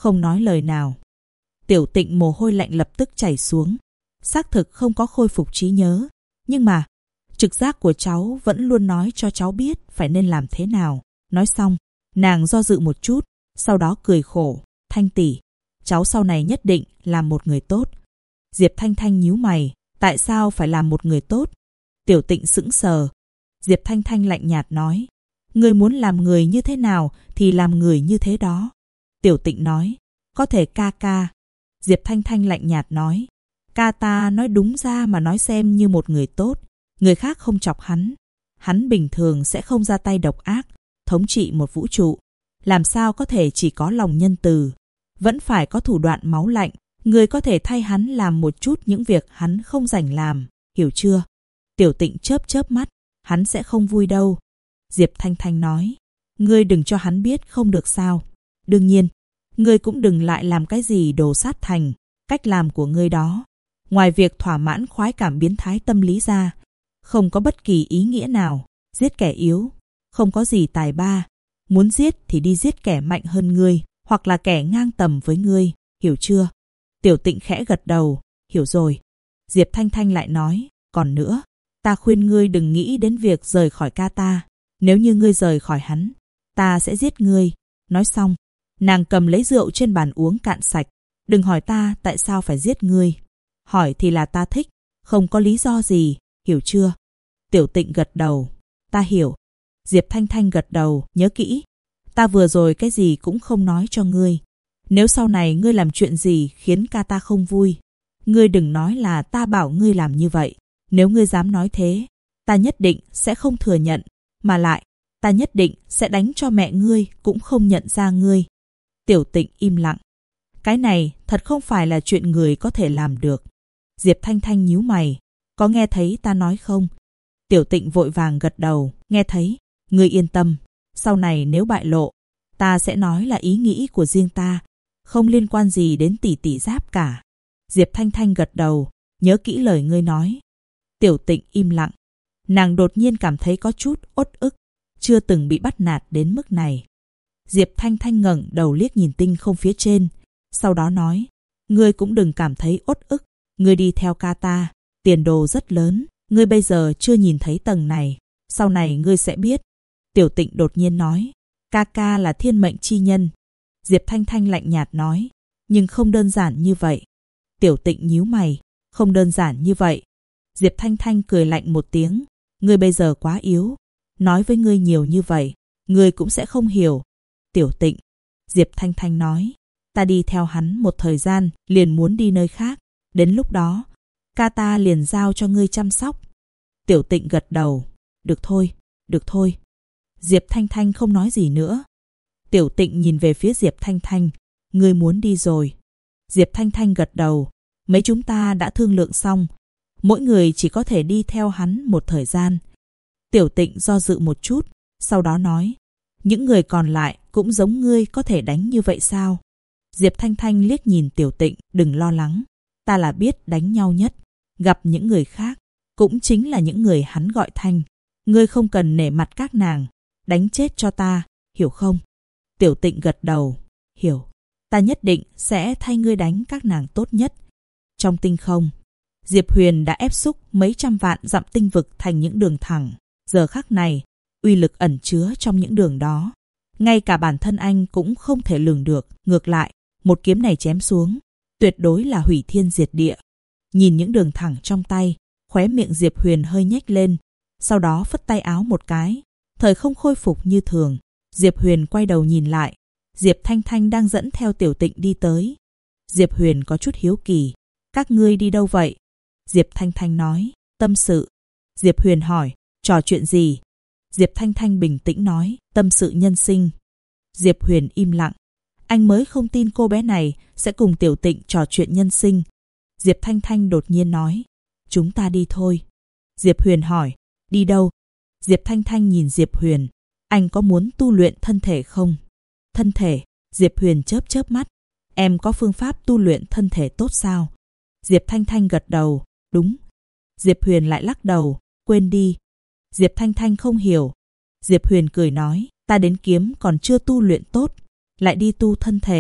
không nói lời nào. Tiểu Tịnh mồ hôi lạnh lập tức chảy xuống. Xác thực không có khôi phục trí nhớ, nhưng mà trực giác của cháu vẫn luôn nói cho cháu biết phải nên làm thế nào. Nói xong, nàng do dự một chút, sau đó cười khổ. Thanh tỷ, cháu sau này nhất định làm một người tốt. Diệp Thanh Thanh nhíu mày, tại sao phải làm một người tốt? Tiểu Tịnh sững sờ. Diệp Thanh Thanh lạnh nhạt nói, người muốn làm người như thế nào thì làm người như thế đó. Tiểu Tịnh nói, có thể ca ca. Diệp Thanh Thanh lạnh nhạt nói, ca ta nói đúng ra mà nói xem như một người tốt. Người khác không chọc hắn. Hắn bình thường sẽ không ra tay độc ác, thống trị một vũ trụ. Làm sao có thể chỉ có lòng nhân từ? Vẫn phải có thủ đoạn máu lạnh. Người có thể thay hắn làm một chút những việc hắn không rảnh làm. Hiểu chưa? Tiểu Tịnh chớp chớp mắt. Hắn sẽ không vui đâu. Diệp Thanh Thanh nói, ngươi đừng cho hắn biết không được sao. Đương nhiên, ngươi cũng đừng lại làm cái gì đồ sát thành. Cách làm của ngươi đó, ngoài việc thỏa mãn khoái cảm biến thái tâm lý ra, không có bất kỳ ý nghĩa nào. Giết kẻ yếu, không có gì tài ba. Muốn giết thì đi giết kẻ mạnh hơn ngươi, hoặc là kẻ ngang tầm với ngươi. Hiểu chưa? Tiểu Tịnh khẽ gật đầu. Hiểu rồi. Diệp Thanh Thanh lại nói, còn nữa, ta khuyên ngươi đừng nghĩ đến việc rời khỏi ca ta. Nếu như ngươi rời khỏi hắn, ta sẽ giết ngươi. Nói xong, nàng cầm lấy rượu trên bàn uống cạn sạch. Đừng hỏi ta tại sao phải giết ngươi. Hỏi thì là ta thích, không có lý do gì. Hiểu chưa? Tiểu Tịnh gật đầu. Ta hiểu. Diệp Thanh Thanh gật đầu. Nhớ kỹ, ta vừa rồi cái gì cũng không nói cho ngươi. Nếu sau này ngươi làm chuyện gì khiến ca ta không vui, ngươi đừng nói là ta bảo ngươi làm như vậy. Nếu ngươi dám nói thế, ta nhất định sẽ không thừa nhận. Mà lại, ta nhất định sẽ đánh cho mẹ ngươi cũng không nhận ra ngươi. Tiểu Tịnh im lặng. Cái này thật không phải là chuyện người có thể làm được. Diệp Thanh Thanh nhíu mày. Có nghe thấy ta nói không? Tiểu Tịnh vội vàng gật đầu. Nghe thấy. Ngươi yên tâm. Sau này nếu bại lộ, ta sẽ nói là ý nghĩ của riêng ta, không liên quan gì đến tỷ tỷ Giáp cả. Diệp Thanh Thanh gật đầu. Nhớ kỹ lời ngươi nói. Tiểu Tịnh im lặng. Nàng đột nhiên cảm thấy có chút uất ức. Chưa từng bị bắt nạt đến mức này. Diệp Thanh Thanh ngẩng đầu liếc nhìn tinh không phía trên. Sau đó nói, ngươi cũng đừng cảm thấy uất ức. Ngươi đi theo ca ta, tiền đồ rất lớn. Ngươi bây giờ chưa nhìn thấy tầng này, sau này ngươi sẽ biết. Tiểu Tịnh đột nhiên nói, ca ca là thiên mệnh chi nhân. Diệp Thanh Thanh lạnh nhạt nói, nhưng không đơn giản như vậy. Tiểu Tịnh nhíu mày, không đơn giản như vậy. Diệp Thanh Thanh cười lạnh một tiếng, ngươi bây giờ quá yếu. Nói với ngươi nhiều như vậy, ngươi cũng sẽ không hiểu. Tiểu Tịnh, Diệp Thanh Thanh nói, ta đi theo hắn một thời gian, liền muốn đi nơi khác. Đến lúc đó, ca ta liền giao cho ngươi chăm sóc. Tiểu Tịnh gật đầu. Được thôi, được thôi. Diệp Thanh Thanh không nói gì nữa. Tiểu Tịnh nhìn về phía Diệp Thanh Thanh. Ngươi muốn đi rồi. Diệp Thanh Thanh gật đầu. Mấy chúng ta đã thương lượng xong. Mỗi người chỉ có thể đi theo hắn một thời gian. Tiểu Tịnh do dự một chút, sau đó nói, những người còn lại cũng giống ngươi có thể đánh như vậy sao? Diệp Thanh Thanh liếc nhìn Tiểu Tịnh, đừng lo lắng. Ta là biết đánh nhau nhất. Gặp những người khác, cũng chính là những người hắn gọi Thanh. Ngươi không cần nể mặt các nàng. Đánh chết cho ta, hiểu không? Tiểu Tịnh gật đầu. Hiểu. Ta nhất định sẽ thay ngươi đánh các nàng tốt nhất. Trong tinh không, Diệp Huyền đã ép xúc mấy trăm vạn dặm tinh vực thành những đường thẳng. Giờ khắc này, uy lực ẩn chứa trong những đường đó, ngay cả bản thân anh cũng không thể lường được. Ngược lại, một kiếm này chém xuống, tuyệt đối là hủy thiên diệt địa. Nhìn những đường thẳng trong tay, khóe miệng Diệp Huyền hơi nhếch lên, sau đó phất tay áo một cái. Thời không khôi phục như thường. Diệp Huyền quay đầu nhìn lại. Diệp Thanh Thanh đang dẫn theo Tiểu Tịnh đi tới. Diệp Huyền có chút hiếu kỳ. Các ngươi đi đâu vậy? Diệp Thanh Thanh nói, tâm sự. Diệp Huyền hỏi, trò chuyện gì? Diệp Thanh Thanh bình tĩnh nói, tâm sự nhân sinh. Diệp Huyền im lặng. Anh mới không tin cô bé này sẽ cùng Tiểu Tịnh trò chuyện nhân sinh. Diệp Thanh Thanh đột nhiên nói, chúng ta đi thôi. Diệp Huyền hỏi, đi đâu? Diệp Thanh Thanh nhìn Diệp Huyền, anh có muốn tu luyện thân thể không? Thân thể? Diệp Huyền chớp chớp mắt. Em có phương pháp tu luyện thân thể tốt sao? Diệp Thanh Thanh gật đầu, đúng. Diệp Huyền lại lắc đầu, quên đi. Diệp Thanh Thanh không hiểu. Diệp Huyền cười nói, ta đến kiếm còn chưa tu luyện tốt, lại đi tu thân thể,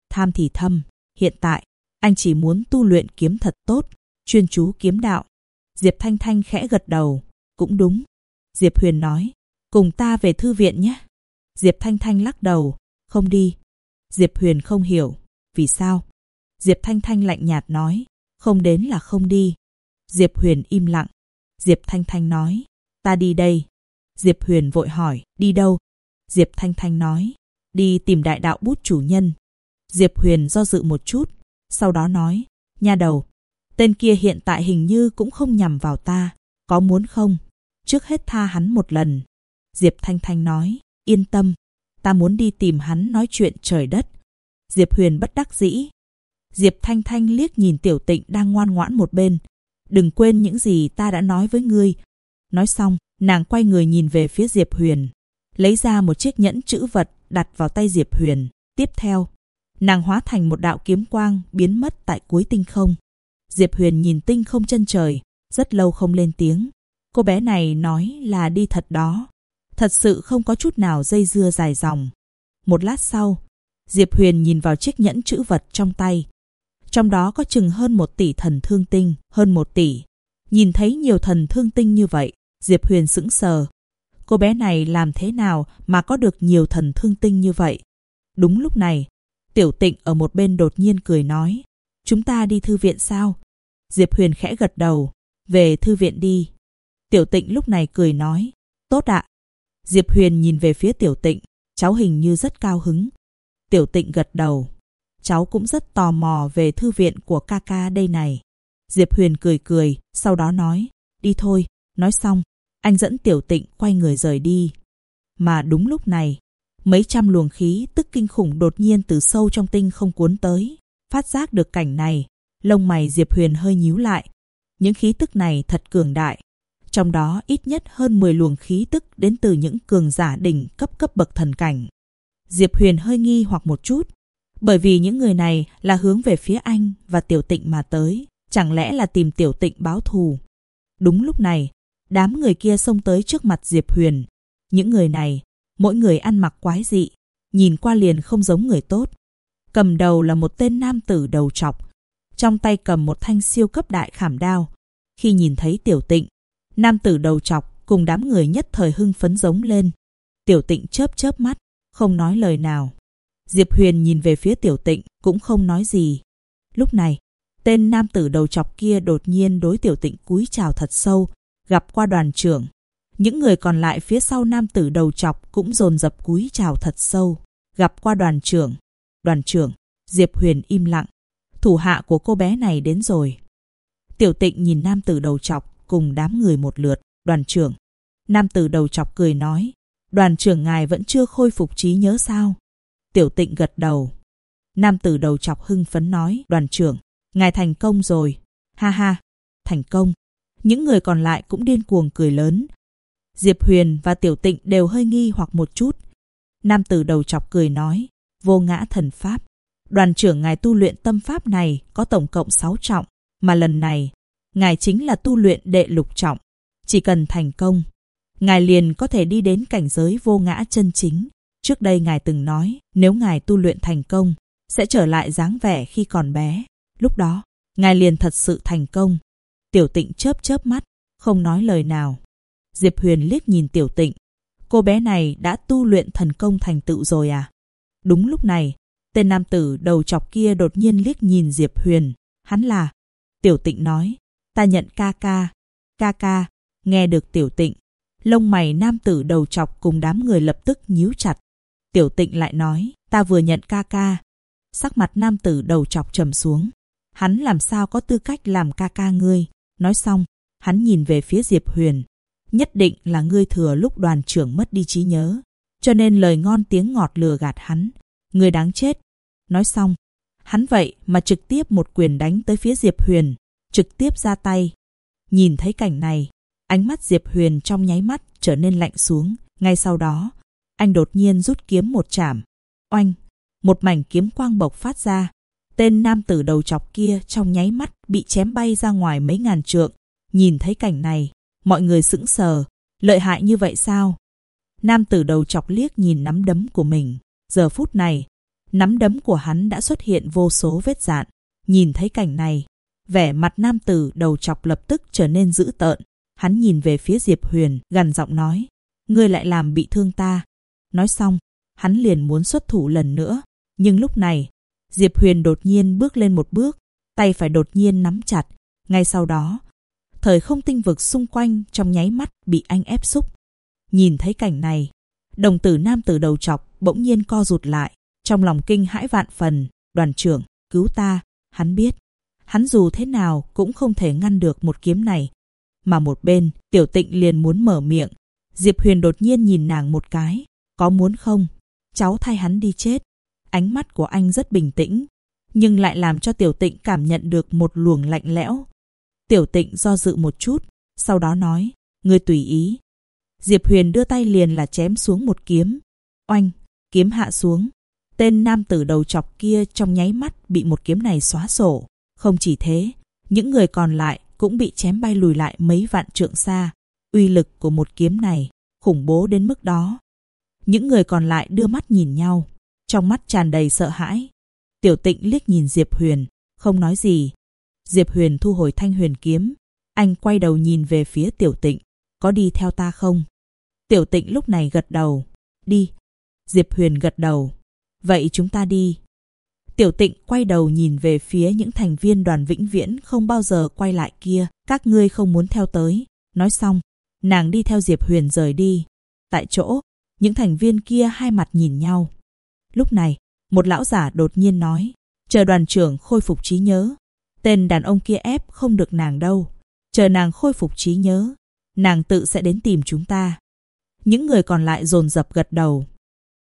Tham thì thâm, hiện tại, anh chỉ muốn tu luyện kiếm thật tốt, chuyên chú kiếm đạo. Diệp Thanh Thanh khẽ gật đầu, cũng đúng. Diệp Huyền nói, cùng ta về thư viện nhé. Diệp Thanh Thanh lắc đầu, không đi. Diệp Huyền không hiểu, vì sao? Diệp Thanh Thanh lạnh nhạt nói, không đến là không đi. Diệp Huyền im lặng. Diệp Thanh Thanh nói, ta đi đây. Diệp Huyền vội hỏi, đi đâu? Diệp Thanh Thanh nói, đi tìm đại đạo bút chủ nhân. Diệp Huyền do dự một chút, sau đó nói, nha đầu, tên kia hiện tại hình như cũng không nhằm vào ta, có muốn không? Trước hết tha hắn một lần. Diệp Thanh Thanh nói, yên tâm, ta muốn đi tìm hắn nói chuyện trời đất. Diệp Huyền bất đắc dĩ. Diệp Thanh Thanh liếc nhìn Tiểu Tịnh đang ngoan ngoãn một bên. Đừng quên những gì ta đã nói với ngươi. Nói xong, nàng quay người nhìn về phía Diệp Huyền, lấy ra một chiếc nhẫn chữ vật đặt vào tay Diệp Huyền. Tiếp theo, nàng hóa thành một đạo kiếm quang biến mất tại cuối tinh không. Diệp Huyền nhìn tinh không chân trời, rất lâu không lên tiếng. Cô bé này nói là đi thật đó. Thật sự không có chút nào dây dưa dài dòng. Một lát sau, Diệp Huyền nhìn vào chiếc nhẫn chữ vật trong tay. Trong đó có chừng hơn 1 tỷ thần thương tinh, hơn 1 tỷ. Nhìn thấy nhiều thần thương tinh như vậy, Diệp Huyền sững sờ. Cô bé này làm thế nào mà có được nhiều thần thương tinh như vậy? Đúng lúc này, Tiểu Tịnh ở một bên đột nhiên cười nói, chúng ta đi thư viện sao? Diệp Huyền khẽ gật đầu, về thư viện đi. Tiểu Tịnh lúc này cười nói, tốt ạ. Diệp Huyền nhìn về phía Tiểu Tịnh, cháu hình như rất cao hứng. Tiểu Tịnh gật đầu, cháu cũng rất tò mò về thư viện của ca ca đây này. Diệp Huyền cười cười, sau đó nói, đi thôi. Nói xong, anh dẫn Tiểu Tịnh quay người rời đi. Mà đúng lúc này, mấy trăm luồng khí tức kinh khủng đột nhiên từ sâu trong tinh không cuốn tới. Phát giác được cảnh này, lông mày Diệp Huyền hơi nhíu lại. Những khí tức này thật cường đại. Trong đó ít nhất hơn 10 luồng khí tức đến từ những cường giả đỉnh cấp bậc thần cảnh. Diệp Huyền hơi nghi hoặc một chút, bởi vì những người này là hướng về phía anh và Tiểu Tịnh mà tới, chẳng lẽ là tìm Tiểu Tịnh báo thù. Đúng lúc này, đám người kia xông tới trước mặt Diệp Huyền. Những người này, mỗi người ăn mặc quái dị, nhìn qua liền không giống người tốt. Cầm đầu là một tên nam tử đầu trọc, trong tay cầm một thanh siêu cấp đại khảm đao. Khi nhìn thấy Tiểu Tịnh, nam tử đầu trọc cùng đám người nhất thời hưng phấn giống lên. Tiểu Tịnh chớp chớp mắt, không nói lời nào. Diệp Huyền nhìn về phía Tiểu Tịnh cũng không nói gì. Lúc này, tên nam tử đầu trọc kia đột nhiên đối Tiểu Tịnh cúi chào thật sâu, gặp qua đoàn trưởng. Những người còn lại phía sau nam tử đầu trọc cũng dồn dập cúi chào thật sâu, gặp qua đoàn trưởng. Đoàn trưởng. Diệp Huyền im lặng. Thủ hạ của cô bé này đến rồi. Tiểu Tịnh nhìn nam tử đầu trọc cùng đám người một lượt. Đoàn trưởng. Nam tử đầu trọc cười nói, đoàn trưởng ngài vẫn chưa khôi phục trí nhớ sao? Tiểu Tịnh gật đầu. Nam tử đầu trọc hưng phấn nói, đoàn trưởng, ngài thành công rồi. Ha ha, thành công. Những người còn lại cũng điên cuồng cười lớn. Diệp Huyền và Tiểu Tịnh đều hơi nghi hoặc một chút. Nam tử đầu trọc cười nói, vô ngã thần pháp. Đoàn trưởng ngài tu luyện tâm pháp này có tổng cộng 6 trọng, mà lần này, ngài chính là tu luyện đệ lục trọng. Chỉ cần thành công, ngài liền có thể đi đến cảnh giới vô ngã chân chính. Trước đây ngài từng nói, nếu ngài tu luyện thành công, sẽ trở lại dáng vẻ khi còn bé. Lúc đó, ngài liền thật sự thành công. Tiểu Tịnh chớp chớp mắt, không nói lời nào. Diệp Huyền liếc nhìn Tiểu Tịnh. Cô bé này đã tu luyện thần công thành tựu rồi à? Đúng lúc này, tên nam tử đầu trọc kia đột nhiên liếc nhìn Diệp Huyền. Hắn là... Tiểu Tịnh nói, ta nhận ca ca. Ca ca. Nghe được Tiểu Tịnh, lông mày nam tử đầu trọc cùng đám người lập tức nhíu chặt. Tiểu Tịnh lại nói, ta vừa nhận ca ca. Sắc mặt nam tử đầu trọc trầm xuống. Hắn làm sao có tư cách làm ca ca ngươi? Nói xong, hắn nhìn về phía Diệp Huyền. Nhất định là ngươi thừa lúc đoàn trưởng mất đi trí nhớ, cho nên lời ngon tiếng ngọt lừa gạt hắn. Ngươi đáng chết. Nói xong, hắn vậy mà trực tiếp một quyền đánh tới phía Diệp Huyền, trực tiếp ra tay. Nhìn thấy cảnh này, ánh mắt Diệp Huyền trong nháy mắt trở nên lạnh xuống. Ngay sau đó, anh đột nhiên rút kiếm một chảm. Oanh, một mảnh kiếm quang bộc phát ra. Tên nam tử đầu trọc kia trong nháy mắt bị chém bay ra ngoài mấy ngàn trượng. Nhìn thấy cảnh này, mọi người sững sờ. Lợi hại như vậy sao? Nam tử đầu trọc liếc nhìn nắm đấm của mình. Giờ phút này, Nắm đấm của hắn đã xuất hiện vô số vết rạn. Nhìn thấy cảnh này, vẻ mặt nam tử đầu trọc lập tức trở nên dữ tợn. Hắn nhìn về phía Diệp Huyền, gằn giọng nói, ngươi lại làm bị thương ta. Nói xong, hắn liền muốn xuất thủ lần nữa. Nhưng lúc này, Diệp Huyền đột nhiên bước lên một bước, tay phải đột nhiên nắm chặt. Ngay sau đó, thời không tinh vực xung quanh trong nháy mắt bị anh ép xúc. Nhìn thấy cảnh này, đồng tử nam tử đầu trọc bỗng nhiên co rụt lại, trong lòng kinh hãi vạn phần. Đoàn trưởng, cứu ta. Hắn biết, hắn dù thế nào cũng không thể ngăn được một kiếm này. Mà một bên, Tiểu Tịnh liền muốn mở miệng. Diệp Huyền đột nhiên nhìn nàng một cái. Có muốn không? Cháu thay hắn đi chết. Ánh mắt của anh rất bình tĩnh, nhưng lại làm cho Tiểu Tịnh cảm nhận được một luồng lạnh lẽo. Tiểu Tịnh do dự một chút, sau đó nói, ngươi tùy ý. Diệp Huyền đưa tay liền là chém xuống một kiếm. Oanh, kiếm hạ xuống. Tên nam tử đầu trọc kia trong nháy mắt bị một kiếm này xóa sổ. Không chỉ thế, những người còn lại cũng bị chém bay lùi lại mấy vạn trượng xa. Uy lực của một kiếm này khủng bố đến mức đó. Những người còn lại đưa mắt nhìn nhau, trong mắt tràn đầy sợ hãi. Tiểu Tịnh liếc nhìn Diệp Huyền, không nói gì. Diệp Huyền thu hồi thanh huyền kiếm. Anh quay đầu nhìn về phía Tiểu Tịnh. Có đi theo ta không? Tiểu Tịnh lúc này gật đầu. Đi. Diệp Huyền gật đầu. Vậy chúng ta đi. Tiểu Tịnh quay đầu nhìn về phía những thành viên đoàn vĩnh viễn không bao giờ quay lại kia. Các ngươi không muốn theo tới. Nói xong, nàng đi theo Diệp Huyền rời đi. Tại chỗ, những thành viên kia hai mặt nhìn nhau. Lúc này, một lão giả đột nhiên nói, chờ đoàn trưởng khôi phục trí nhớ. Tên đàn ông kia ép không được nàng đâu. Chờ nàng khôi phục trí nhớ, nàng tự sẽ đến tìm chúng ta. Những người còn lại dồn dập gật đầu.